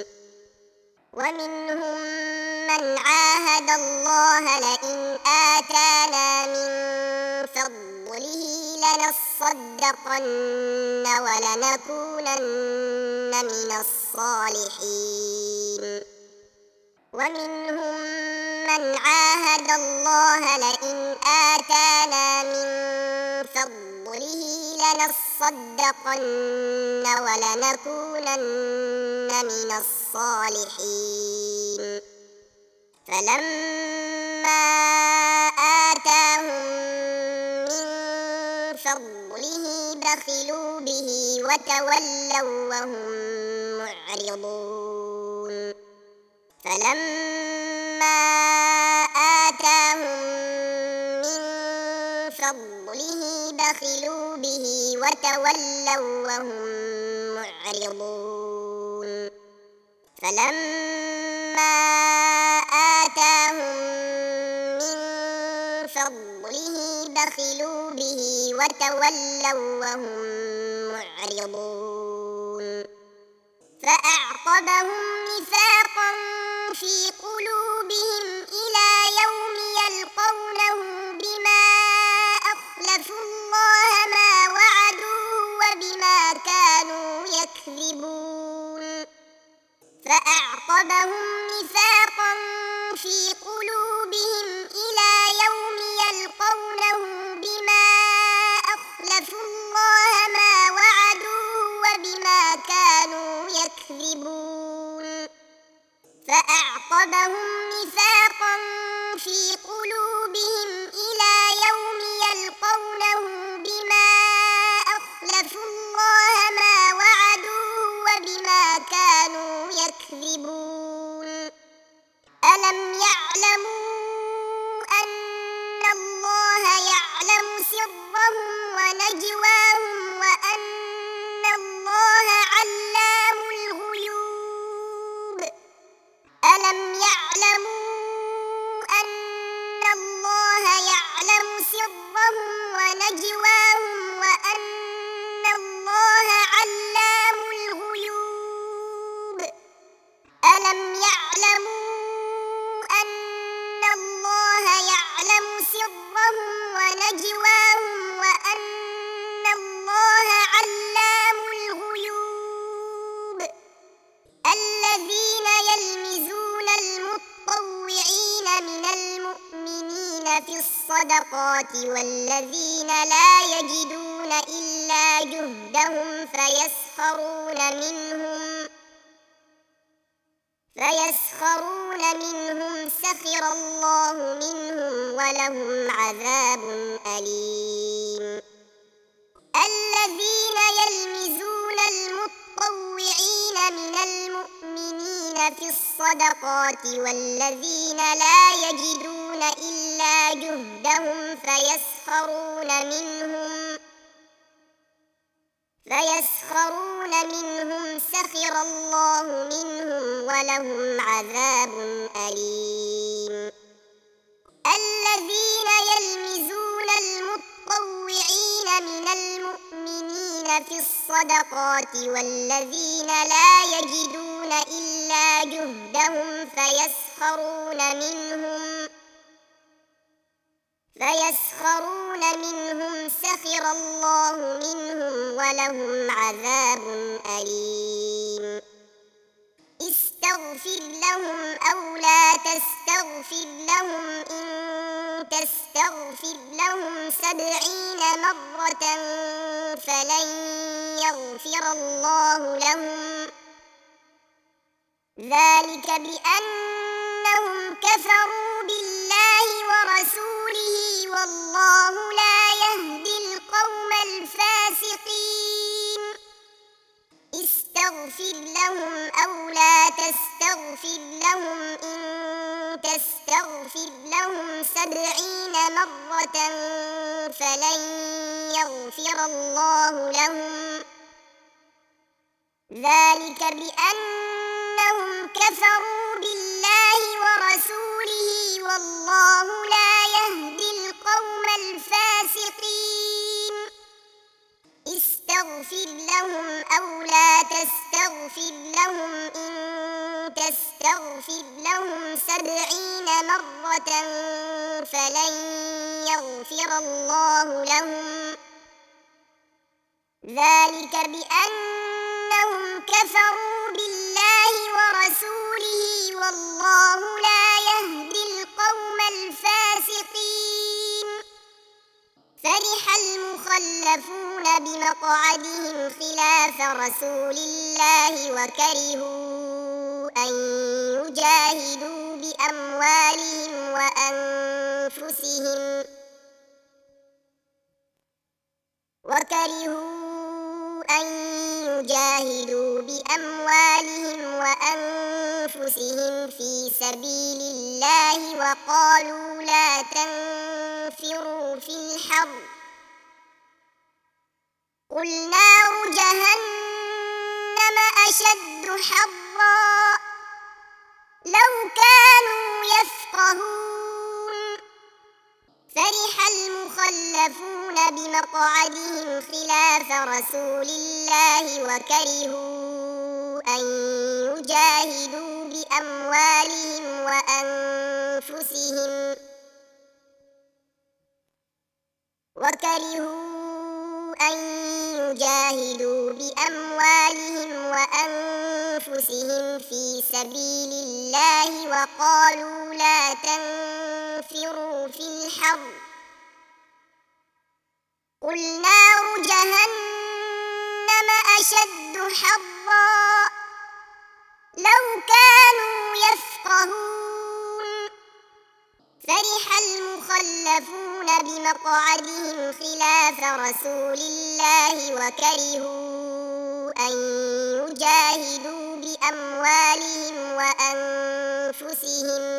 Speaker 1: ومنهم من عاهد الله لئن آتانا من فضله لنصدقن لنصدقن ولنكونن من الصالحين ومنهم من عاهد الله لئن آتانا من فضله لنصدقن ولنكونن من الصالحين فلما آتاهم من فضله بخلوا به وتولوا وهم معرضون فلما آتاهم من فضله بخلوا به وتولوا وهم معرضون فلما آتاهم من فضله بخلوا به وتولوا وهم معرضون فأعقبهم نفاقا في قلوبهم إلى يوم يلقونه بما أخلفوا الله ما وعدوه وبما كانوا يكذبون فأعقبهم نفاقا في قلوبهم إلى يوم يلقونه بما أخلفوا الله ما وعدوه وبما كانوا يكذبون فأعقبهم نفاقا في قلوبهم إلى يوم يلقونه بما أخلفوا الله ما وعدوه وبما كانوا يكذبون ألم يعلموا أن الله يعلم سرهم ونجواهم وأن الله علام الغيوب ألم يعلموا أن الله يعلم سرهم ونجواهم وأن الله علام الغيوب ألم يعلموا أن الله يعلم سرهم ونجواهم وأن الله علام الغيوب الذين يلمزون المطوعين من المؤمنين في الصدقات والذين لا يجدون إلا جهدهم فيسخرون منهم فيسخرون منهم سخر الله منهم ولهم عذاب أليم الذين يلمزون المطوعين من المؤمنين في الصدقات والذين لا يجدون إلا جهدهم فيسخرون منهم فيسخرون منهم سخر الله منهم ولهم عذاب أليم الذين يلمزون المطوعين من المؤمنين في الصدقات والذين لا يجدون إلا جهدهم فيسخرون منهم فيسخرون منهم سخر الله منهم ولهم عذاب أليم استغفر لهم أو لا تستغفر لهم إن تستغفر لهم سبعين مرة فلن يغفر الله لهم ذلك بأنهم كفروا بالله ورسوله والله لا يهدي القوم الفاسقين استغفر لهم أو لا تستغفر لهم إن تستغفر لهم سبعين مرة فلن يغفر الله لهم ذلك بأنهم كفروا بالله ورسوله والله لا يهدي القوم الفاسقين استغفر لهم أو لا تستغفر لهم إن تستغفر لهم سبعين مرة فلن يغفر الله لهم ذلك بأنهم كفروا بالله ورسوله والله لا يهدي القوم الفاسقين فرح المخلفون بمقعدهم خلاف رسول الله وكرهوا أن يجاهدوا بأموالهم وأنفسهم وكرهوا أن يجاهدوا بأموالهم وأنفسهم في سبيل الله وقالوا لا تنفروا في الحر قل نار جهنم أشد حرا لو كانوا يفقهون فرح المخلفون بمقعدهم خلاف رسول الله وكرهوا أن يجاهدوا بأموالهم وأنفسهم وكرهوا أن يجاهدوا بأموالهم وأنفسهم في سبيل الله وقالوا لا تنفروا في الحر قل نار جهنم أشد حرا لو كانوا يفقهون فرح المخلفون بمقعدهم خلاف رسول الله وكرهوا أن يجاهدوا بأموالهم وأنفسهم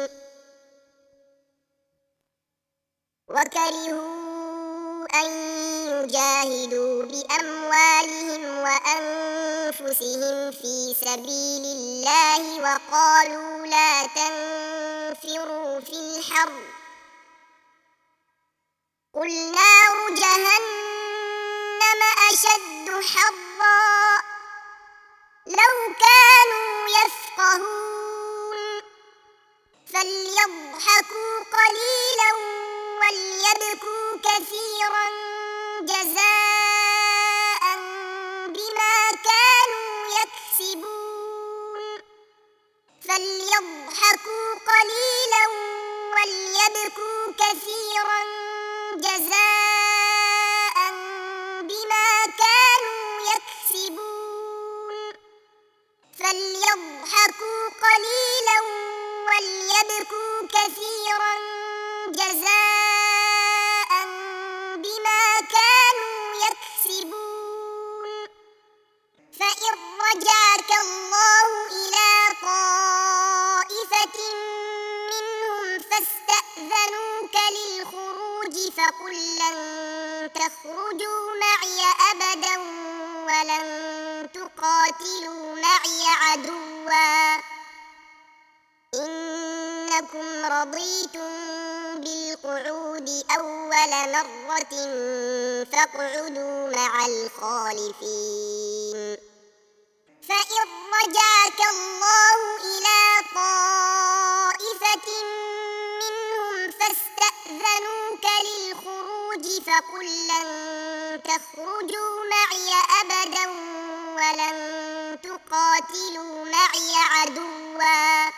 Speaker 1: وكرهوا أن يجاهدوا بأموالهم وأنفسهم في سبيل الله وقالوا لا تنفروا في الحر قل نار جهنم أشد حرا لو كانوا يفقهون فليضحكوا قليلا وليبكوا كثيرا جزاء بما كانوا يكسبون فليضحكوا قليلا وليبكوا كثيرا جزاء بما كانوا يكسبون فليضحكوا قليلا وليبكوا كثيرا جزاء بما كانوا يكسبون فإن رجعك الله إلى طائفة منهم فاستأذنوك للخروج فقل لن تخرجوا معي أبدا ولن تقاتلوا معي عدوا إنكم رضيتم بالقعود أول مرة فاقعدوا مع الخالفين فإن رجعك الله إلى طائفة منهم فاستأذنوك للخروج فقل لن تخرجوا معي أبدا ولن تقاتلوا معي عدوا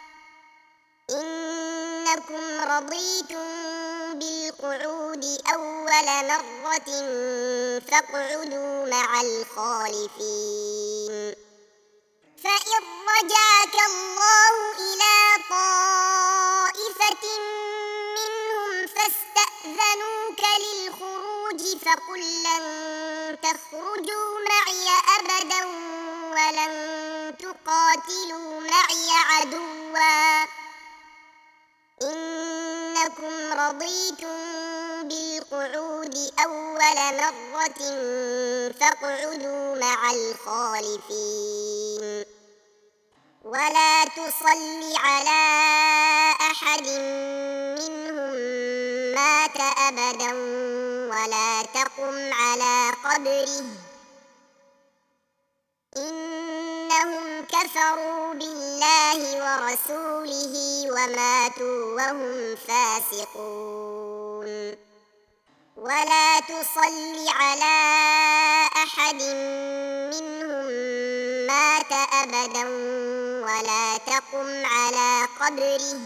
Speaker 1: إنكم رضيتم بالقعود أول مرة فاقعدوا مع الخالفين فإن رجعك الله إلى طائفة منهم فاستأذنوك للخروج فقل لن تخرجوا معي أبدا ولن تقاتلوا معي عدوا إنكم رضيتم بالقعود أول مرة فاقعدوا مع الخالفين ولا تصل على أحد منهم مات أبدا ولا تقم على قبره إنهم كفروا بالله ورسوله وماتوا وهم فاسقون ولا تصل على أحد منهم مات أبدا ولا تقم على قبره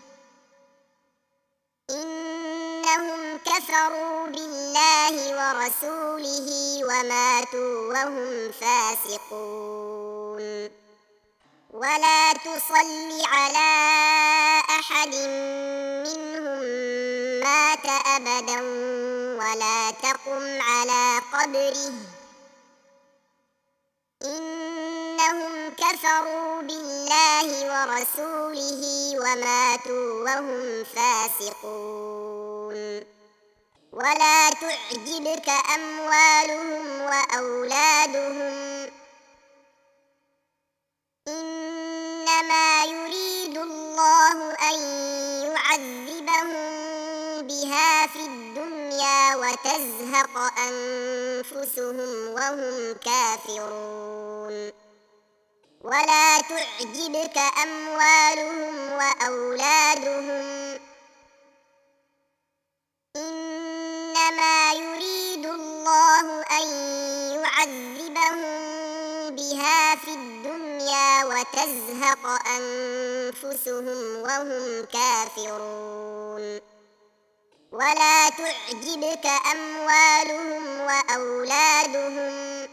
Speaker 1: إنهم كفروا بالله ورسوله وماتوا وهم فاسقون ولا تصل على أحد منهم مات أبدا ولا تقم على قبره إنهم كفروا بالله ورسوله وماتوا وهم فاسقون ولا تعجبك أموالهم وأولادهم إنما يريد الله أن يعذبهم بها في الدنيا وتزهق أنفسهم وهم كافرون ولا تعجبك أموالهم وأولادهم إنما يريد الله أن يعذبهم بها في الدنيا وتزهق أنفسهم وهم كافرون ولا تعجبك أموالهم وأولادهم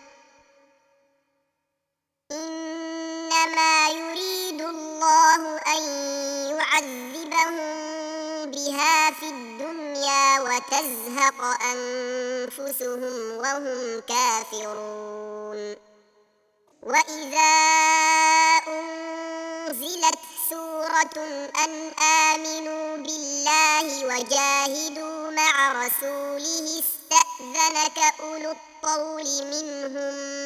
Speaker 1: إنما يريد الله أن يعذبهم بها في الدنيا وتزهق أنفسهم وهم كافرون وإذا أنزلت سورة أن آمنوا بالله وجاهدوا مع رسوله استأذنك أولو الطول منهم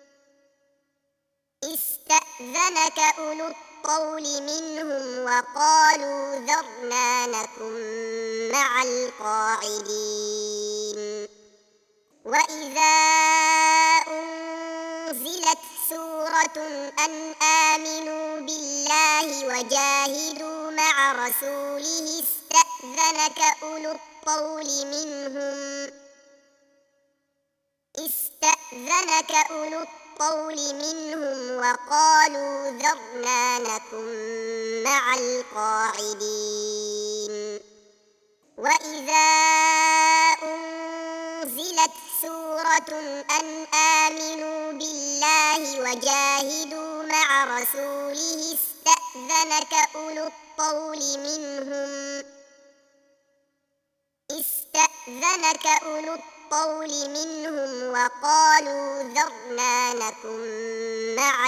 Speaker 1: استأذنك أولو الطول منهم وقالوا ذرنا نكن مع القاعدين وإذا أنزلت سورة أن آمنوا بالله وجاهدوا مع رسوله استأذنك أولو الطول منهم استأذنك أولو الطول منهم وقالوا ذرنا نكن مع القاعدين وإذا أنزلت سورة أن آمنوا بالله وجاهدوا مع رسوله استأذنك أولو الطول منهم استأذنك أولو الطول منهم وقالوا ذرنا نكن مع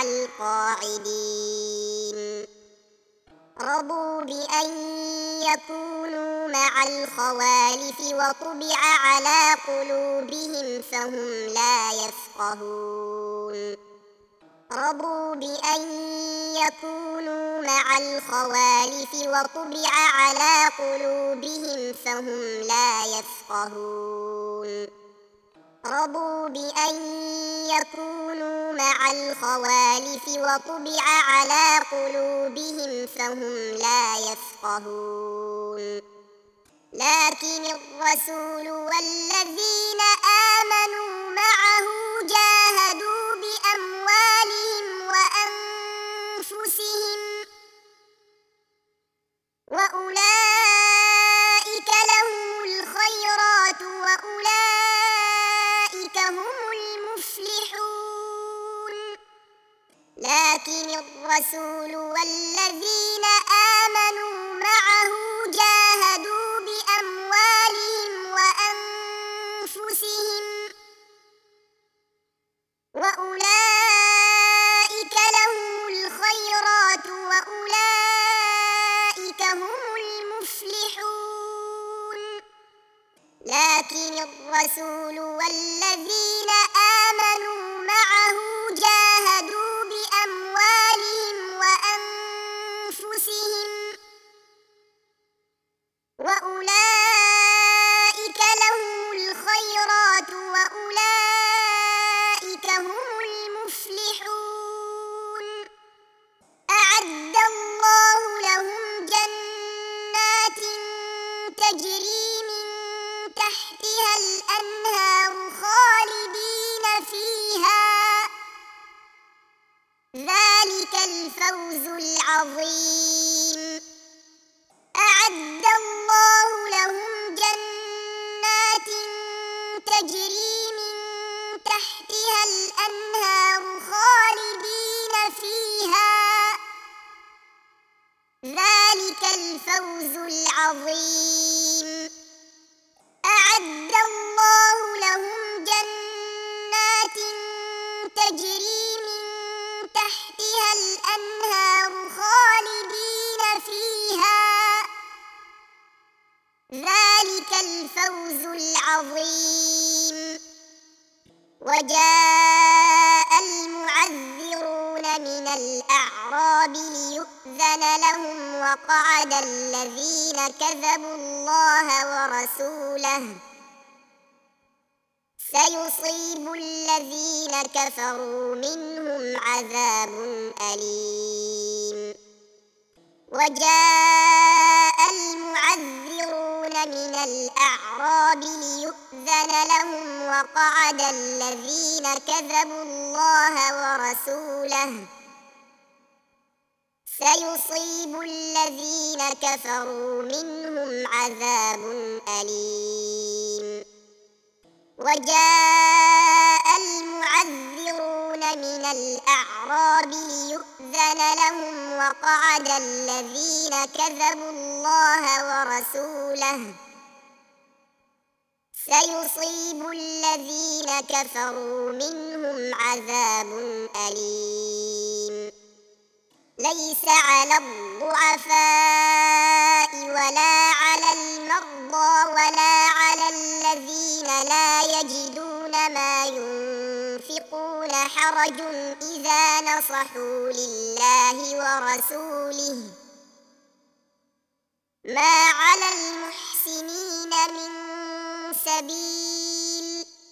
Speaker 1: القاعدين رضوا بأن يكونوا مع الخوالف وطبع على قلوبهم فهم لا يفقهون رضوا بأن يكونوا مع الخوالف وطبع على قلوبهم فهم لا يفقهون رضوا بأن يكونوا مع الخوالف وطبع على قلوبهم فهم لا يفقهون لكن الرسول والذين آمنوا معه جاهدوا بأموالهم وأنفسهم وأولئك لهم الخيرات وأولئك هم المفلحون لكن الرسول والذين آمنوا معه جاهدوا بأموالهم وأنفسهم وأولئك لهم الخيرات وأولئك هم المفلحون لكن الرسول والذين آمنوا معه جاهدوا بأموالهم وأنفسهم وأولئك لهم الخيرات وأولئك هم المفلحون أعد الله لهم جنات تجري من تحتها الفوز العظيم أعد الله لهم جنات تجري من تحتها الأنهار خالدين فيها ذلك الفوز العظيم أعد الله لهم جنات تجري من تحتها الأنهار خالدين فيها ذلك الفوز العظيم وجاء المعذرون من الأعراب ليؤذن لهم وقعد الذين كذبوا الله ورسوله سيصيب الذين كفروا منهم عذاب أليم وجاء المعذرون من الأعراب ليؤذن لهم وقعد الذين كذبوا الله ورسوله سيصيب الذين كفروا منهم عذاب أليم وجاء المعذرون من الأعراب ليؤذن لهم وقعد الذين كذبوا الله ورسوله سيصيب الذين كفروا منهم عذاب أليم ليس على الضعفاء ولا على المرضى ولا على الذين لا يجدون ما ينفقون حرج إذا نصحوا لله ورسوله ما على المحسنين من سبيل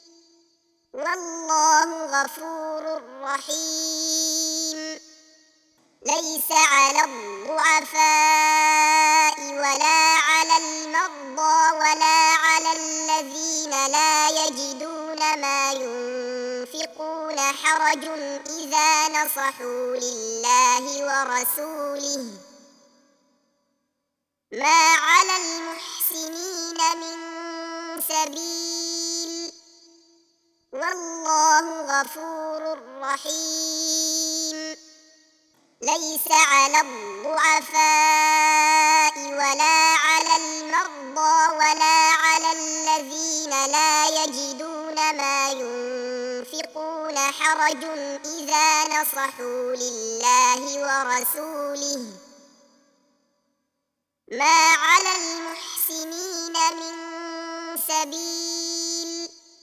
Speaker 1: والله غفور رحيم ليس على الضعفاء ولا على المرضى ولا على الذين لا يجدون ما ينفقون حرج إذا نصحوا لله ورسوله ما على المحسنين من سبيل والله غفور رحيم ليس على الضعفاء ولا على المرضى ولا على الذين لا يجدون ما ينفقون حرج إذا نصحوا لله ورسوله ما على المحسنين من سبيل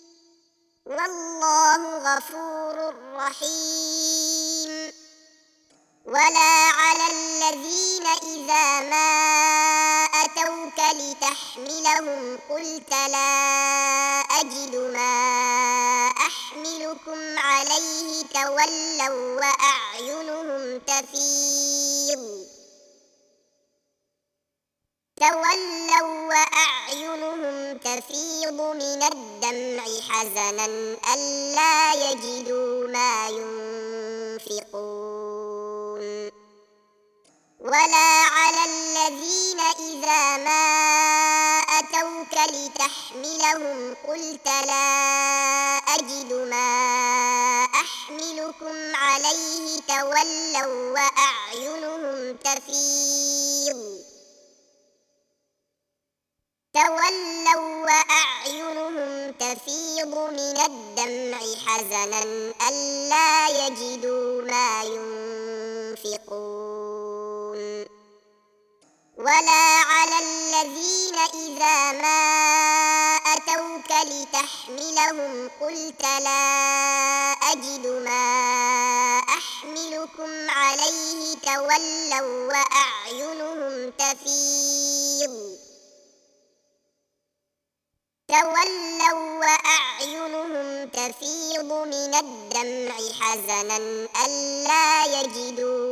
Speaker 1: والله غفور رحيم ولا على الذين إذا ما أتوك لتحملهم قلت لا أجد ما أحملكم عليه تولوا وأعينهم تفيض تولوا وأعينهم تفيض من الدمع حزنا ألا يجدوا ما ينفقون ولا على الذين إذا ما أتوك لتحملهم قلت لا أجد ما أحملكم عليه تولوا وأعينهم تفيض تولوا وأعينهم تفيض من الدمع حزنا ألا يجدوا ما ينفقون ولا على الذين إذا ما أتوك لتحملهم قلت لا أجد ما أحملكم عليه تولوا وأعينهم تفيض تولوا وأعينهم تفيض من الدمع حزنا ألا يجدوا